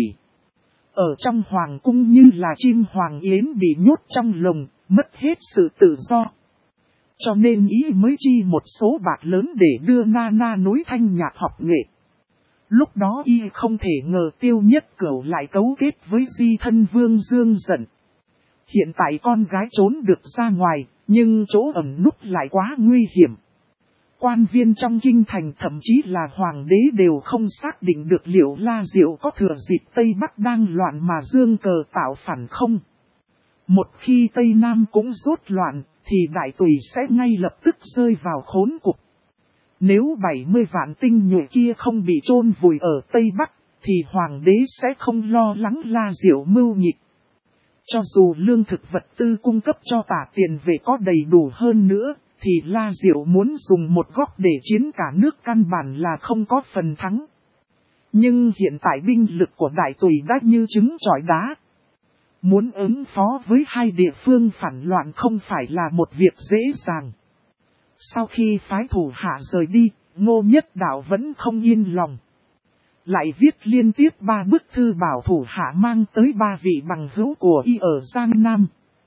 Ở trong hoàng cung như là chim hoàng yến bị nhốt trong lồng, mất hết sự tự do. Cho nên ý mới chi một số bạc lớn để đưa Nana núi Thanh Nhạc học nghệ. Lúc đó y không thể ngờ Tiêu Nhất Cửu lại cấu kết với di thân Vương Dương giận. Hiện tại con gái trốn được ra ngoài, nhưng chỗ ẩn núp lại quá nguy hiểm. Quan viên trong kinh thành thậm chí là hoàng đế đều không xác định được liệu La Diệu có thừa dịp Tây Bắc đang loạn mà dương cờ tạo phản không. Một khi Tây Nam cũng rốt loạn, thì đại tùy sẽ ngay lập tức rơi vào khốn cục. Nếu 70 vạn tinh nhuệ kia không bị chôn vùi ở Tây Bắc, thì hoàng đế sẽ không lo lắng La Diệu mưu nghịch. Cho dù lương thực vật tư cung cấp cho Tả Tiền Vệ có đầy đủ hơn nữa, thì La Diệu muốn dùng một góc để chiến cả nước căn bản là không có phần thắng. Nhưng hiện tại binh lực của đại tùy đã như trứng trọi đá. Muốn ứng phó với hai địa phương phản loạn không phải là một việc dễ dàng. Sau khi phái thủ hạ rời đi, Ngô Nhất Đạo vẫn không yên lòng. Lại viết liên tiếp 3 bức thư bảo thủ hạ mang tới 3 vị bằng hữu của y ở Giang Nam.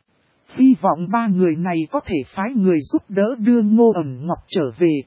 Hy vọng 3 người này có thể phái người giúp đỡ đưa Ngô Ẩn Ngọc trở về.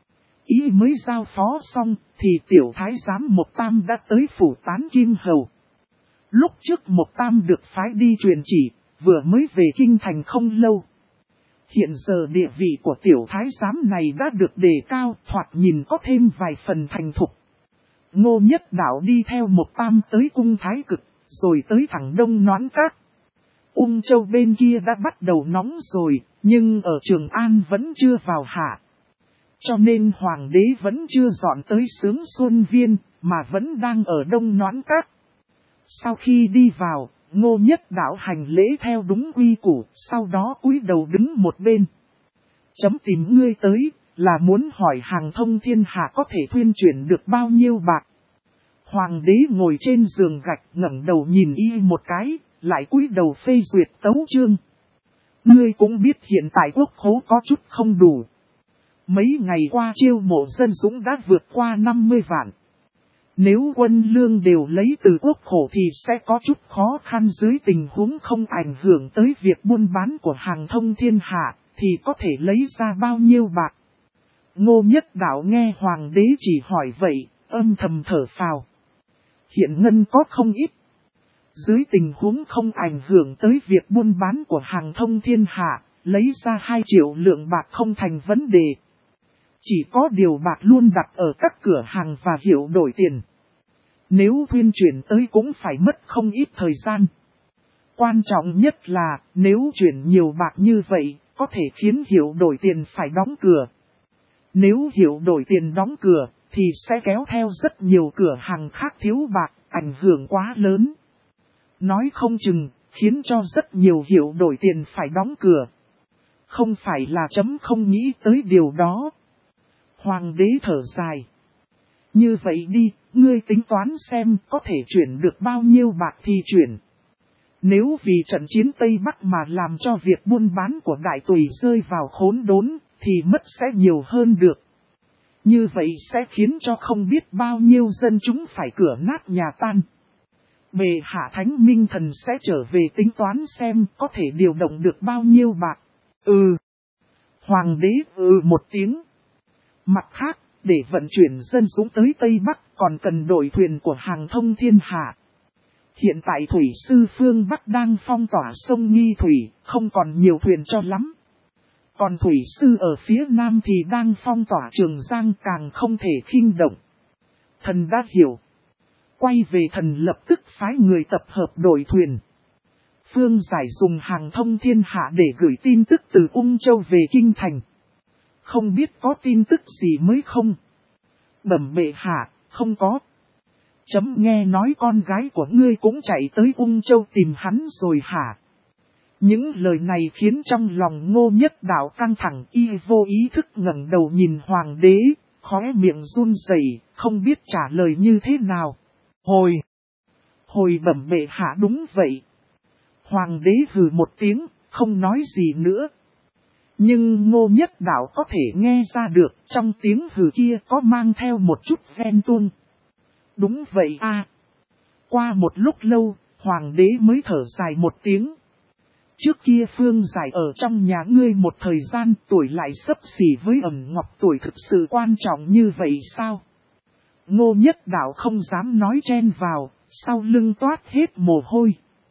Y mới giao phó xong, thì tiểu thái giám Mộc Tam đã tới phủ Tán Kim Hầu. Lúc trước Mộc Tam được phái đi truyền chỉ, vừa mới về kinh thành không lâu. Hiện giờ địa vị của tiểu thái giám này đã được đề cao, thoạt nhìn có thêm vài phần thành thục. Ngô Nhất Đạo đi theo Mộc Tam tới cung Thái Cực, rồi tới thẳng Đông Noãn Các. Ung Châu bên kia đã bắt đầu nóng rồi, nhưng ở Trường An vẫn chưa vào hạ. Cho nên hoàng đế vẫn chưa dọn tới Sướng Xuân Viên, mà vẫn đang ở Đông Noãn Các. Sau khi đi vào, Ngô Nhất Đạo hành lễ theo đúng quy củ, sau đó cúi đầu đứng một bên. Chấm tìm ngươi tới, là muốn hỏi hàng thông thiên hạ có thể thuyên chuyển được bao nhiêu bạc. Hoàng đế ngồi trên giường gạch ngẩng đầu nhìn y một cái, lại cúi đầu phê duyệt tấu chương. Ngươi cũng biết hiện tại quốc khố có chút không đủ. Mấy ngày qua chiêu mộ dân dũng đã vượt qua 50 vạn. Nếu quân lương đều lấy từ quốc khổ thì sẽ có chút khó khăn dưới tình huống không ảnh hưởng tới việc buôn bán của hàng thông thiên hạ, thì có thể lấy ra bao nhiêu bạc. Ngô Nhất Đạo nghe hoàng đế chỉ hỏi vậy, âm thầm thở phào. Hiện ngân có không ít. Dưới tình huống không ảnh hưởng tới việc buôn bán của hàng thông thiên hạ, lấy ra 2 triệu lượng bạc không thành vấn đề. Chỉ có điều bạc luôn đặt ở các cửa hàng và hiệu đổi tiền. Nếu thuyên chuyển tới cũng phải mất không ít thời gian. Quan trọng nhất là nếu chuyển nhiều bạc như vậy, có thể khiến hiệu đổi tiền phải đóng cửa. Nếu hiệu đổi tiền đóng cửa, thì sẽ kéo theo rất nhiều cửa hàng khác thiếu bạc, ảnh hưởng quá lớn. Nói không chừng, khiến cho rất nhiều hiệu đổi tiền phải đóng cửa. Không phải là chấm không nghĩ tới điều đó. Hoàng đế thở dài. Như vậy đi, ngươi tính toán xem có thể chuyển được bao nhiêu bạc thì chuyển. Nếu vì trận chiến Tây Bắc mà làm cho việc buôn bán của đại tùy rơi vào khốn đốn, thì mất sẽ nhiều hơn được. Như vậy sẽ khiến cho không biết bao nhiêu dân chúng phải cửa nát nhà tan. Bệ hạ Thánh Minh Thần sẽ trở về tính toán xem có thể điều động được bao nhiêu bạc. Hoàng đế một tiếng. Mặt khác, để vận chuyển dân dũng tới Tây Bắc còn cần đội thuyền của hàng thông thiên hạ. Hiện tại thủy sư phương Bắc đang phong tỏa sông Nghi Thủy, không còn nhiều thuyền cho lắm. Còn thủy sư ở phía Nam thì đang phong tỏa Trường Giang càng không thể khinh động. Thần đã hiểu. Quay về thần lập tức phái người tập hợp đội thuyền. Phương Giải dùng hàng thông thiên hạ để gửi tin tức từ Ung Châu về Kinh Thành. Không biết có tin tức gì mới không? Bẩm bệ hạ, không có. Chấm nghe nói con gái của ngươi cũng chạy tới Ung Châu tìm hắn rồi hả? Những lời này khiến trong lòng Ngô Nhất Đạo căng thẳng, y vô ý thức ngẩng đầu nhìn hoàng đế, khóe miệng run rẩy, không biết trả lời như thế nào. Hồi bẩm bệ hạ đúng vậy. Hoàng đế hừ một tiếng, không nói gì nữa. Nhưng Ngô Nhất Đạo có thể nghe ra được trong tiếng hừ kia có mang theo một chút ghen tuông. Đúng vậy a. Qua một lúc lâu, hoàng đế mới thở dài một tiếng. Trước kia Phương Giải ở trong nhà ngươi một thời gian tuổi lại xấp xỉ với Ẩn Ngọc tuổi thực sự quan trọng như vậy sao? Ngô Nhất Đạo không dám nói chen vào, sau lưng toát hết mồ hôi.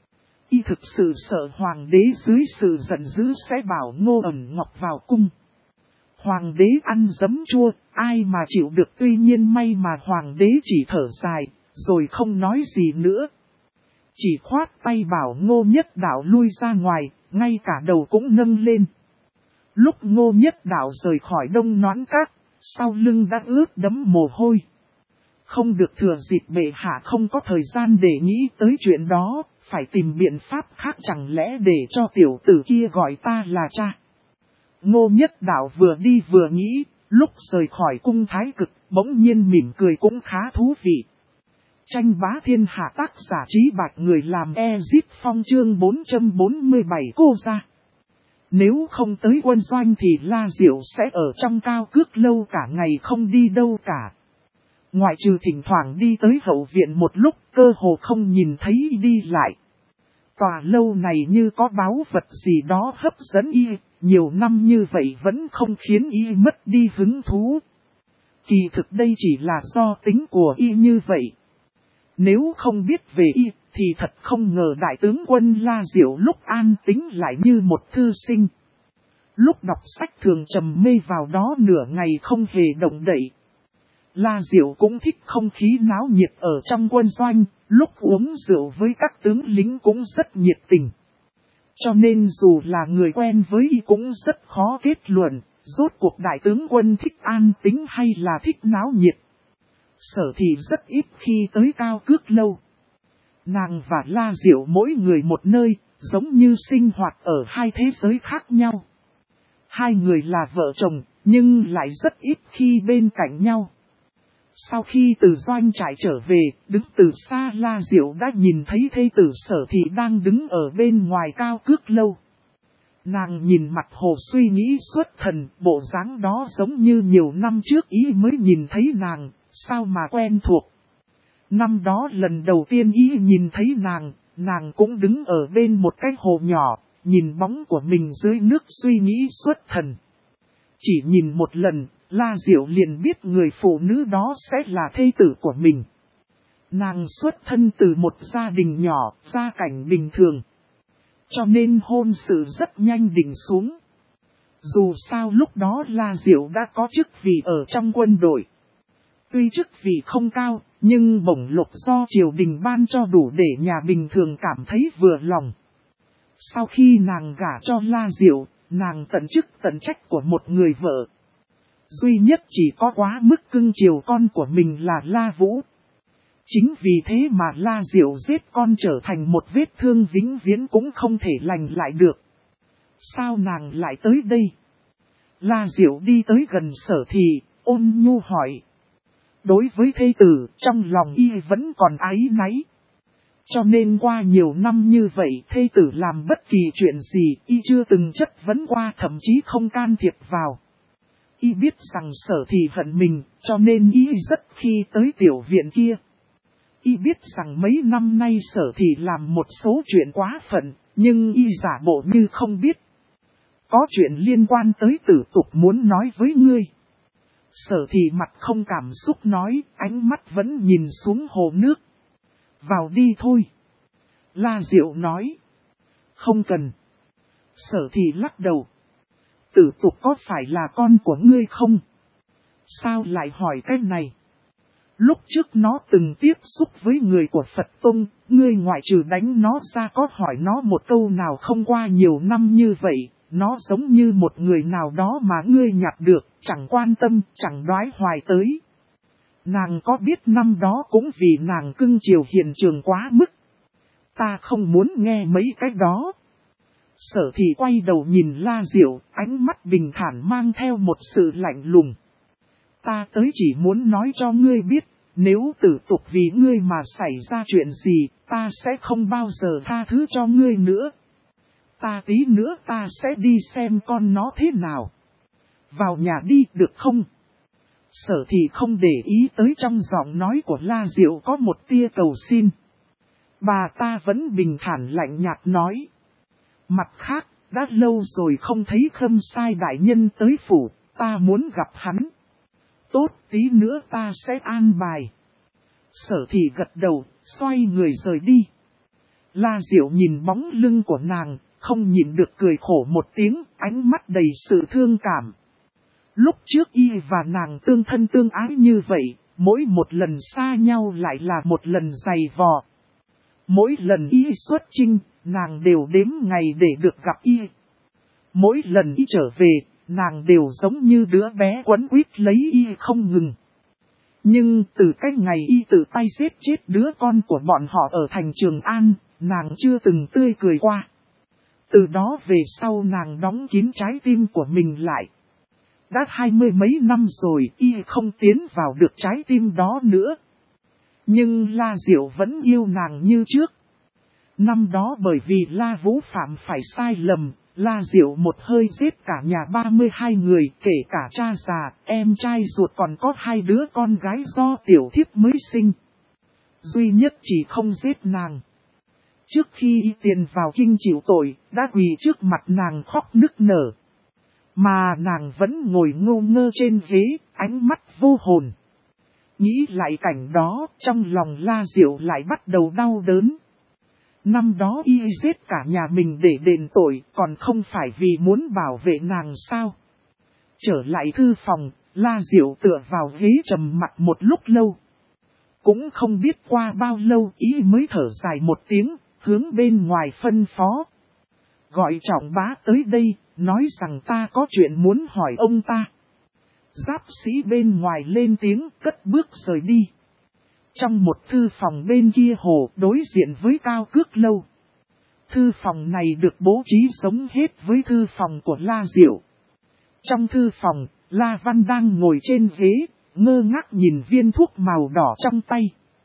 Y thực sự sợ hoàng đế dưới sự giận dữ sẽ bảo Ngô Ẩn Ngọc vào cung. Hoàng đế ăn giấm chua, ai mà chịu được, tuy nhiên may mà hoàng đế chỉ thở dài, rồi không nói gì nữa. Chỉ khoát tay bảo Ngô Nhất Đạo lui ra ngoài, ngay cả đầu cũng nâng lên. Lúc Ngô Nhất Đạo rời khỏi Đông Noãn Các, sau lưng đã ướt đẫm mồ hôi. Không được thừa dịp bệ hạ không có thời gian để nghĩ tới chuyện đó, phải tìm biện pháp khác, chẳng lẽ để cho tiểu tử kia gọi ta là cha. Ngô Nhất Đạo vừa đi vừa nghĩ, lúc rời khỏi cung Thái Cực, bỗng nhiên mỉm cười cũng khá thú vị. Tranh bá thiên hạ, tác giả Trí Bạch, người làm Ezip Phong, chương 447 cô ra. Nếu không tới quân doanh thì La Diệu sẽ ở trong Cao Cước Lâu cả ngày không đi đâu cả. Ngoại trừ thỉnh thoảng đi tới hậu viện một lúc, cơ hồ không nhìn thấy đi lại. Tòa lâu này như có báu vật gì đó hấp dẫn y, nhiều năm như vậy vẫn không khiến y mất đi hứng thú. Kỳ thực đây chỉ là do tính của y như vậy. Nếu không biết về y, thì thật không ngờ đại tướng quân La Diệu lúc an tính lại như một thư sinh. Lúc đọc sách thường trầm mê vào đó nửa ngày không hề động đậy. La Diệu cũng thích không khí náo nhiệt ở trong quân doanh, lúc uống rượu với các tướng lính cũng rất nhiệt tình. Cho nên dù là người quen với y cũng rất khó kết luận, rốt cuộc đại tướng quân thích an tính hay là thích náo nhiệt. Sở thì rất ít khi tới Cao Cước Lâu. Nàng và La Diệu mỗi người một nơi, giống như sinh hoạt ở hai thế giới khác nhau. Hai người là vợ chồng, nhưng lại rất ít khi bên cạnh nhau. Sau khi từ doanh trại trở về, đứng từ xa La Diệu đã nhìn thấy thê tử Sở thì đang đứng ở bên ngoài Cao Cước Lâu. Nàng nhìn mặt hồ suy nghĩ xuất thần, bộ dáng đó giống như nhiều năm trước ý mới nhìn thấy nàng, sao mà quen thuộc. Năm đó lần đầu tiên ý nhìn thấy nàng cũng đứng ở bên một cái hồ nhỏ, nhìn bóng của mình dưới nước suy nghĩ xuất thần. Chỉ nhìn một lần, La Diệu liền biết người phụ nữ đó sẽ là thê tử của mình. Nàng xuất thân từ một gia đình nhỏ, gia cảnh bình thường. Cho nên hôn sự rất nhanh định xuống. Dù sao lúc đó La Diệu đã có chức vị ở trong quân đội. Tuy chức vị không cao, nhưng bổng lộc do triều đình ban cho đủ để nhà bình thường cảm thấy vừa lòng. Sau khi nàng gả cho La Diệu, nàng tận chức tận trách của một người vợ. Duy nhất chỉ có quá mức cưng chiều con của mình là La Vũ. Chính vì thế mà La Diệu giết con trở thành một vết thương vĩnh viễn cũng không thể lành lại được. Sao nàng lại tới đây? La Diệu đi tới gần Sở Thị, ôn nhu hỏi. Đối với thê tử, trong lòng y vẫn còn áy náy. Cho nên qua nhiều năm như vậy, thê tử làm bất kỳ chuyện gì, y chưa từng chất vấn qua, thậm chí không can thiệp vào. Y biết rằng Sở Thị hận mình, cho nên y rất khi tới tiểu viện kia. Y biết rằng mấy năm nay Sở Thị làm một số chuyện quá phận, nhưng y giả bộ như không biết. Có chuyện liên quan tới tử tục muốn nói với ngươi. Sở Thị mặt không cảm xúc nói, ánh mắt vẫn nhìn xuống hồ nước. Vào đi thôi. La Diệu nói. Không cần. Sở Thị lắc đầu. Tử tục có phải là con của ngươi không? Sao lại hỏi cái này? Lúc trước nó từng tiếp xúc với người của Phật Tông, ngươi ngoại trừ đánh nó ra có hỏi nó một câu nào không qua nhiều năm như vậy, nó giống như một người nào đó mà ngươi nhặt được, chẳng quan tâm, chẳng đoái hoài tới. Nàng có biết năm đó cũng vì nàng cưng chiều hiện trường quá mức. Ta không muốn nghe mấy cái đó. Sở Thị quay đầu nhìn La Diệu, ánh mắt bình thản mang theo một sự lạnh lùng. Ta tới chỉ muốn nói cho ngươi biết, nếu tử tục vì ngươi mà xảy ra chuyện gì, ta sẽ không bao giờ tha thứ cho ngươi nữa. Ta tí nữa ta sẽ đi xem con nó thế nào. Vào nhà đi được không? Sở Thị không để ý tới trong giọng nói của La Diệu có một tia cầu xin. Bà ta vẫn bình thản lạnh nhạt nói. Mặt khác, đã lâu rồi không thấy Khâm Sai đại nhân tới phủ, ta muốn gặp hắn. Tốt, tí nữa ta sẽ an bài. Sở Thị gật đầu, xoay người rời đi. La Diệu nhìn bóng lưng của nàng, không nhịn được cười khổ một tiếng, ánh mắt đầy sự thương cảm. Lúc trước y và nàng tương thân tương ái như vậy, mỗi một lần xa nhau lại là một lần dày vò. Mỗi lần y xuất chinh, nàng đều đếm ngày để được gặp y. Mỗi lần y trở về, nàng đều giống như đứa bé quấn quýt lấy y không ngừng. Nhưng từ cái ngày y tự tay giết chết đứa con của bọn họ ở thành Trường An, nàng chưa từng tươi cười qua. Từ đó về sau nàng đóng kín trái tim của mình lại. Đã 20 mấy năm rồi y không tiến vào được trái tim đó nữa. Nhưng La Diệu vẫn yêu nàng như trước. Năm đó bởi vì La Vũ phạm phải sai lầm, La Diệu một hơi giết cả nhà 32 người, kể cả cha già, em trai ruột còn có 2 đứa con gái do tiểu thiếp mới sinh. Duy nhất chỉ không giết nàng. Trước khi y tiền vào kinh chịu tội, đã quỳ trước mặt nàng khóc nức nở. Mà nàng vẫn ngồi ngô ngơ trên ghế, ánh mắt vô hồn. Nghĩ lại cảnh đó, trong lòng La Diệu lại bắt đầu đau đớn. Năm đó y giết cả nhà mình để đền tội, còn không phải vì muốn bảo vệ nàng sao? Trở lại thư phòng, La Diệu tựa vào ghế trầm mặc một lúc lâu. Cũng không biết qua bao lâu y mới thở dài một tiếng, hướng bên ngoài phân phó. Gọi Trọng Bá tới đây, nói rằng ta có chuyện muốn hỏi ông ta. Giáp sĩ bên ngoài lên tiếng cất bước rời đi. Trong một thư phòng bên kia hồ đối diện với Cao Cước Lâu. Thư phòng này được bố trí giống hết với thư phòng của La Diệu. Trong thư phòng, La Văn đang ngồi trên ghế, ngơ ngác nhìn viên thuốc màu đỏ trong tay.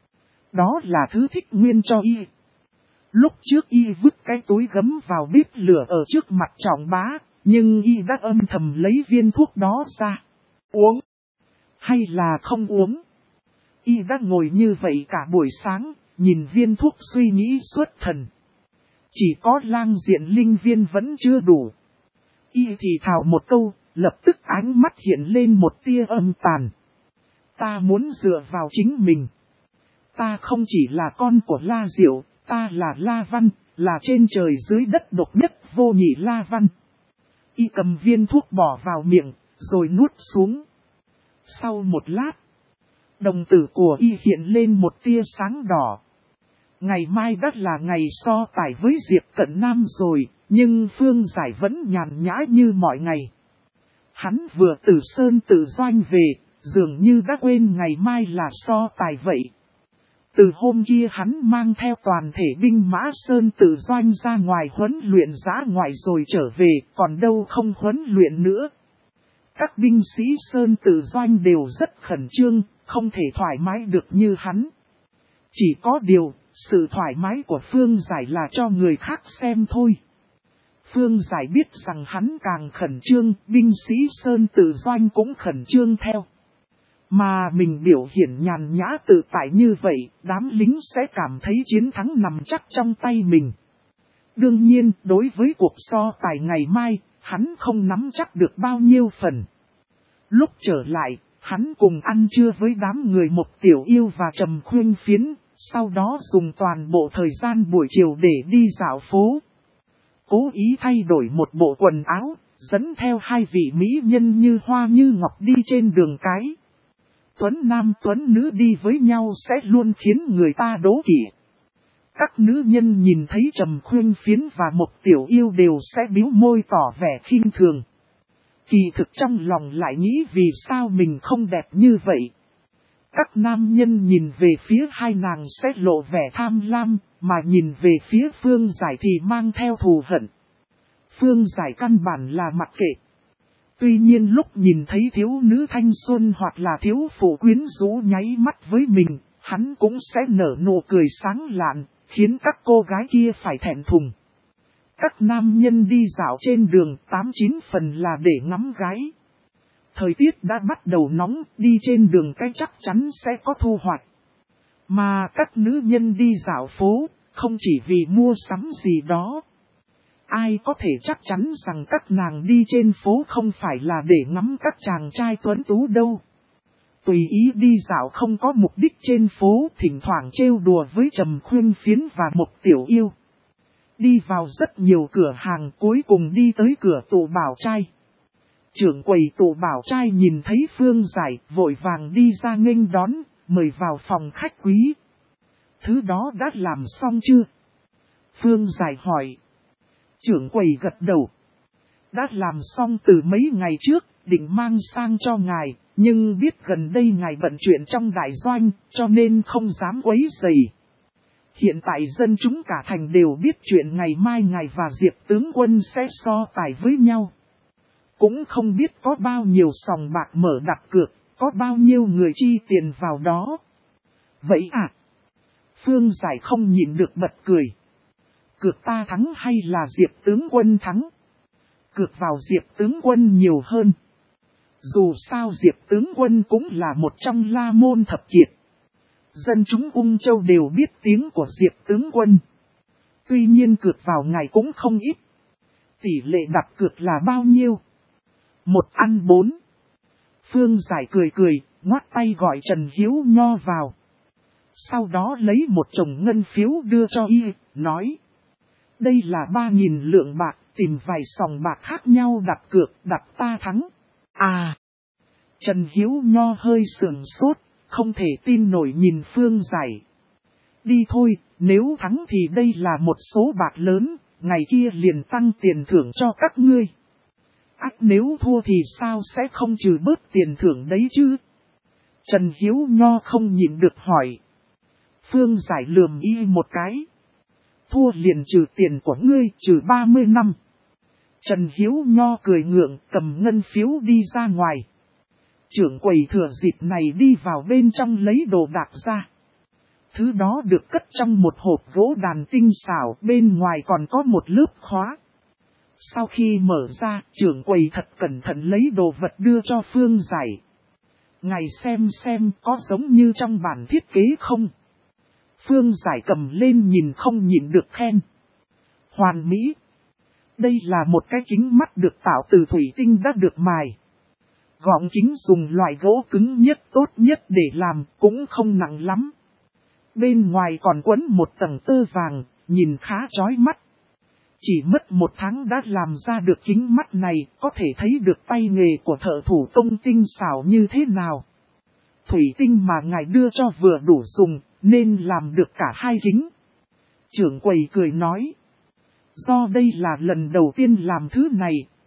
Đó là thứ Thích Nguyên cho y. Lúc trước y vứt cái túi gấm vào bếp lửa ở trước mặt Trọng Bá, nhưng y đã âm thầm lấy viên thuốc đó ra. Uống? Hay là không uống? Y đã ngồi như vậy cả buổi sáng, nhìn viên thuốc suy nghĩ xuất thần. Chỉ có lang diện linh viên vẫn chưa đủ. Y thì thào một câu, lập tức ánh mắt hiện lên một tia âm tàn. Ta muốn dựa vào chính mình. Ta không chỉ là con của La Diệu, ta là La Văn, là trên trời dưới đất độc nhất vô nhị La Văn. Y cầm viên thuốc bỏ vào miệng, rồi nuốt xuống. Sau một lát, đồng tử của y hiện lên một tia sáng đỏ. Ngày mai đã là ngày so tài với Diệp Cận Nam rồi, nhưng Phương Giải vẫn nhàn nhã như mọi ngày. Hắn vừa từ sơn tự doanh về, dường như đã quên ngày mai là so tài vậy. Từ hôm kia hắn mang theo toàn thể binh mã sơn tự doanh ra ngoài huấn luyện dã ngoại rồi trở về, còn đâu không huấn luyện nữa. Các binh sĩ sơn tự doanh đều rất khẩn trương, không thể thoải mái được như hắn. Chỉ có điều, sự thoải mái của Phương Giải là cho người khác xem thôi. Phương Giải biết rằng hắn càng khẩn trương, binh sĩ sơn tự doanh cũng khẩn trương theo. Mà mình biểu hiện nhàn nhã tự tại như vậy, đám lính sẽ cảm thấy chiến thắng nằm chắc trong tay mình. Đương nhiên, đối với cuộc so tài ngày mai, hắn không nắm chắc được bao nhiêu phần. Lúc trở lại, hắn cùng ăn trưa với đám người Mộc Tiểu Yêu và Trầm Khuyên Phiến, sau đó dùng toàn bộ thời gian buổi chiều để đi dạo phố. Cố ý thay đổi một bộ quần áo, dẫn theo hai vị mỹ nhân như hoa như ngọc đi trên đường cái. Tuấn nam tuấn nữ đi với nhau sẽ luôn khiến người ta đố kỵ. Các nữ nhân nhìn thấy Trầm Khuyên Phiến và Mộc Tiểu Yêu đều sẽ bĩu môi tỏ vẻ khinh thường. Kỳ thực trong lòng lại nghĩ vì sao mình không đẹp như vậy. Các nam nhân nhìn về phía hai nàng sẽ lộ vẻ tham lam, mà nhìn về phía Phương Giải thì mang theo thù hận. Phương Giải căn bản là mặc kệ. Tuy nhiên lúc nhìn thấy thiếu nữ thanh xuân hoặc là thiếu phụ quyến rũ nháy mắt với mình, hắn cũng sẽ nở nụ cười sáng lạn, khiến các cô gái kia phải thẹn thùng. Các nam nhân đi dạo trên đường 89 phần là để ngắm gái. Thời tiết đã bắt đầu nóng, đi trên đường cái chắc chắn sẽ có thu hoạch. Mà các nữ nhân đi dạo phố, không chỉ vì mua sắm gì đó. Ai có thể chắc chắn rằng các nàng đi trên phố không phải là để ngắm các chàng trai tuấn tú đâu. Tùy ý đi dạo không có mục đích trên phố, thỉnh thoảng trêu đùa với Trầm Khuyên Phiến và Mộc Tiểu Yêu. Đi vào rất nhiều cửa hàng, cuối cùng đi tới cửa tụ bảo trai. Trưởng quầy tụ bảo trai nhìn thấy Phương Giải, vội vàng đi ra nghênh đón, mời vào phòng khách quý. Thứ đó đã làm xong chưa? Phương Giải hỏi. Trưởng quầy gật đầu. Đã làm xong từ mấy ngày trước, định mang sang cho ngài, nhưng biết gần đây ngài bận chuyện trong đại doanh, cho nên không dám quấy rầy. Hiện tại dân chúng cả thành đều biết chuyện ngày mai ngài và Diệp tướng quân sẽ so tài với nhau. Cũng không biết có bao nhiêu sòng bạc mở đặt cược, có bao nhiêu người chi tiền vào đó. Vậy à? Phương Giải không nhịn được bật cười. Cược ta thắng hay là Diệp tướng quân thắng? Cược vào Diệp tướng quân nhiều hơn. Dù sao Diệp tướng quân cũng là một trong La Môn thập kiệt. Dân chúng Ung Châu đều biết tiếng của Diệp tướng quân. Tuy nhiên cược vào ngày cũng không ít. Tỷ lệ đặt cược là bao nhiêu? 1-4. Phương Giải cười cười, ngoắt tay gọi Trần Hiếu Nho vào. Sau đó lấy một chồng ngân phiếu đưa cho y, nói. Đây là 3.000 lượng bạc, tìm vài sòng bạc khác nhau đặt cược, đặt ta thắng. À! Trần Hiếu Nho hơi sườn sốt, không thể tin nổi nhìn Phương Giải. Đi thôi, nếu thắng thì đây là một số bạc lớn, ngày kia liền tăng tiền thưởng cho các ngươi. Nếu thua thì sao sẽ không trừ bớt tiền thưởng đấy chứ? Trần Hiếu Nho không nhịn được hỏi. Phương Giải lườm y một cái. Thua liền trừ tiền của ngươi, trừ 30 năm. Trần Hiếu Nho cười ngượng, cầm ngân phiếu đi ra ngoài. Trưởng quầy thừa dịp này đi vào bên trong lấy đồ đạc ra. Thứ đó được cất trong một hộp gỗ đàn tinh xảo, bên ngoài còn có một lớp khóa. Sau khi mở ra, trưởng quầy thật cẩn thận lấy đồ vật đưa cho Phương Giải. Ngài xem có giống như trong bản thiết kế không? Phương Giải cầm lên nhìn không nhịn được khen. Hoàn mỹ. Đây là một cái kính mắt được tạo từ thủy tinh đã được mài. Gọng kính dùng loại gỗ cứng nhất tốt nhất để làm, cũng không nặng lắm. Bên ngoài còn quấn một tầng tơ vàng, nhìn khá chói mắt. Chỉ mất 1 tháng đã làm ra được kính mắt này, có thể thấy được tay nghề của thợ thủ công tinh xảo như thế nào. Thủy tinh mà ngài đưa cho vừa đủ dùng, nên làm được cả 2 kính. Trưởng quầy cười nói. Do đây là lần đầu tiên làm thứ này,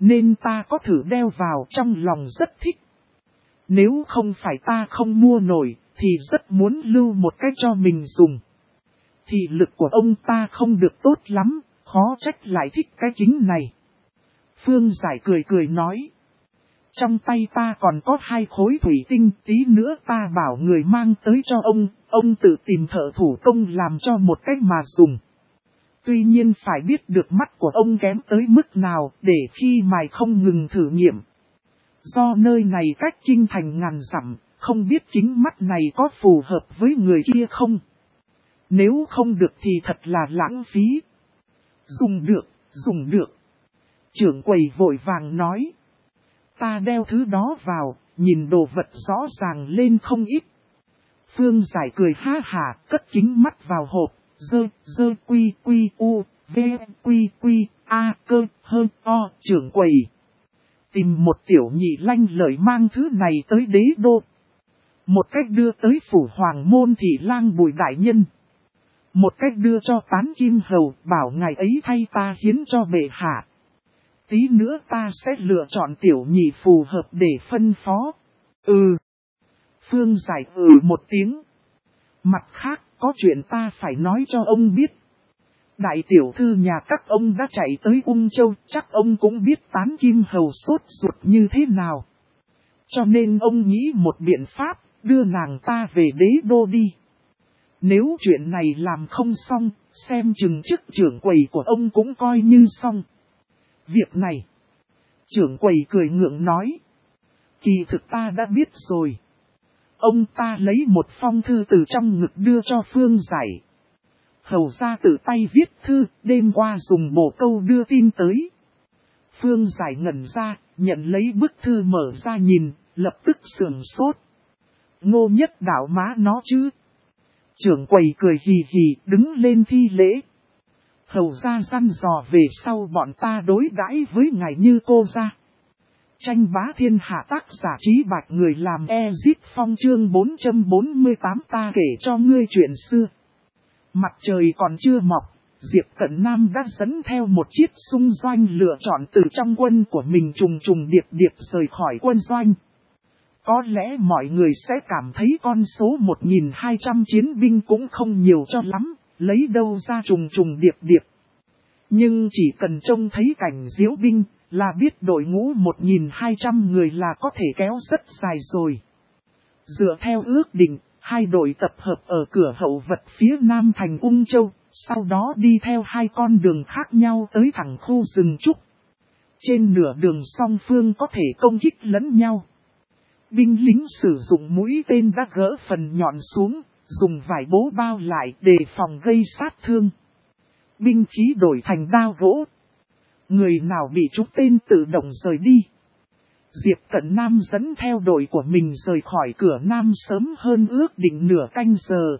nên ta có thử đeo vào, trong lòng rất thích. Nếu không phải ta không mua nổi, thì rất muốn lưu một cái cho mình dùng. Thị lực của ông ta không được tốt lắm, khó trách lại thích cái kính này. Phương Giải cười cười nói. Trong tay ta còn có 2 khối thủy tinh, tí nữa ta bảo người mang tới cho ông tự tìm thợ thủ công làm cho một cách mà dùng. Tuy nhiên phải biết được mắt của ông kém tới mức nào để khi mài không ngừng thử nghiệm. Do nơi này cách kinh thành ngàn dặm, không biết kính mắt này có phù hợp với người kia không? Nếu không được thì thật là lãng phí. Dùng được. Trưởng quầy vội vàng nói. Ta đeo thứ đó vào, nhìn đồ vật rõ ràng lên không ít. Phương Giải cười ha hả, cất kính mắt vào hộp, dơ quy u, v quy a cơ hơn o. Trưởng quầy tìm một tiểu nhị lanh lợi mang thứ này tới đế đô. Một cách đưa tới phủ hoàng môn thị lang Bùi đại nhân. Một cách đưa cho Tán Kim Hầu, bảo ngài ấy thay ta hiến cho bệ hạ. Tí nữa ta sẽ lựa chọn tiểu nhị phù hợp để phân phó. Phương Giải một tiếng. Mặt khác, có chuyện ta phải nói cho ông biết. Đại tiểu thư nhà các ông đã chạy tới Ung Châu, chắc ông cũng biết Tán Kim Hầu sốt ruột như thế nào. Cho nên ông nghĩ một biện pháp, đưa nàng ta về đế đô đi. Nếu chuyện này làm không xong, xem chừng chức trưởng quầy của ông cũng coi như xong. Việc này, trưởng quầy cười ngượng nói. Kỳ thực ta đã biết rồi. Ông ta lấy một phong thư từ trong ngực đưa cho Phương Giải. Hầu ra tự tay viết thư, đêm qua dùng bổ câu đưa tin tới. Phương Giải ngẩn ra, nhận lấy bức thư mở ra nhìn, lập tức sườn sốt. Ngô Nhất Đạo má nó chứ. Trưởng quầy cười hì hì, đứng lên thi lễ. Hầu ra răn dò về sau bọn ta đối đãi với ngài như cô ra. Tranh bá thiên hạ tác giả Trí Bạch người làm Ezit Phong chương 448 ta kể cho ngươi chuyện xưa. Mặt trời còn chưa mọc, Diệp Cận Nam đã dẫn theo một chiếc xung doanh lựa chọn từ trong quân của mình trùng điệp rời khỏi quân doanh. Có lẽ mọi người sẽ cảm thấy con số 1.200 chiến binh cũng không nhiều cho lắm, lấy đâu ra trùng điệp. Nhưng chỉ cần trông thấy cảnh diễu binh, là biết đội ngũ 1.200 người là có thể kéo rất dài rồi. Dựa theo ước định, 2 đội tập hợp ở cửa hậu vật phía nam thành Ung Châu, sau đó đi theo 2 con đường khác nhau tới thẳng khu rừng trúc. Trên nửa đường song phương có thể công kích lẫn nhau. Binh lính sử dụng mũi tên đã gỡ phần nhọn xuống, dùng vải bố bao lại để phòng gây sát thương. Binh khí đổi thành đao gỗ. Người nào bị trúng tên tự động rời đi. Diệp Cận Nam dẫn theo đội của mình rời khỏi cửa Nam sớm hơn ước định nửa canh giờ.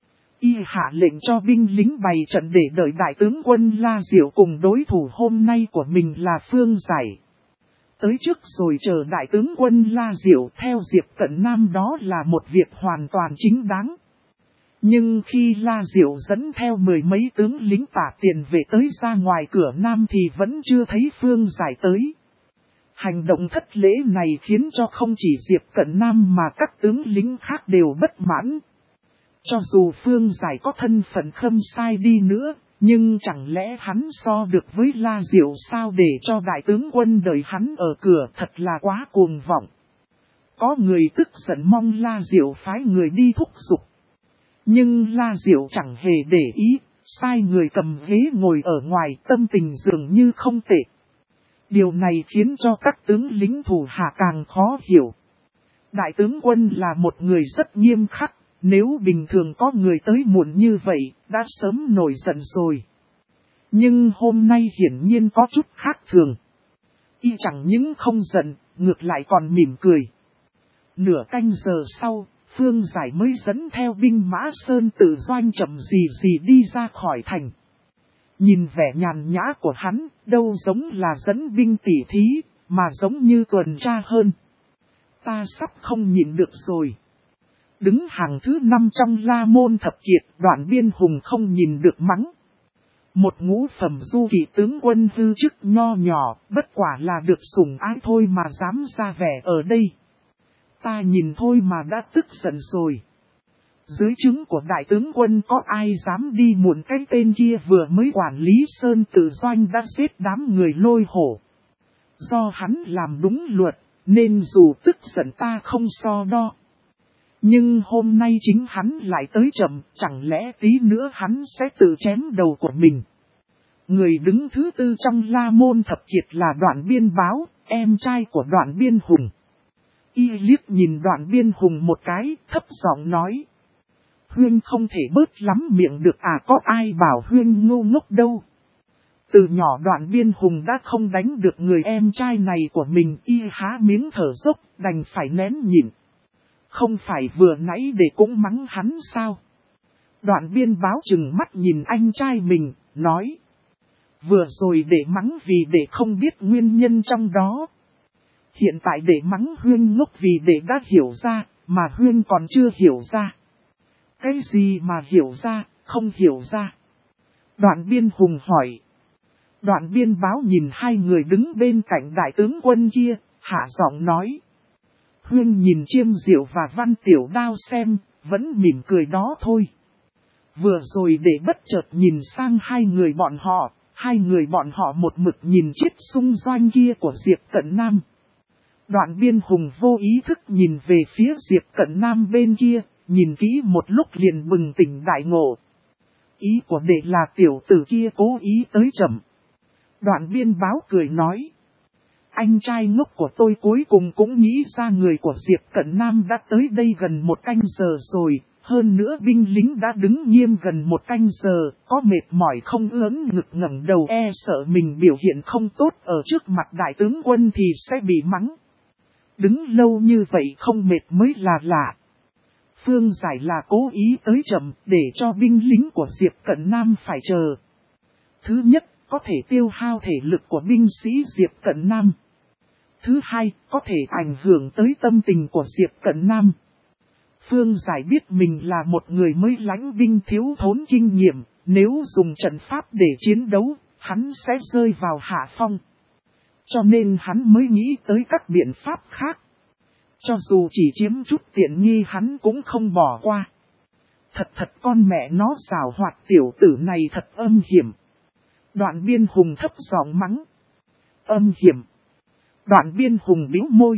Y hạ lệnh cho binh lính bày trận để đợi đại tướng quân La Diệu cùng đối thủ hôm nay của mình là Phương Giải. Tới trước rồi chờ đại tướng quân La Diệu theo Diệp Cận Nam đó là một việc hoàn toàn chính đáng. Nhưng khi La Diệu dẫn theo 10 mấy tướng lính tả tiền về tới ra ngoài cửa Nam thì vẫn chưa thấy Phương Giải tới. Hành động thất lễ này khiến cho không chỉ Diệp Cận Nam mà các tướng lính khác đều bất mãn. Cho dù Phương Giải có thân phận khâm sai đi nữa, nhưng chẳng lẽ hắn so được với La Diệu sao để cho đại tướng quân đợi hắn ở cửa, thật là quá cuồng vọng. Có người tức giận mong La Diệu phái người đi thúc giục. Nhưng La Diệu chẳng hề để ý, sai người cầm ghế ngồi ở ngoài, tâm tình dường như không tệ. Điều này khiến cho các tướng lính thủ hạ càng khó hiểu. Đại tướng quân là một người rất nghiêm khắc, nếu bình thường có người tới muộn như vậy, đã sớm nổi giận rồi. Nhưng hôm nay hiển nhiên có chút khác thường. Y chẳng những không giận, ngược lại còn mỉm cười. Nửa canh giờ sau, Phương Giải mới dẫn theo binh mã Sơn Tự Doanh chậm gì đi ra khỏi thành. Nhìn vẻ nhàn nhã của hắn, đâu giống là dẫn binh tỉ thí, mà giống như tuần tra hơn. Ta sắp không nhịn được rồi. Đứng hàng thứ 5 trong La Môn thập kiệt, Đoạn Biên Hùng không nhìn được mắng. Một ngũ phẩm du kỵ tướng quân hư chức nho nhỏ, bất quả là được sủng ái thôi mà dám ra vẻ ở đây. Ta nhìn thôi mà đã tức giận rồi. Dưới trướng của đại tướng quân có ai dám đi muộn cái tên kia vừa mới quản lý Sơn Tự Doanh đã giết đám người Lôi Hổ. Do hắn làm đúng luật, nên dù tức giận ta không so đo. Nhưng hôm nay chính hắn lại tới chậm, chẳng lẽ tí nữa hắn sẽ tự chém đầu của mình. Người đứng thứ tư trong La Môn Thập Kiệt là Đoạn Biên Báo, em trai của Đoạn Biên Hùng. Y liếc nhìn Đoạn Biên Hùng một cái, thấp giọng nói. Huyên không thể bớt lắm miệng được à, có ai bảo Huyên ngu ngốc đâu. Từ nhỏ Đoạn Biên Hùng đã không đánh được người em trai này của mình, y há miếng thở dốc, đành phải nén nhịn. Không phải vừa nãy để cũng mắng hắn sao? Đoạn Biên Báo chừng mắt nhìn anh trai mình, nói. Vừa rồi để mắng vì để không biết nguyên nhân trong đó. Hiện tại để mắng Huyên ngốc vì để đã hiểu ra, mà Huyên còn chưa hiểu ra. Cái gì mà hiểu ra, không hiểu ra? Đoạn Biên Hùng hỏi. Đoạn Biên Báo nhìn hai người đứng bên cạnh đại tướng quân kia, hạ giọng nói. Huyên nhìn Chiêm Diệu và Văn Tiểu Đao xem, vẫn mỉm cười đó thôi. Vừa rồi để bất chợt nhìn sang hai người bọn họ một mực nhìn chiếc xung doanh kia của Diệp Cận Nam. Đoạn Biên Hùng vô ý thức nhìn về phía Diệp Cận Nam bên kia, nhìn kỹ một lúc liền bừng tỉnh đại ngộ. Ý của đệ là tiểu tử kia cố ý tới chậm. Đoạn Biên Báo cười nói. Anh trai ngốc của tôi cuối cùng cũng nghĩ ra người của Diệp Cận Nam đã tới đây gần 1 canh giờ rồi. Hơn nữa binh lính đã đứng nghiêm gần 1 canh giờ, có mệt mỏi không ướn ngực ngẩng đầu sợ mình biểu hiện không tốt ở trước mặt đại tướng quân thì sẽ bị mắng. Đứng lâu như vậy không mệt mới là lạ. Phương Giải là cố ý tới chậm để cho binh lính của Diệp Cận Nam phải chờ. Thứ nhất, có thể tiêu hao thể lực của binh sĩ Diệp Cận Nam. Thứ hai, có thể ảnh hưởng tới tâm tình của Diệp Cận Nam. Phương Giải biết mình là một người mới lãnh binh thiếu thốn kinh nghiệm, nếu dùng trận pháp để chiến đấu, hắn sẽ rơi vào hạ phong. Cho nên hắn mới nghĩ tới các biện pháp khác. Cho dù chỉ chiếm chút tiện nghi hắn cũng không bỏ qua. Thật con mẹ nó xảo hoạt tiểu tử này thật âm hiểm. Đoạn Biên Hùng thấp giọng mắng. Âm hiểm. Đoạn Biên Hùng bĩu môi.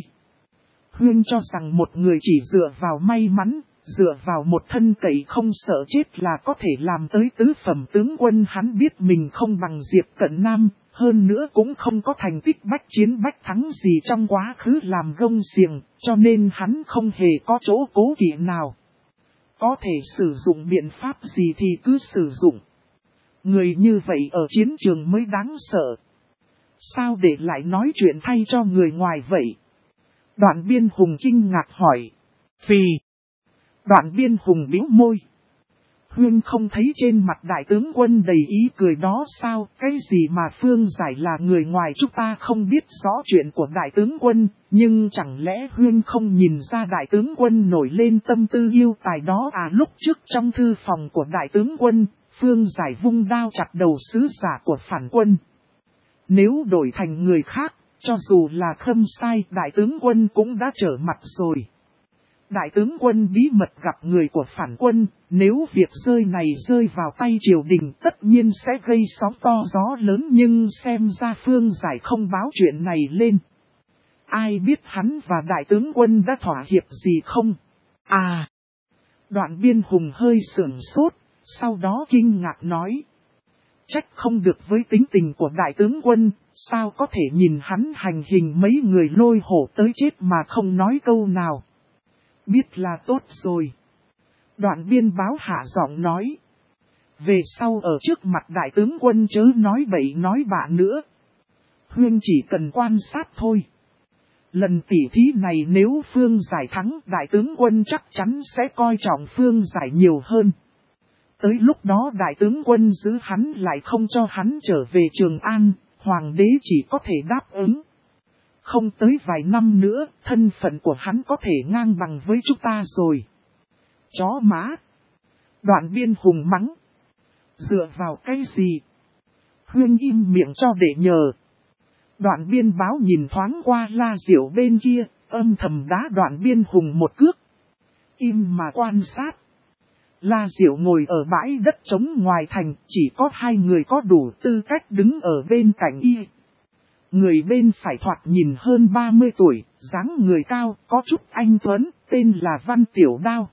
Huyên cho rằng một người chỉ dựa vào may mắn, dựa vào một thân cậy không sợ chết là có thể làm tới tứ phẩm tướng quân. Hắn biết mình không bằng Diệp Cận Nam, hơn nữa cũng không có thành tích bách chiến bách thắng gì trong quá khứ làm gông xiềng, cho nên hắn không hề có chỗ cố kỵ nào. Có thể sử dụng biện pháp gì thì cứ sử dụng. Người như vậy ở chiến trường mới đáng sợ. Sao để lại nói chuyện thay cho người ngoài vậy? Đoạn Biên Hùng kinh ngạc hỏi. Phì. Đoạn Biên Hùng bĩu môi. Huyên không thấy trên mặt đại tướng quân đầy ý cười đó sao? Cái gì mà Phương Giải là người ngoài chúng ta không biết rõ chuyện của đại tướng quân, nhưng chẳng lẽ Huyên không nhìn ra đại tướng quân nổi lên tâm tư yêu tài đó à? Lúc trước trong thư phòng của đại tướng quân, Phương Giải vung đao chặt đầu sứ giả của phản quân. Nếu đổi thành người khác, cho dù là Khâm Sai, đại tướng quân cũng đã trở mặt rồi. Đại tướng quân bí mật gặp người của phản quân, nếu việc rơi này rơi vào tay triều đình tất nhiên sẽ gây sóng to gió lớn, nhưng xem ra Phương Giải không báo chuyện này lên. Ai biết hắn và đại tướng quân đã thỏa hiệp gì không? À! Đoạn Biên Hùng hơi sửng sốt, sau đó kinh ngạc nói. Trách không được với tính tình của đại tướng quân, sao có thể nhìn hắn hành hình mấy người Lôi Hổ tới chết mà không nói câu nào. Biết là tốt rồi. Đoạn Biên Báo hạ giọng nói. Về sau ở trước mặt đại tướng quân chớ nói bậy nói bạ nữa. Huyên chỉ cần quan sát thôi. Lần tỉ thí này nếu Phương Giải thắng, đại tướng quân chắc chắn sẽ coi trọng Phương Giải nhiều hơn. Tới lúc đó đại tướng quân giữ hắn lại không cho hắn trở về Trường An, hoàng đế chỉ có thể đáp ứng. Không tới vài năm nữa, thân phận của hắn có thể ngang bằng với chúng ta rồi. Chó má! Đoạn Biên Hùng mắng. Dựa vào cái gì? Huynh im miệng cho để nhờ. Đoạn Biên báo nhìn thoáng qua La Diệu bên kia, âm thầm đá Đoạn Biên Hùng một cước. Im mà quan sát. La Diệu ngồi ở bãi đất trống ngoài thành, chỉ có hai người có đủ tư cách đứng ở bên cạnh y. Người bên phải thoạt nhìn hơn 30 tuổi, dáng người cao, có chút anh tuấn, tên là Văn Tiểu Đao.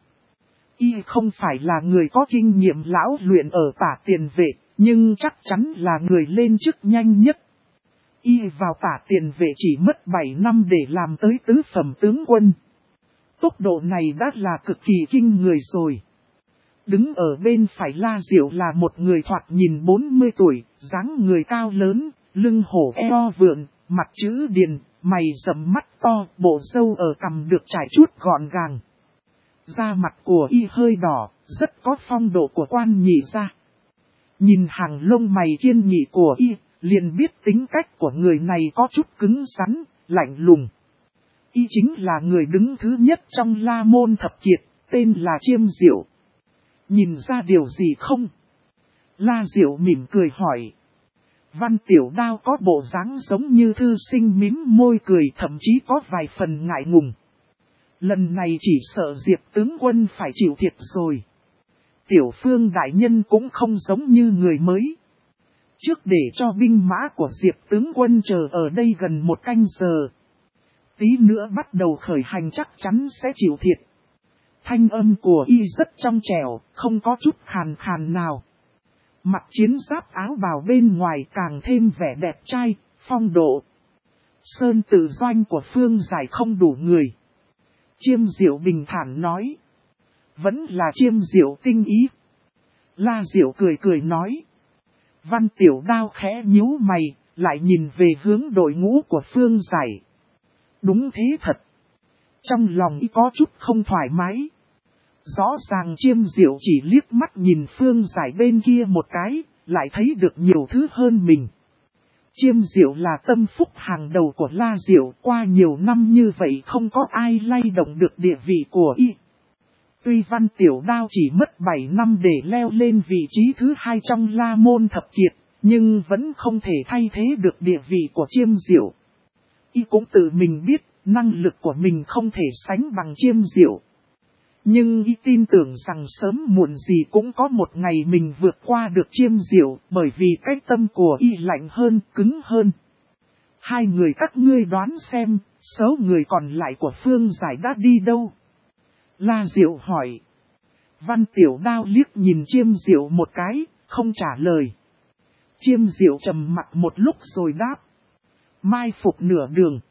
Y không phải là người có kinh nghiệm lão luyện ở Tả Tiền Vệ, nhưng chắc chắn là người lên chức nhanh nhất. Y vào Tả Tiền Vệ chỉ mất 7 năm để làm tới tứ phẩm tướng quân. Tốc độ này đã là cực kỳ kinh người rồi. Đứng ở bên phải La Diệu là một người thoạt nhìn 40 tuổi, dáng người cao lớn, lưng hổ eo vượn, mặt chữ điền, mày rậm mắt to, bộ râu ở cằm được trải chuốt gọn gàng. Da mặt của y hơi đỏ, rất có phong độ của quan nhị gia. Nhìn hàng lông mày kiên nghị của y, liền biết tính cách của người này có chút cứng rắn, lạnh lùng. Y chính là người đứng thứ nhất trong La Môn Thập Kiệt, tên là Chiêm Diệu. Nhìn ra điều gì không? La Diệu mỉm cười hỏi. Văn Tiểu Đao có bộ dáng giống như thư sinh mím môi cười, thậm chí có vài phần ngại ngùng. Lần này chỉ sợ Diệp tướng quân phải chịu thiệt rồi. Tiểu Phương đại nhân cũng không giống như người mới. Trước để cho binh mã của Diệp tướng quân chờ ở đây gần 1 canh giờ. Tí nữa bắt đầu khởi hành chắc chắn sẽ chịu thiệt. Thanh âm của y rất trong trẻo, không có chút khàn khàn nào. Mặc chiến giáp áo bào bên ngoài càng thêm vẻ đẹp trai, phong độ. Sơn tự doanh của Phương Giải không đủ người. Chiêm Diệu bình thản nói. Vẫn là Chiêm Diệu tinh ý. La Diệu cười cười nói. Văn Tiểu Đao khẽ nhíu mày, lại nhìn về hướng đội ngũ của Phương Giải. Đúng thế thật. Trong lòng y có chút không thoải mái. Rõ ràng Chiêm Diệu chỉ liếc mắt nhìn Phương Giải bên kia một cái, lại thấy được nhiều thứ hơn mình. Chiêm Diệu là tâm phúc hàng đầu của La Diệu, qua nhiều năm như vậy không có ai lay động được địa vị của y. Tuy Văn Tiểu Đao chỉ mất 7 năm để leo lên vị trí thứ 2 trong La Môn Thập Kiệt, nhưng vẫn không thể thay thế được địa vị của Chiêm Diệu. Y cũng tự mình biết, năng lực của mình không thể sánh bằng Chiêm Diệu. Nhưng y tin tưởng rằng sớm muộn gì cũng có một ngày mình vượt qua được Chiêm Diệu, bởi vì cái tâm của y lạnh hơn, cứng hơn. Hai người các ngươi đoán xem, số người còn lại của Phương Giải đã đi đâu? La Diệu hỏi. Văn Tiểu Đao liếc nhìn Chiêm Diệu một cái, không trả lời. Chiêm Diệu trầm mặc một lúc rồi đáp. Mai phục nửa đường.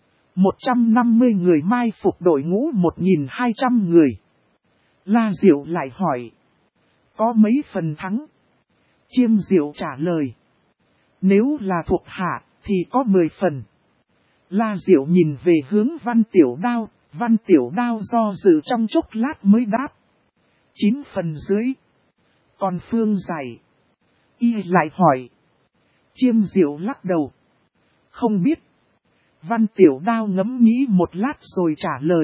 150 người mai phục đội ngũ 1200 người. La Diệu lại hỏi. Có mấy phần thắng? Chiêm Diệu trả lời. Nếu là thuộc hạ thì có 10 phần. La Diệu nhìn về hướng Văn Tiểu Đao. Văn Tiểu Đao do dự trong chốc lát mới đáp. 9 phần dưới. Còn Phương Giải. Y lại hỏi. Chiêm Diệu lắc đầu. Không biết. Văn Tiểu Đao ngẫm nghĩ một lát rồi trả lời.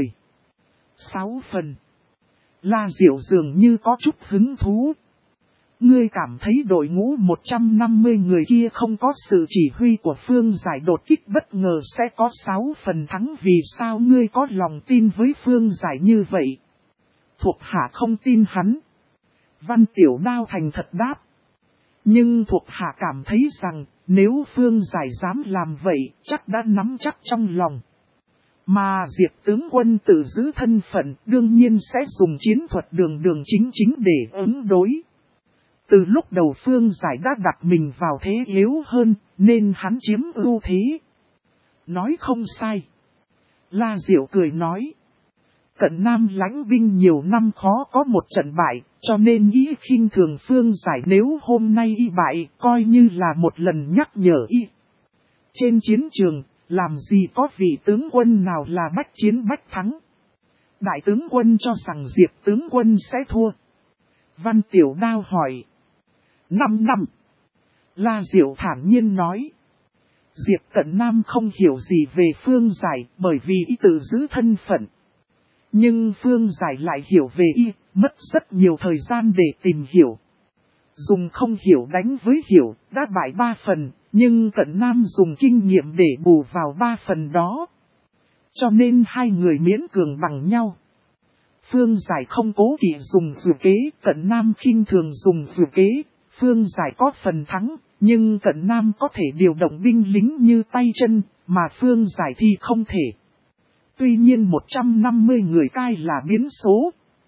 6 phần. La Diệu dường như có chút hứng thú. Ngươi cảm thấy đội ngũ 150 người kia không có sự chỉ huy của Phương Giải đột kích bất ngờ sẽ có 6 phần thắng, vì sao ngươi có lòng tin với Phương Giải như vậy? Thuộc hạ không tin hắn. Văn Tiểu Đao thành thật đáp. Nhưng thuộc hạ cảm thấy rằng nếu Phương Giải dám làm vậy chắc đã nắm chắc trong lòng. Mà Diệp tướng quân tự giữ thân phận đương nhiên sẽ dùng chiến thuật đường đường chính chính để ứng đối. Từ lúc đầu Phương Giải đã đặt mình vào thế yếu hơn nên hắn chiếm ưu thế. Nói không sai. La Diệu cười nói. Cận Nam lãnh binh nhiều năm khó có một trận bại, cho nên ý khinh thường Phương Giải, nếu hôm nay y bại coi như là một lần nhắc nhở y. Trên chiến trường, làm gì có vị tướng quân nào là bách chiến bách thắng. Đại tướng quân cho rằng Diệp tướng quân sẽ thua. Văn Tiểu Đao hỏi. 5 năm. La Diệu thản nhiên nói. Diệp Cận Nam không hiểu gì về Phương Giải bởi vì y tự giữ thân phận. Nhưng Phương Giải lại hiểu về y, mất rất nhiều thời gian để tìm hiểu. Dùng không hiểu đánh với hiểu, đã bại 3 phần, nhưng Cận Nam dùng kinh nghiệm để bù vào 3 phần đó. Cho nên hai người miễn cường bằng nhau. Phương Giải không cố kỵ dùng dự kế, Cận Nam khinh thường dùng dự kế, Phương Giải có phần thắng, nhưng Cận Nam có thể điều động binh lính như tay chân, mà Phương Giải thì không thể. Tuy nhiên 150 người cai là biến số.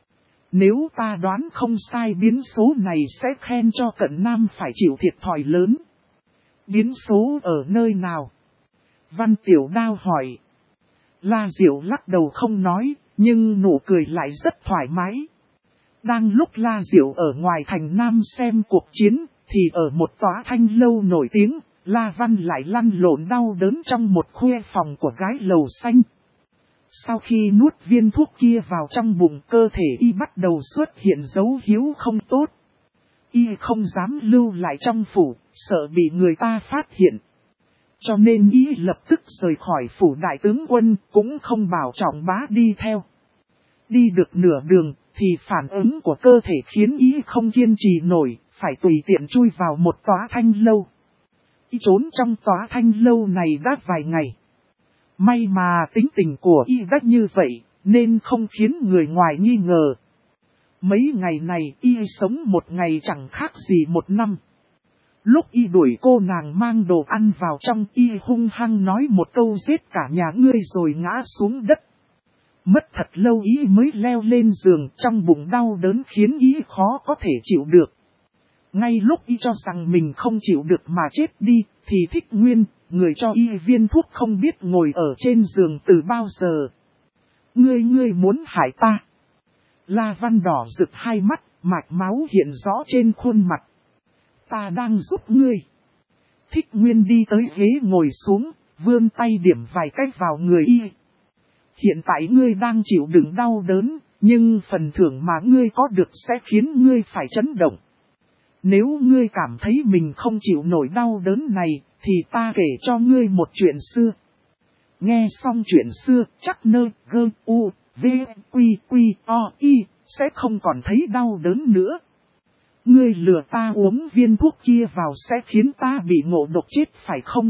Nếu ta đoán không sai biến số này sẽ khen cho Cận Nam phải chịu thiệt thòi lớn. Biến số ở nơi nào? Văn Tiểu Đao hỏi. La Diệu lắc đầu không nói, nhưng nụ cười lại rất thoải mái. Đang lúc La Diệu ở ngoài thành Nam xem cuộc chiến, thì ở một tòa thanh lâu nổi tiếng, La Văn lại lăn lộn đau đớn trong một khuê phòng của gái lầu xanh. Sau khi nuốt viên thuốc kia vào trong bụng, cơ thể y bắt đầu xuất hiện dấu hiệu không tốt. Y không dám lưu lại trong phủ, sợ bị người ta phát hiện. Cho nên y lập tức rời khỏi phủ đại tướng quân, cũng không bảo trọng bá đi theo. Đi được nửa đường, thì phản ứng của cơ thể khiến y không kiên trì nổi, phải tùy tiện chui vào một tòa thanh lâu. Y trốn trong tòa thanh lâu này đã vài ngày. May mà tính tình của y đã như vậy, nên không khiến người ngoài nghi ngờ. Mấy ngày này y sống một ngày chẳng khác gì một năm. Lúc y đuổi cô nàng mang đồ ăn vào trong, y hung hăng nói một câu giết cả nhà ngươi rồi ngã xuống đất. Mất thật lâu y mới leo lên giường, trong bụng đau đớn khiến y khó có thể chịu được. Ngay lúc y cho rằng mình không chịu được mà chết đi, thì Thích Nguyên, người cho y viên thuốc không biết ngồi ở trên giường từ bao giờ. Ngươi muốn hại ta? La Văn đỏ rực hai mắt, mạch máu hiện rõ trên khuôn mặt. Ta đang giúp ngươi. Thích Nguyên đi tới ghế ngồi xuống, vươn tay điểm vài cách vào người y. Hiện tại ngươi đang chịu đựng đau đớn, nhưng phần thưởng mà ngươi có được sẽ khiến ngươi phải chấn động. Nếu ngươi cảm thấy mình không chịu nổi đau đớn này, thì ta kể cho ngươi một chuyện xưa. Nghe xong chuyện xưa, chắc nơ, gơ, u, v, quy, quy, o, y, sẽ không còn thấy đau đớn nữa. Ngươi lừa ta uống viên thuốc kia vào sẽ khiến ta bị ngộ độc chết phải không?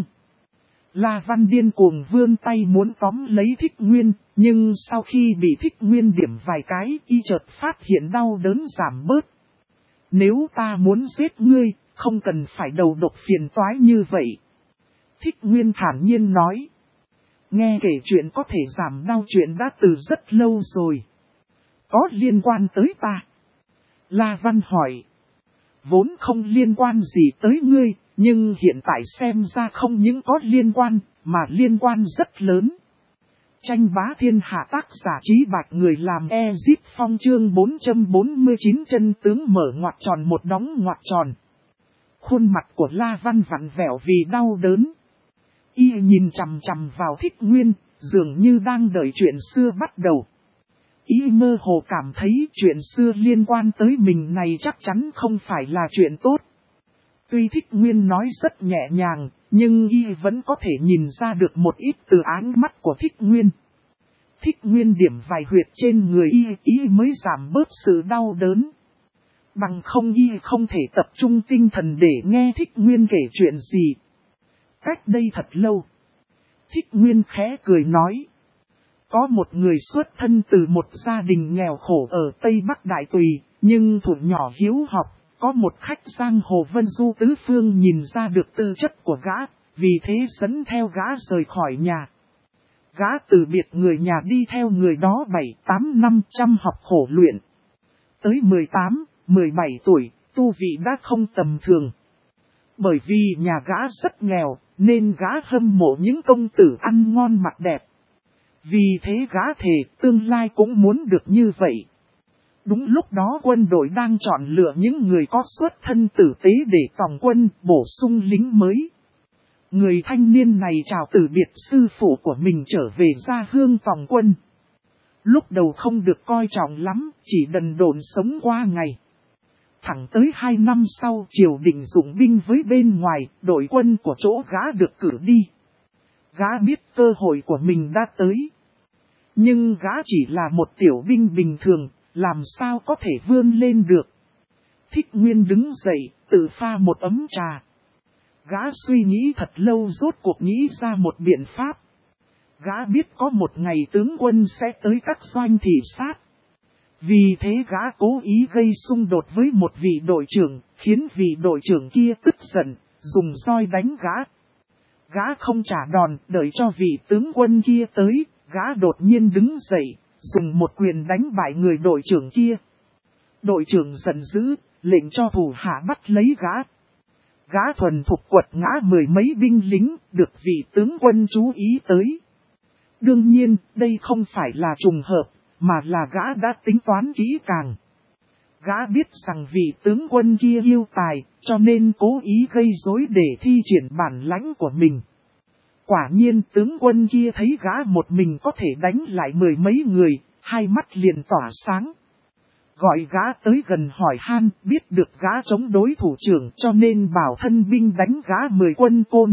La Văn điên cuồng vươn tay muốn tóm lấy Thích Nguyên, nhưng sau khi bị Thích Nguyên điểm vài cái, y chợt phát hiện đau đớn giảm bớt. Nếu ta muốn giết ngươi, không cần phải đầu độc phiền toái như vậy. Thích Nguyên thản nhiên nói. Nghe kể chuyện có thể giảm đau chuyện đã từ rất lâu rồi. Có liên quan tới ta? La Văn hỏi. Vốn không liên quan gì tới ngươi, nhưng hiện tại xem ra không những có liên quan, mà liên quan rất lớn. Tranh bá thiên hạ tác giả Trí Bạch người làm Ezip Phong chương 449 chân tướng mở ngoặc tròn một đóng ngoặc tròn. Khuôn mặt của La Văn vặn vẹo vì đau đớn. Y nhìn chằm chằm vào Thích Nguyên, dường như đang đợi chuyện xưa bắt đầu. Y mơ hồ cảm thấy chuyện xưa liên quan tới mình này chắc chắn không phải là chuyện tốt. Tuy Thích Nguyên nói rất nhẹ nhàng, nhưng Y vẫn có thể nhìn ra được một ít từ ánh mắt của Thích Nguyên. Thích Nguyên điểm vài huyệt trên người Y mới giảm bớt sự đau đớn. Bằng không Y không thể tập trung tinh thần để nghe Thích Nguyên kể chuyện gì. Cách đây thật lâu, Thích Nguyên khẽ cười nói. Có một người xuất thân từ một gia đình nghèo khổ ở Tây Bắc Đại Tùy, nhưng thủ nhỏ hiếu học, có một khách giang hồ vân du tứ phương nhìn ra được tư chất của gã, vì thế dẫn theo gã rời khỏi nhà. Gã từ biệt người nhà đi theo người đó 7-8 năm chăm học khổ luyện. Tới 18-17 tuổi, tu vị đã không tầm thường. Bởi vì nhà gã rất nghèo, nên gã hâm mộ những công tử ăn ngon mặc đẹp. Vì thế gã thề tương lai cũng muốn được như vậy. Đúng lúc đó quân đội đang chọn lựa những người có xuất thân tử tế để tòng quân bổ sung lính mới. Người thanh niên này chào từ biệt sư phụ của mình trở về gia hương tòng quân. Lúc đầu không được coi trọng lắm, chỉ đần độn sống qua ngày. Thẳng tới 2 năm sau triều đình dụng binh với bên ngoài, đội quân của chỗ gã được cử đi. Gã biết cơ hội của mình đã tới. Nhưng gã chỉ là một tiểu binh bình thường, làm sao có thể vươn lên được. Thích Nguyên đứng dậy, tự pha một ấm trà. Gã suy nghĩ thật lâu rốt cuộc nghĩ ra một biện pháp. Gã biết có một ngày tướng quân sẽ tới các doanh thị sát. Vì thế gã cố ý gây xung đột với một vị đội trưởng, khiến vị đội trưởng kia tức giận, dùng roi đánh gã. Gã không trả đòn, đợi cho vị tướng quân kia tới, gã đột nhiên đứng dậy, dùng một quyền đánh bại người đội trưởng kia. Đội trưởng giận dữ, lệnh cho thủ hạ bắt lấy gã. Gã thuần thục quật ngã mười mấy binh lính, được vị tướng quân chú ý tới. Đương nhiên, đây không phải là trùng hợp, mà là gã đã tính toán kỹ càng. Gã biết rằng vị tướng quân kia yêu tài, cho nên cố ý gây rối để thi triển bản lãnh của mình. Quả nhiên tướng quân kia thấy gã một mình có thể đánh lại mười mấy người, hai mắt liền tỏa sáng. Gọi gã tới gần hỏi han, biết được gã chống đối thủ trưởng cho nên bảo thân binh đánh gã 10 quân côn.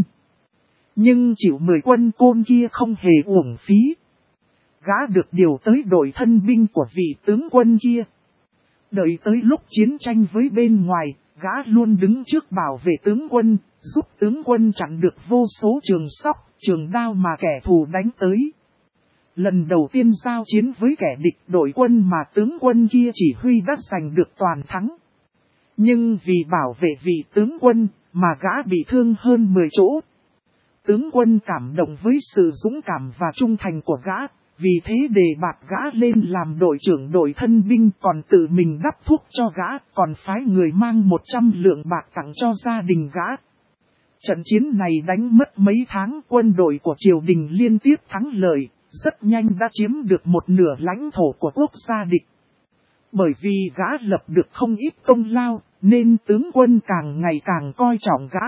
Nhưng chịu 10 quân côn kia không hề uổng phí. Gã được điều tới đội thân binh của vị tướng quân kia. Đợi tới lúc chiến tranh với bên ngoài, gã luôn đứng trước bảo vệ tướng quân, giúp tướng quân chặn được vô số trường sóc, trường đao mà kẻ thù đánh tới. Lần đầu tiên giao chiến với kẻ địch, đội quân mà tướng quân kia chỉ huy đã giành được toàn thắng. Nhưng vì bảo vệ vị tướng quân mà gã bị thương hơn 10 chỗ. Tướng quân cảm động với sự dũng cảm và trung thành của gã, vì thế đề bạt gã lên làm đội trưởng đội thân binh, còn tự mình đắp thuốc cho gã, còn phái người mang 100 lượng bạc tặng cho gia đình gã. Trận chiến này đánh mất mấy tháng, quân đội của triều đình liên tiếp thắng lợi, rất nhanh đã chiếm được một nửa lãnh thổ của quốc gia địch. Bởi vì gã lập được không ít công lao, nên tướng quân càng ngày càng coi trọng gã.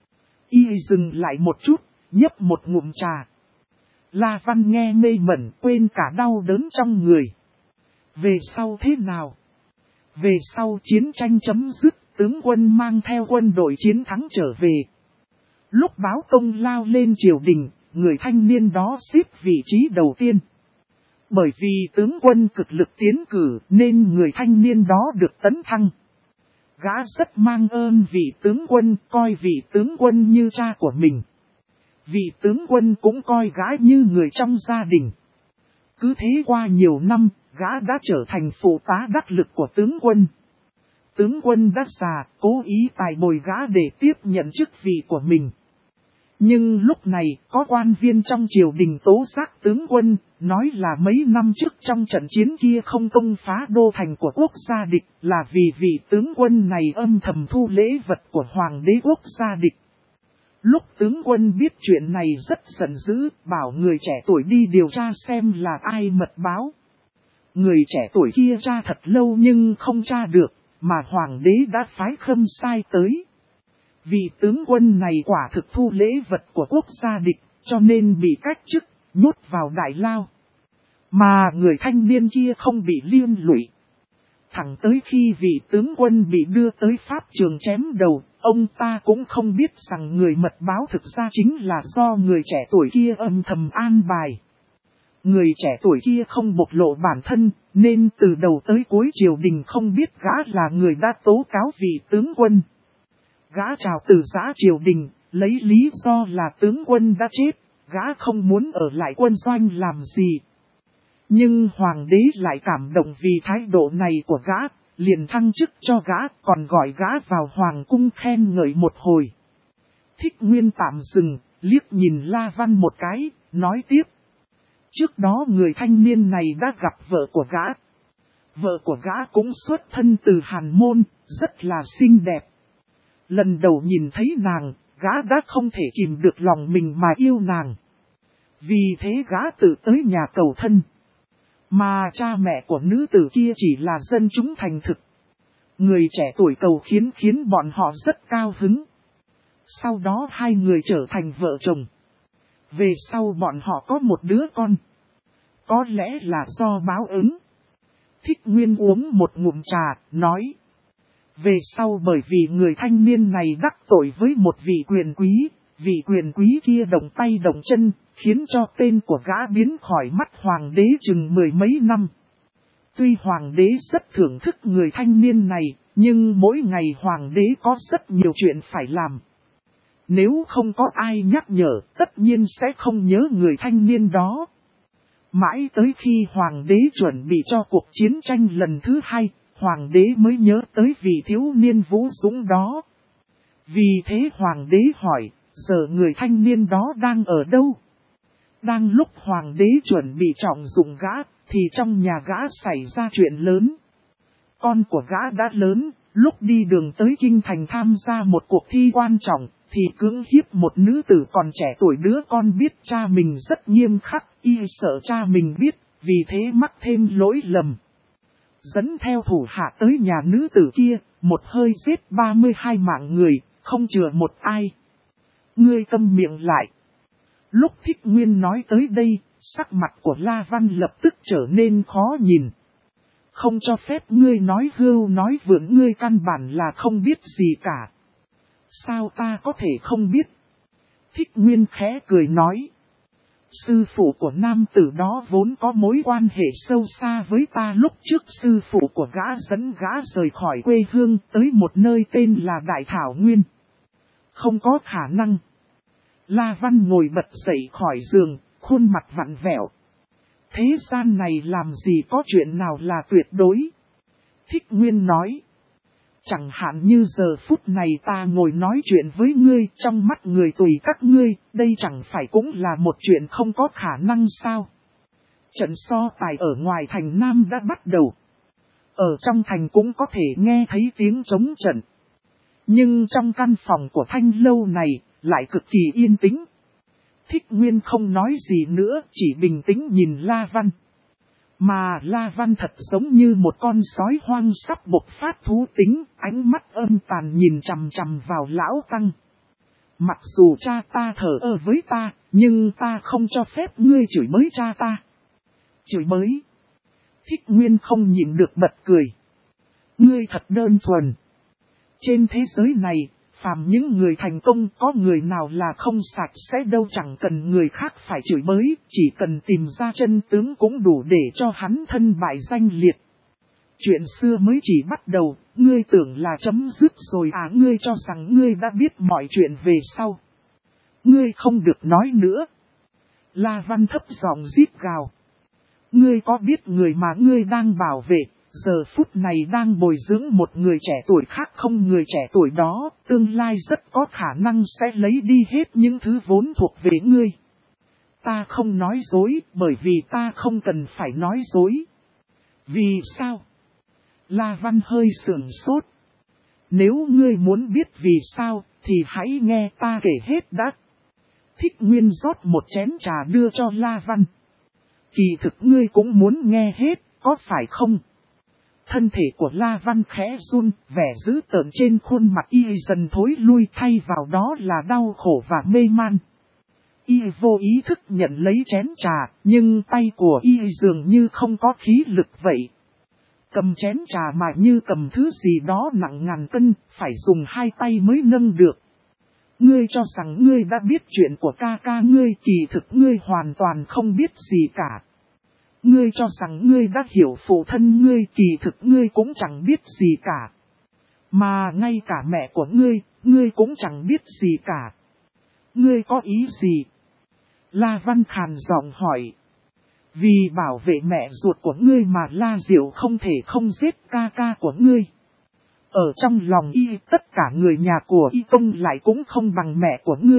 Y dừng lại một chút, nhấp một ngụm trà. La Văn nghe ngây mẩn, quên cả đau đớn trong người. Về sau thế nào? Về sau chiến tranh chấm dứt, tướng quân mang theo quân đội chiến thắng trở về. Lúc báo công lao lên triều đình, người thanh niên đó xếp vị trí đầu tiên. Bởi vì tướng quân cực lực tiến cử nên người thanh niên đó được tấn thăng. Gã rất mang ơn vị tướng quân, coi vị tướng quân như cha của mình. Vị tướng quân cũng coi gã như người trong gia đình. Cứ thế qua nhiều năm, gã đã trở thành phụ tá đắc lực của tướng quân. Tướng quân đã già, cố ý tài bồi gã để tiếp nhận chức vị của mình. Nhưng lúc này, có quan viên trong triều đình tố giác tướng quân, nói là mấy năm trước trong trận chiến kia không công phá đô thành của quốc gia địch, là vì vị tướng quân này âm thầm thu lễ vật của hoàng đế quốc gia địch. Lúc tướng quân biết chuyện này rất giận dữ, bảo người trẻ tuổi đi điều tra xem là ai mật báo. Người trẻ tuổi kia tra thật lâu nhưng không tra được, mà hoàng đế đã phái Khâm Sai tới. Vị tướng quân này quả thực thu lễ vật của quốc gia địch, cho nên bị cách chức, nhốt vào đại lao. Mà người thanh niên kia không bị liên lụy. Thẳng tới khi vị tướng quân bị đưa tới pháp trường chém đầu, ông ta cũng không biết rằng người mật báo thực ra chính là do người trẻ tuổi kia âm thầm an bài. Người trẻ tuổi kia không bộc lộ bản thân, nên từ đầu tới cuối triều đình không biết gã là người đã tố cáo vị tướng quân. Gã trào từ giã triều đình, lấy lý do là tướng quân đã chết, gã không muốn ở lại quân doanh làm gì. Nhưng hoàng đế lại cảm động vì thái độ này của gã, liền thăng chức cho gã, còn gọi gã vào hoàng cung khen ngợi một hồi. Thích Nguyên tạm dừng, liếc nhìn La Văn một cái, nói tiếp. Trước đó người thanh niên này đã gặp vợ của gã. Vợ của gã cũng xuất thân từ Hàn Môn, rất là xinh đẹp. Lần đầu nhìn thấy nàng, gã đã không thể kìm được lòng mình mà yêu nàng. Vì thế gã tự tới nhà cầu thân. Mà cha mẹ của nữ tử kia chỉ là dân chúng thành thực. Người trẻ tuổi cầu khiến bọn họ rất cao hứng. Sau đó hai người trở thành vợ chồng. Về sau bọn họ có một đứa con. Có lẽ là do báo ứng. Thích Nguyên uống một ngụm trà, nói. Về sau bởi vì người thanh niên này đắc tội với một vị quyền quý, vị quyền quý kia động tay động chân, khiến cho tên của gã biến khỏi mắt hoàng đế chừng 10 mấy năm. Tuy hoàng đế rất thưởng thức người thanh niên này, Nhưng mỗi ngày hoàng đế có rất nhiều chuyện phải làm. Nếu không có ai nhắc nhở, tất nhiên sẽ không nhớ người thanh niên đó. Mãi tới khi hoàng đế chuẩn bị cho cuộc chiến tranh lần thứ 2, hoàng đế mới nhớ tới vị thiếu niên vũ dũng đó. Vì thế hoàng đế hỏi, giờ người thanh niên đó đang ở đâu? Đang lúc hoàng đế chuẩn bị trọng dụng gã, thì trong nhà gã xảy ra chuyện lớn. Con của gã đã lớn, lúc đi đường tới kinh thành tham gia một cuộc thi quan trọng, thì cưỡng hiếp một nữ tử còn trẻ tuổi. Đứa con biết cha mình rất nghiêm khắc, y sợ cha mình biết, vì thế mắc thêm lỗi lầm. Dẫn theo thủ hạ tới nhà nữ tử kia, một hơi giết 32 mạng người, không chừa một ai. Ngươi câm miệng lại. Lúc Thích Nguyên nói tới đây, sắc mặt của La Văn lập tức trở nên khó nhìn. Không cho phép ngươi nói hưu nói vượn, ngươi căn bản là không biết gì cả. Sao ta có thể không biết? Thích Nguyên khẽ cười nói. Sư phụ của nam tử đó vốn có mối quan hệ sâu xa với ta. Lúc trước sư phụ của gã dẫn gã rời khỏi quê hương tới một nơi tên là Đại Thảo Nguyên. Không có khả năng. La Văn ngồi bật dậy khỏi giường, khuôn mặt vặn vẹo. Thế gian này làm gì có chuyện nào là tuyệt đối? Thích Nguyên nói. Chẳng hạn như giờ phút này ta ngồi nói chuyện với ngươi, trong mắt người tùy các ngươi, đây chẳng phải cũng là một chuyện không có khả năng sao? Trận so tài ở ngoài thành Nam đã bắt đầu. Ở trong thành cũng có thể nghe thấy tiếng trống trận. Nhưng trong căn phòng của Thanh Lâu này, lại cực kỳ yên tĩnh. Thích Nguyên không nói gì nữa, chỉ bình tĩnh nhìn La Văn. Mà La Văn thật giống như một con sói hoang sắp bộc phát thú tính, ánh mắt âm tàn nhìn chằm chằm vào lão tăng. Mặc dù cha ta thờ ơ với ta, nhưng ta không cho phép ngươi chửi bới cha ta. Chửi bới? Thích Nguyên không nhịn được bật cười. Ngươi thật đơn thuần. Trên thế giới này, phàm những người thành công có người nào là không sạch sẽ đâu, chẳng cần người khác phải chửi bới, chỉ cần tìm ra chân tướng cũng đủ để cho hắn thân bại danh liệt. Chuyện xưa mới chỉ bắt đầu, ngươi tưởng là chấm dứt rồi à? Ngươi cho rằng ngươi đã biết mọi chuyện về sau. Ngươi không được nói nữa. La Văn thấp giọng rít gào. Ngươi có biết người mà ngươi đang bảo vệ, giờ phút này đang bồi dưỡng một người trẻ tuổi khác không? Người trẻ tuổi đó, tương lai rất có khả năng sẽ lấy đi hết những thứ vốn thuộc về ngươi. Ta không nói dối, bởi vì ta không cần phải nói dối. Vì sao? La Văn hơi sửng sốt. Nếu ngươi muốn biết vì sao, thì hãy nghe ta kể hết đã. Thích Nguyên rót một chén trà đưa cho La Văn. Kỳ thực ngươi cũng muốn nghe hết, có phải không? Thân thể của La Văn khẽ run, vẻ dữ tợn trên khuôn mặt y dần thối lui, thay vào đó là đau khổ và mê man. Y vô ý thức nhận lấy chén trà, nhưng tay của y dường như không có khí lực vậy. Cầm chén trà mà như cầm thứ gì đó nặng ngàn cân, phải dùng hai tay mới nâng được. Ngươi cho rằng ngươi đã biết chuyện của ca ca ngươi, kỳ thực ngươi hoàn toàn không biết gì cả. Ngươi cho rằng ngươi đã hiểu phụ thân ngươi, kỳ thực ngươi cũng chẳng biết gì cả. Mà ngay cả mẹ của ngươi cũng chẳng biết gì cả. Ngươi có ý gì? La Văn khàn giọng hỏi. Vì bảo vệ mẹ ruột của ngươi mà La Diệu không thể không giết ca ca của ngươi. Ở trong lòng y, tất cả người nhà của y công lại cũng không bằng mẹ của ngươi.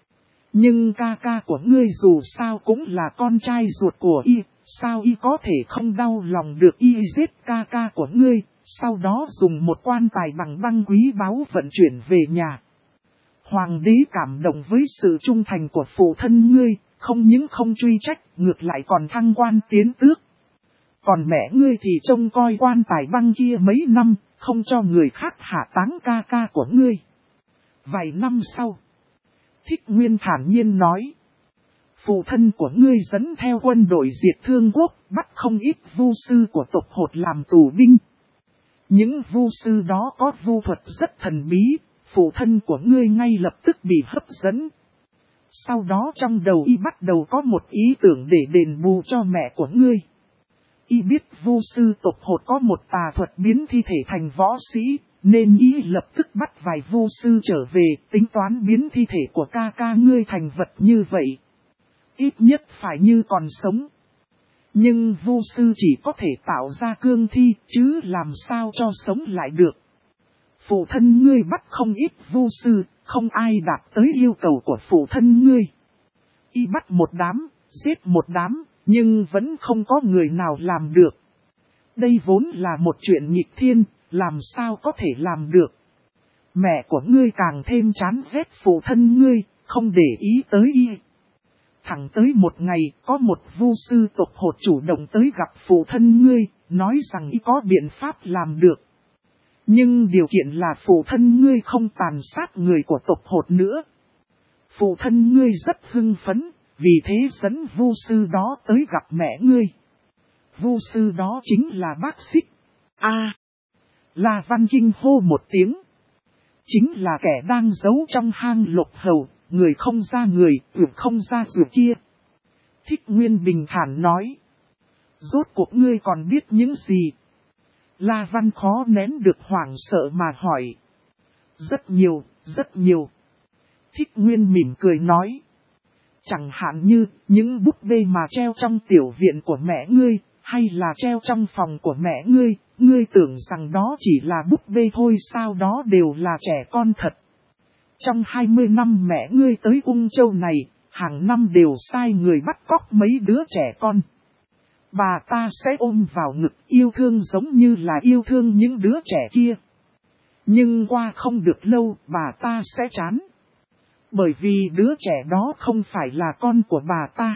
Nhưng ca ca của ngươi dù sao cũng là con trai ruột của y, sao y có thể không đau lòng được y giết ca ca của ngươi, sau đó dùng một quan tài bằng băng quý báu vận chuyển về nhà. Hoàng đế cảm động với sự trung thành của phụ thân ngươi, không những không truy trách, ngược lại còn thăng quan tiến tước. Còn mẹ ngươi thì trông coi quan tài băng kia mấy năm, không cho người khác hạ táng ca ca của ngươi. Vài năm sau, Thích Nguyên thản nhiên nói. Phụ thân của ngươi dẫn theo quân đội diệt Thương Quốc, bắt không ít vu sư của tộc Hột làm tù binh. Những vu sư đó có vu thuật rất thần bí, phụ thân của ngươi ngay lập tức bị hấp dẫn. Sau đó trong đầu y bắt đầu có một ý tưởng để đền bù cho mẹ của ngươi. Y biết vu sư tộc hột có một tà thuật biến thi thể thành võ sĩ, nên y lập tức bắt vài vu sư trở về, tính toán biến thi thể của ca ca ngươi thành vật như vậy. Ít nhất phải như còn sống. Nhưng vu sư chỉ có thể tạo ra cương thi, chứ làm sao cho sống lại được. Phụ thân ngươi bắt không ít vu sư, không ai đạt tới yêu cầu của phụ thân ngươi. Y bắt một đám, giết một đám, nhưng vẫn không có người nào làm được. Đây vốn là một chuyện nghịch thiên, làm sao có thể làm được. Mẹ của ngươi càng thêm chán ghét phụ thân ngươi, không để ý tới y. Thẳng tới một ngày, có một vu sư tộc hột chủ động tới gặp phụ thân ngươi, nói rằng y có biện pháp làm được. Nhưng điều kiện là phụ thân ngươi không tàn sát người của tộc hột nữa. Phụ thân ngươi rất hưng phấn, vì thế dẫn vu sư đó tới gặp mẹ ngươi. Vu sư đó chính là bác Xích. La Văn kinh hô một tiếng. Chính là kẻ đang giấu trong hang lục hầu, người không ra người, vượt không ra vượt kia. Thích Nguyên bình thản nói. Rốt cuộc ngươi còn biết những gì? La Văn khó nén được hoảng sợ mà hỏi. Rất nhiều, rất nhiều. Thích Nguyên mỉm cười nói. Chẳng hạn như, những búp bê mà treo trong tiểu viện của mẹ ngươi, hay là treo trong phòng của mẹ ngươi, ngươi tưởng rằng đó chỉ là búp bê thôi sao, đó đều là trẻ con thật. Trong 20 năm mẹ ngươi tới Ung Châu này, hàng năm đều sai người bắt cóc mấy đứa trẻ con. Bà ta sẽ ôm vào ngực yêu thương giống như là yêu thương những đứa trẻ kia. Nhưng qua không được lâu, bà ta sẽ chán. Bởi vì đứa trẻ đó không phải là con của bà ta.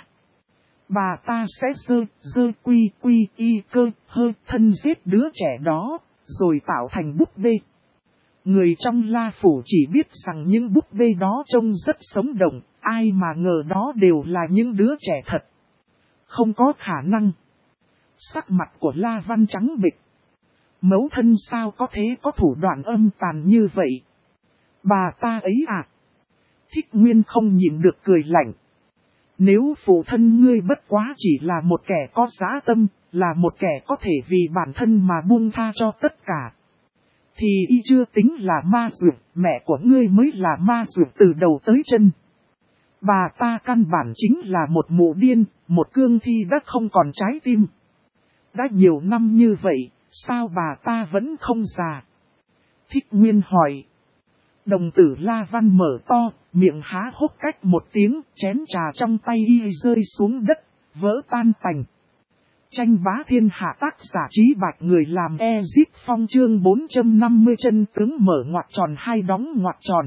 Bà ta sẽ quy y cơ hơ thân giết đứa trẻ đó, rồi tạo thành búp bê. Người trong La Phủ chỉ biết rằng những búp bê đó trông rất sống động, ai mà ngờ đó đều là những đứa trẻ thật. Không có khả năng. Sắc mặt của La Văn trắng bệch. Mẫu thân sao có thể có thủ đoạn âm tàn như vậy? Bà ta ấy à? Thích Nguyên không nhịn được cười lạnh. Nếu phụ thân ngươi bất quá chỉ là một kẻ có dã tâm, là một kẻ có thể vì bản thân mà buông tha cho tất cả, thì y chưa tính là ma dược, mẹ của ngươi mới là ma dược từ đầu tới chân. Bà ta căn bản chính là một mụ điên, một cương thi đã không còn trái tim. Đã nhiều năm như vậy, sao bà ta vẫn không già? Thích Nguyên hỏi. Đồng tử La Văn mở to, miệng há hốc cách một tiếng, chén trà trong tay y rơi xuống đất, vỡ tan tành. Tranh bá thiên hạ tác giả Trí Bạch, người làm Ezip Phong chương 450 chân tướng mở ngoặc tròn hay đóng ngoặc tròn.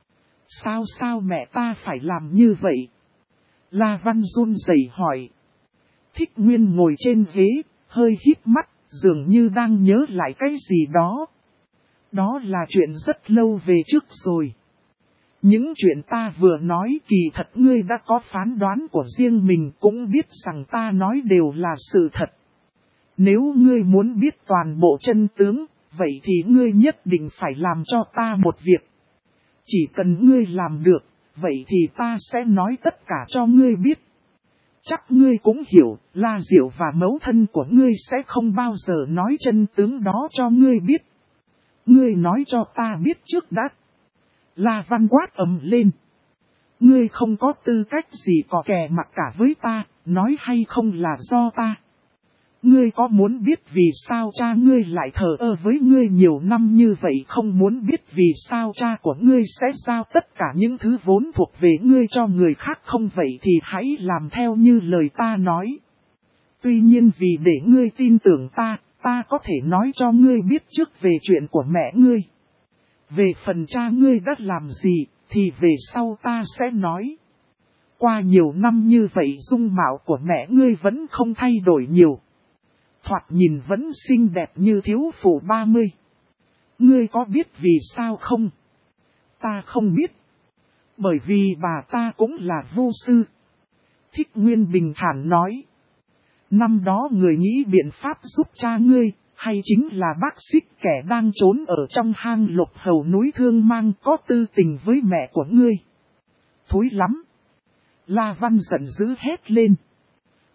Sao mẹ ta phải làm như vậy? La Văn run rẩy hỏi. Thích Nguyên ngồi trên ghế, hơi híp mắt, dường như đang nhớ lại cái gì đó. Đó là chuyện rất lâu về trước rồi. Những chuyện ta vừa nói kỳ thật ngươi đã có phán đoán của riêng mình, cũng biết rằng ta nói đều là sự thật. Nếu ngươi muốn biết toàn bộ chân tướng, vậy thì ngươi nhất định phải làm cho ta một việc. Chỉ cần ngươi làm được, vậy thì ta sẽ nói tất cả cho ngươi biết. Chắc ngươi cũng hiểu, La Diệu và mẫu thân của ngươi sẽ không bao giờ nói chân tướng đó cho ngươi biết. Ngươi nói cho ta biết trước đã. La Văn quát ầm lên. Ngươi không có tư cách gì có kè mặc cả với ta, nói hay không là do ta. Ngươi có muốn biết vì sao cha ngươi lại thờ ơ với ngươi nhiều năm như vậy, không muốn biết vì sao cha của ngươi sẽ giao tất cả những thứ vốn thuộc về ngươi cho người khác không, vậy thì hãy làm theo như lời ta nói. Tuy nhiên vì để ngươi tin tưởng ta có thể nói cho ngươi biết trước về chuyện của mẹ ngươi. Về phần cha ngươi đã làm gì, thì về sau ta sẽ nói. Qua nhiều năm như vậy dung mạo của mẹ ngươi vẫn không thay đổi nhiều. Thoạt nhìn vẫn xinh đẹp như thiếu phụ 30. Ngươi có biết vì sao không? Ta không biết. Bởi vì bà ta cũng là vô sư. Thích Nguyên bình thản nói. Năm đó người nghĩ biện pháp giúp cha ngươi, hay chính là bác Xích, kẻ đang trốn ở trong hang lục hầu núi Thương Mang, có tư tình với mẹ của ngươi. Thối lắm! La Văn giận dữ hét lên.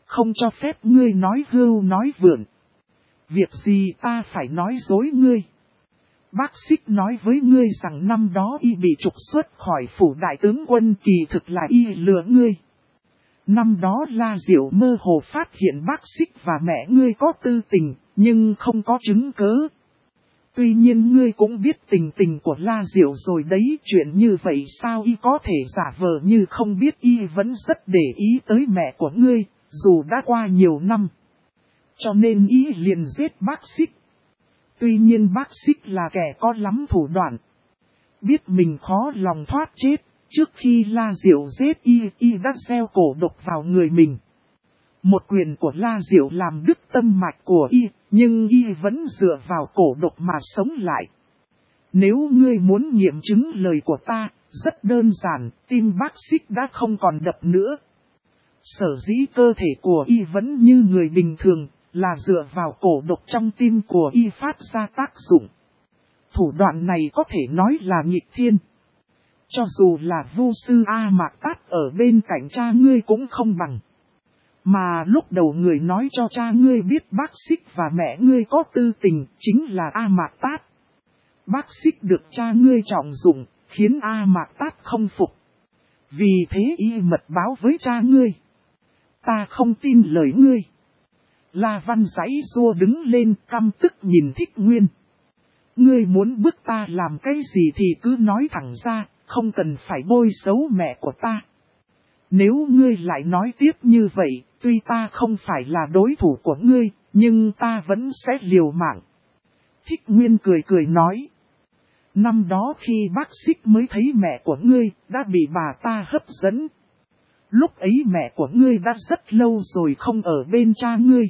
không cho phép ngươi nói hưu nói vượn. Việc gì ta phải nói dối ngươi? Bác Xích nói với ngươi rằng năm đó y bị trục xuất khỏi phủ đại tướng quân, kỳ thực là y lừa ngươi. Năm đó La Diệu mơ hồ phát hiện bác Xích và mẹ ngươi có tư tình, nhưng không có chứng cớ. Tuy nhiên ngươi cũng biết tình tình của La Diệu rồi đấy, chuyện như vậy sao y có thể giả vờ như không biết, y vẫn rất để ý tới mẹ của ngươi, dù đã qua nhiều năm. Cho nên y liền giết bác Xích. Tuy nhiên bác Xích là kẻ có lắm thủ đoạn. Biết mình khó lòng thoát chết, trước khi La Diệu giết y đã gieo cổ độc vào người mình. Một quyền của La Diệu làm đứt tâm mạch của y, nhưng y vẫn dựa vào cổ độc mà sống lại. Nếu ngươi muốn nghiệm chứng lời của ta, rất đơn giản, tim bác Xích đã không còn đập nữa. Sở dĩ cơ thể của y vẫn như người bình thường, là dựa vào cổ độc trong tim của y phát ra tác dụng. Thủ đoạn này có thể nói là nghịch thiên. Cho dù là Vu sư A Mạc Tát ở bên cạnh cha ngươi cũng không bằng. Mà lúc đầu người nói cho cha ngươi biết bác Xích và mẹ ngươi có tư tình chính là A Mạc Tát. Bác Xích được cha ngươi trọng dụng, khiến A Mạc Tát không phục. Vì thế y mật báo với cha ngươi. Ta không tin lời ngươi. La Văn giãy giụa đứng lên, căm tức nhìn Thích Nguyên. Ngươi muốn bức ta làm cái gì thì cứ nói thẳng ra, không cần phải bôi xấu mẹ của ta. Nếu ngươi lại nói tiếp như vậy, tuy ta không phải là đối thủ của ngươi, nhưng ta vẫn sẽ liều mạng. Thích Nguyên cười cười nói. Năm đó khi bác Xích mới thấy mẹ của ngươi, đã bị bà ta hấp dẫn. Lúc ấy mẹ của ngươi đã rất lâu rồi không ở bên cha ngươi.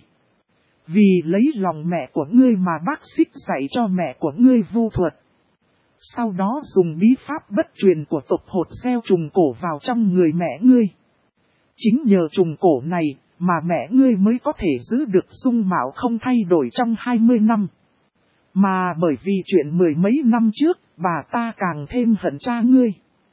Vì lấy lòng mẹ của ngươi mà bác Xích dạy cho mẹ của ngươi vu thuật. Sau đó dùng bí pháp bất truyền của tộc hột gieo trùng cổ vào trong người mẹ ngươi. Chính nhờ trùng cổ này mà mẹ ngươi mới có thể giữ được dung mạo không thay đổi trong 20 năm. Mà bởi vì chuyện mười mấy năm trước, bà ta càng thêm hận cha ngươi.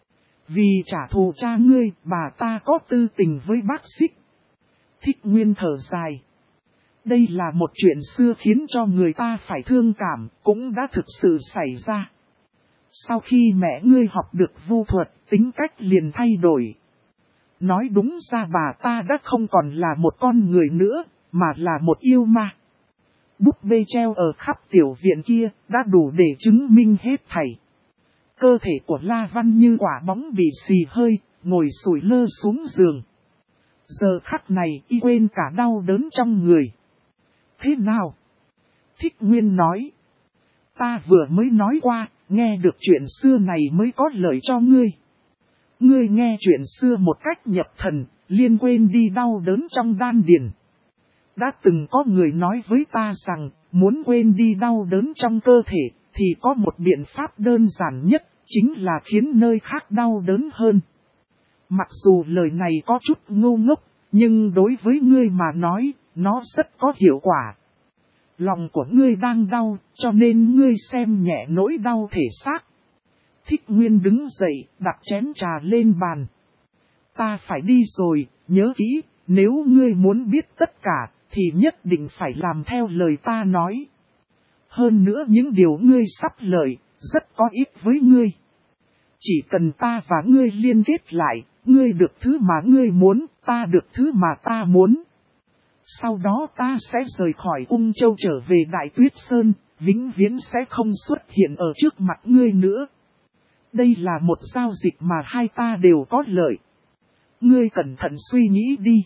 Vì trả thù cha ngươi, bà ta có tư tình với bác Xích. Thích Nguyên thở dài. Đây là một chuyện xưa khiến cho người ta phải thương cảm, cũng đã thực sự xảy ra. Sau khi mẹ ngươi học được vu thuật, tính cách liền thay đổi. Nói đúng ra bà ta đã không còn là một con người nữa, mà là một yêu ma. Búp bê treo ở khắp tiểu viện kia, đã đủ để chứng minh hết thảy. Cơ thể của La Văn như quả bóng bị xì hơi, ngồi sủi lơ xuống giường. Giờ khắc này y quên cả đau đớn trong người. Thế nào? Thích Nguyên nói. Ta vừa mới nói qua, nghe được chuyện xưa này mới có lợi cho ngươi. Ngươi nghe chuyện xưa một cách nhập thần, liền quên đi đau đớn trong đan điền. Đã từng có người nói với ta rằng, muốn quên đi đau đớn trong cơ thể, thì có một biện pháp đơn giản nhất, chính là khiến nơi khác đau đớn hơn. Mặc dù lời này có chút ngu ngốc, nhưng đối với ngươi mà nói, nó rất có hiệu quả. Lòng của ngươi đang đau, cho nên ngươi xem nhẹ nỗi đau thể xác. Thích Nguyên đứng dậy, đặt chén trà lên bàn. Ta phải đi rồi, nhớ kỹ, nếu ngươi muốn biết tất cả, thì nhất định phải làm theo lời ta nói. Hơn nữa những điều ngươi sắp lợi, rất có ích với ngươi. Chỉ cần ta và ngươi liên kết lại, ngươi được thứ mà ngươi muốn, ta được thứ mà ta muốn. Sau đó ta sẽ rời khỏi Ung Châu trở về Đại Tuyết Sơn, vĩnh viễn sẽ không xuất hiện ở trước mặt ngươi nữa. Đây là một giao dịch mà hai ta đều có lợi. Ngươi cẩn thận suy nghĩ đi.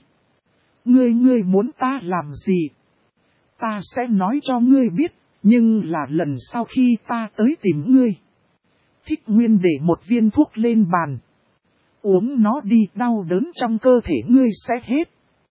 Ngươi muốn ta làm gì? Ta sẽ nói cho ngươi biết, nhưng là lần sau khi ta tới tìm ngươi. Thích Nguyên để một viên thuốc lên bàn. Uống nó đi, đau đớn trong cơ thể ngươi sẽ hết.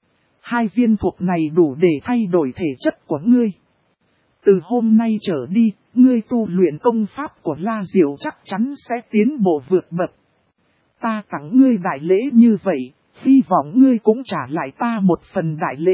2 viên thuốc này đủ để thay đổi thể chất của ngươi. Từ hôm nay trở đi, ngươi tu luyện công pháp của La Diệu chắc chắn sẽ tiến bộ vượt bậc. Ta tặng ngươi đại lễ như vậy, hy vọng ngươi cũng trả lại ta một phần đại lễ.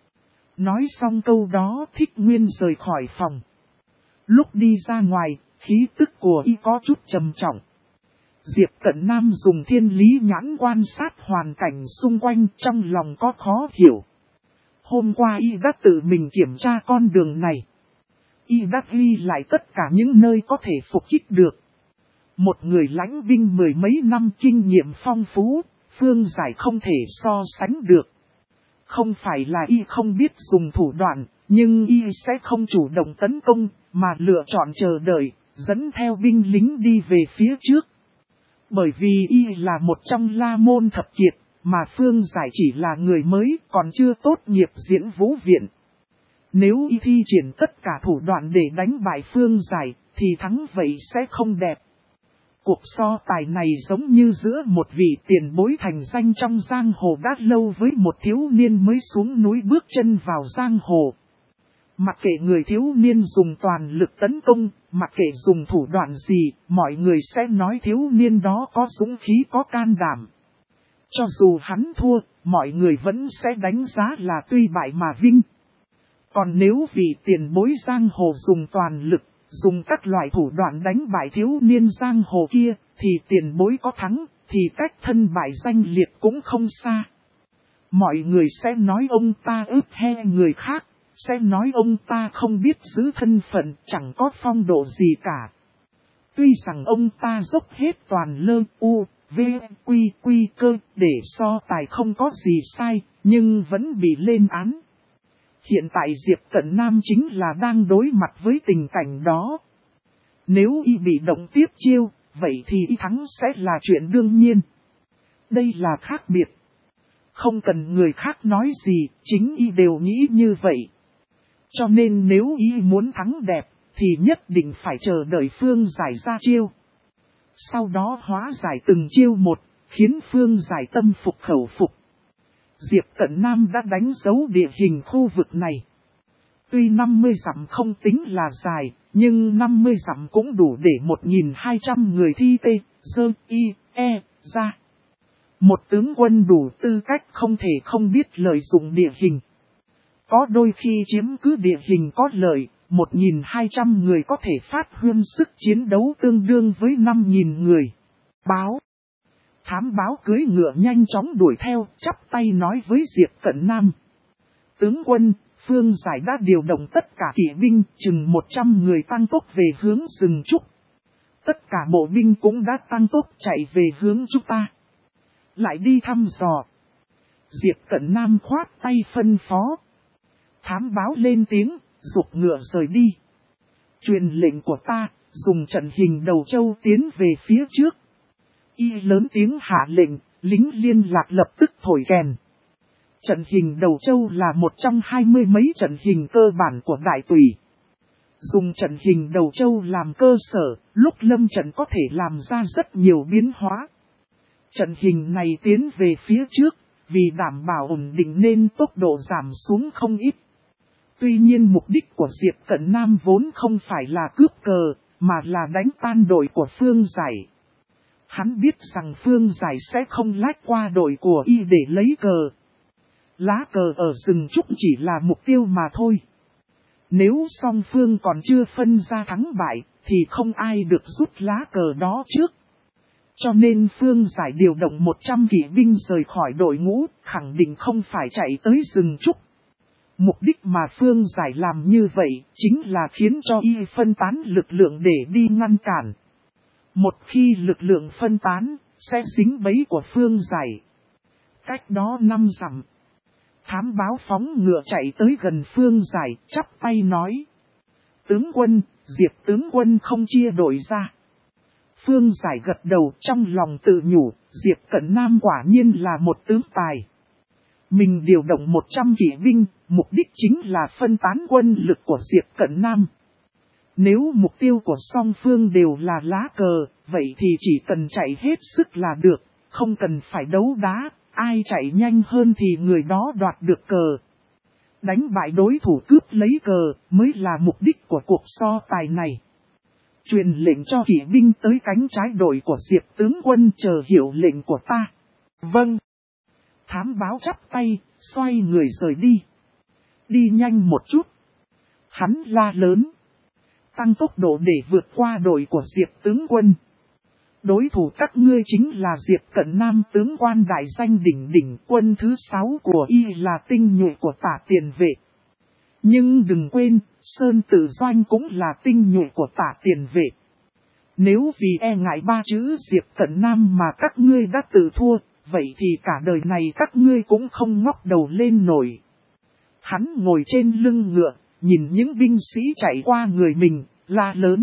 Nói xong câu đó, Thích Nguyên rời khỏi phòng. Lúc đi ra ngoài, khí tức của y có chút trầm trọng. Diệp Cận Nam dùng thiên lý nhãn quan sát hoàn cảnh xung quanh, trong lòng có khó hiểu. Hôm qua y đã tự mình kiểm tra con đường này. Y đã ghi lại tất cả những nơi có thể phục kích được. Một người lãnh binh mười mấy năm kinh nghiệm phong phú, Phương Giải không thể so sánh được. Không phải là y không biết dùng thủ đoạn, nhưng y sẽ không chủ động tấn công, mà lựa chọn chờ đợi, dẫn theo binh lính đi về phía trước. Bởi vì y là một trong La Môn thập kiệt, mà Phương Giải chỉ là người mới còn chưa tốt nghiệp diễn vũ viện. Nếu y thi triển tất cả thủ đoạn để đánh bại Phương Giải, thì thắng vậy sẽ không đẹp. Cuộc so tài này giống như giữa một vị tiền bối thành danh trong giang hồ đã lâu với một thiếu niên mới xuống núi bước chân vào giang hồ. Mặc kệ người thiếu niên dùng toàn lực tấn công, mặc kệ dùng thủ đoạn gì, mọi người sẽ nói thiếu niên đó có dũng khí có can đảm. Cho dù hắn thua, mọi người vẫn sẽ đánh giá là tuy bại mà vinh. Còn nếu vị tiền bối giang hồ dùng toàn lực, dùng các loại thủ đoạn đánh bại thiếu niên giang hồ kia, thì tiền bối có thắng, thì cách thân bại danh liệt cũng không xa. Mọi người sẽ nói ông ta ức he người khác, sẽ nói ông ta không biết giữ thân phận, chẳng có phong độ gì cả. Tuy rằng ông ta dốc hết toàn lơ u, v, quy quy cơ để so tài không có gì sai, nhưng vẫn bị lên án. Hiện tại Diệp Cận Nam chính là đang đối mặt với tình cảnh đó. Nếu y bị động tiếp chiêu, vậy thì y thắng sẽ là chuyện đương nhiên. Đây là khác biệt. Không cần người khác nói gì, chính y đều nghĩ như vậy. Cho nên nếu y muốn thắng đẹp, thì nhất định phải chờ đợi Phương Giải ra chiêu. Sau đó hóa giải từng chiêu một, khiến Phương Giải tâm phục khẩu phục. Diệp Cận Nam đã đánh dấu địa hình khu vực này. Tuy 50 dặm không tính là dài, nhưng 50 dặm cũng đủ để 1.200 người thi tê, dơ, y, e, ra. Một tướng quân đủ tư cách không thể không biết lợi dụng địa hình. Có đôi khi chiếm cứ địa hình có lợi, 1.200 người có thể phát huy sức chiến đấu tương đương với 5.000 người. Báo. Thám báo cưỡi ngựa nhanh chóng đuổi theo, chắp tay nói với Diệp Cận Nam. Tướng quân, Phương Giải đã điều động tất cả kỵ binh, chừng 100 người tăng tốc về hướng rừng trúc. Tất cả bộ binh cũng đã tăng tốc chạy về hướng chúng ta. Lại đi thăm dò. Diệp Cận Nam khoát tay phân phó. Thám báo lên tiếng, giục ngựa rời đi. Truyền lệnh của ta, dùng trận hình đầu châu tiến về phía trước. Y lớn tiếng hạ lệnh, lính liên lạc lập tức thổi kèn. Trận hình đầu châu là một trong 20 mấy trận hình cơ bản của đại tùy. Dùng trận hình đầu châu làm cơ sở, lúc lâm trận có thể làm ra rất nhiều biến hóa. Trận hình này tiến về phía trước, vì đảm bảo ổn định nên tốc độ giảm xuống không ít. Tuy nhiên mục đích của Diệp Cận Nam vốn không phải là cướp cờ, mà là đánh tan đội của Phương Giải. Hắn biết rằng Phương Giải sẽ không lách qua đội của y để lấy cờ. Lá cờ ở rừng trúc chỉ là mục tiêu mà thôi. Nếu song phương còn chưa phân ra thắng bại, thì không ai được rút lá cờ đó trước. Cho nên Phương Giải điều động 100 kỵ binh rời khỏi đội ngũ, khẳng định không phải chạy tới rừng trúc. Mục đích mà Phương Giải làm như vậy, chính là khiến cho y phân tán lực lượng để đi ngăn cản. Một khi lực lượng phân tán, sẽ dính bẫy của Phương Giải. Cách đó 5 dặm. Thám báo phóng ngựa chạy tới gần Phương Giải, chắp tay nói. Tướng quân, Diệp tướng quân không chia đội ra. Phương Giải gật đầu trong lòng tự nhủ, Diệp Cận Nam quả nhiên là một tướng tài. Mình điều động 100 kỵ binh, mục đích chính là phân tán quân lực của Diệp Cận Nam. Nếu mục tiêu của song phương đều là lá cờ, vậy thì chỉ cần chạy hết sức là được, không cần phải đấu đá, ai chạy nhanh hơn thì người đó đoạt được cờ. Đánh bại đối thủ cướp lấy cờ mới là mục đích của cuộc so tài này. Truyền lệnh cho kỵ binh tới cánh trái đội của Diệp tướng quân chờ hiệu lệnh của ta. Vâng. Thám báo chắp tay, xoay người rời đi. Đi nhanh một chút. Hắn la lớn. Tăng tốc độ để vượt qua đội của Diệp tướng quân. Đối thủ các ngươi chính là Diệp Cận Nam, tướng quan đại danh đỉnh đỉnh, quân thứ 6 của y là tinh nhuệ của Tả Tiền Vệ. Nhưng đừng quên, Sơn Tử Doanh cũng là tinh nhuệ của Tả Tiền Vệ. Nếu vì e ngại ba chữ Diệp Cận Nam mà các ngươi đã tự thua, vậy thì cả đời này các ngươi cũng không ngóc đầu lên nổi. Hắn ngồi trên lưng ngựa, nhìn những binh sĩ chạy qua người mình, la lớn.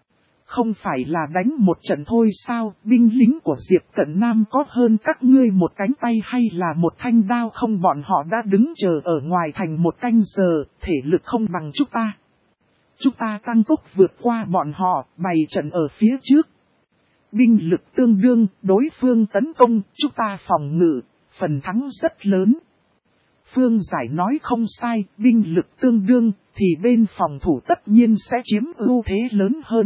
Không phải là đánh một trận thôi sao, binh lính của Diệp Cận Nam có hơn các ngươi một cánh tay hay là một thanh đao không, bọn họ đã đứng chờ ở ngoài thành một canh giờ, thể lực không bằng chúng ta. Chúng ta tăng tốc vượt qua bọn họ, bày trận ở phía trước. Binh lực tương đương, đối phương tấn công, chúng ta phòng ngự, phần thắng rất lớn. Phương Giải nói không sai, binh lực tương đương, thì bên phòng thủ tất nhiên sẽ chiếm ưu thế lớn hơn.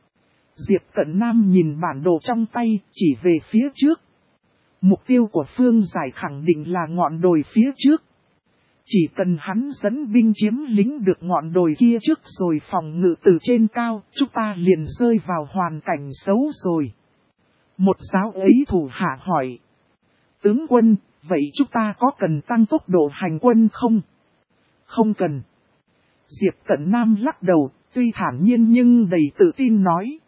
Diệp Cận Nam nhìn bản đồ trong tay, chỉ về phía trước. Mục tiêu của Phương Giải khẳng định là ngọn đồi phía trước. Chỉ cần hắn dẫn binh chiếm lĩnh được ngọn đồi kia trước rồi phòng ngự từ trên cao, chúng ta liền rơi vào hoàn cảnh xấu rồi. Một giáo ấy thủ hạ hỏi. Tướng quân, vậy chúng ta có cần tăng tốc độ hành quân không? Không cần. Diệp Cận Nam lắc đầu, tuy thản nhiên nhưng đầy tự tin nói.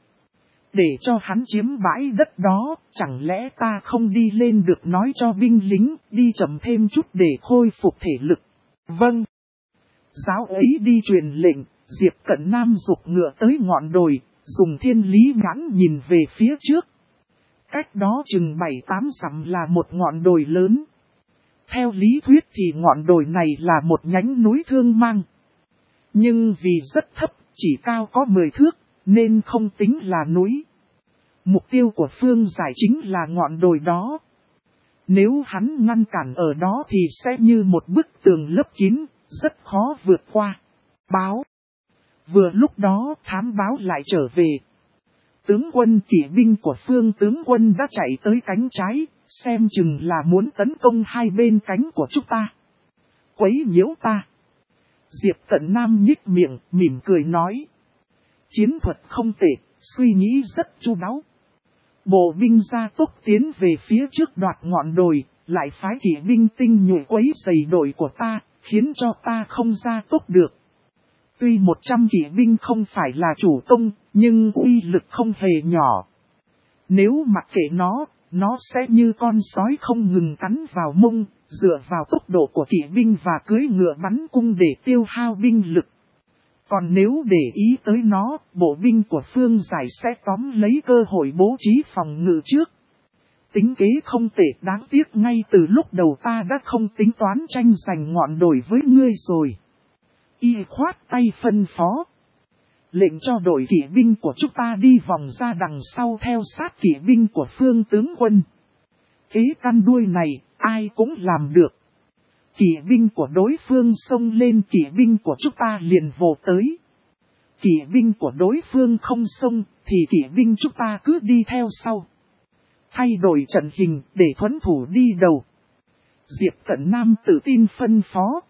Để cho hắn chiếm bãi đất đó, chẳng lẽ ta không đi lên được nói cho binh lính, đi chậm thêm chút để khôi phục thể lực. Vâng. Giáo ấy đi truyền lệnh, Diệp Cận Nam giục ngựa tới ngọn đồi, dùng thiên lý nhãn nhìn về phía trước. Cách đó chừng 7-8 dặm là một ngọn đồi lớn. Theo lý thuyết thì ngọn đồi này là một nhánh núi Thương Mang. Nhưng vì rất thấp, chỉ cao có 10 thước, nên không tính là núi. Mục tiêu của Phương Giải chính là ngọn đồi đó. Nếu hắn ngăn cản ở đó thì sẽ như một bức tường lấp kín, rất khó vượt qua. Báo. Vừa lúc đó thám báo lại trở về. Tướng quân kỵ binh của Phương tướng quân đã chạy tới cánh trái, xem chừng là muốn tấn công hai bên cánh của chúng ta. Quấy nhiễu ta. Diệp Cận Nam nhích miệng, mỉm cười nói. Chiến thuật không tệ, suy nghĩ rất chu đáo. Bộ binh gia tốc tiến về phía trước đoạt ngọn đồi, lại phái kỵ binh tinh nhuệ quấy rầy đội của ta, khiến cho ta không gia tốc được. Tuy 100 kỵ binh không phải là chủ công, nhưng uy lực không hề nhỏ. Nếu mặc kệ nó sẽ như con sói không ngừng cắn vào mông, dựa vào tốc độ của kỵ binh và cưỡi ngựa bắn cung để tiêu hao binh lực. Còn nếu để ý tới nó, bộ binh của Phương Giải sẽ tóm lấy cơ hội bố trí phòng ngự trước. Tính kế không tệ, đáng tiếc ngay từ lúc đầu ta đã không tính toán tranh giành ngọn đồi với ngươi rồi. Y khoát tay phân phó. Lệnh cho đội kỵ binh của chúng ta đi vòng ra đằng sau theo sát kỵ binh của Phương tướng quân. Kế căn đuôi này, ai cũng làm được. Kỵ binh của đối phương xông lên, kỵ binh của chúng ta liền vồ tới. Kỵ binh của đối phương không xông, thì kỵ binh chúng ta cứ đi theo sau. Thay đổi trận hình để thuẫn thủ đi đầu. Diệp Cận Nam tự tin phân phó.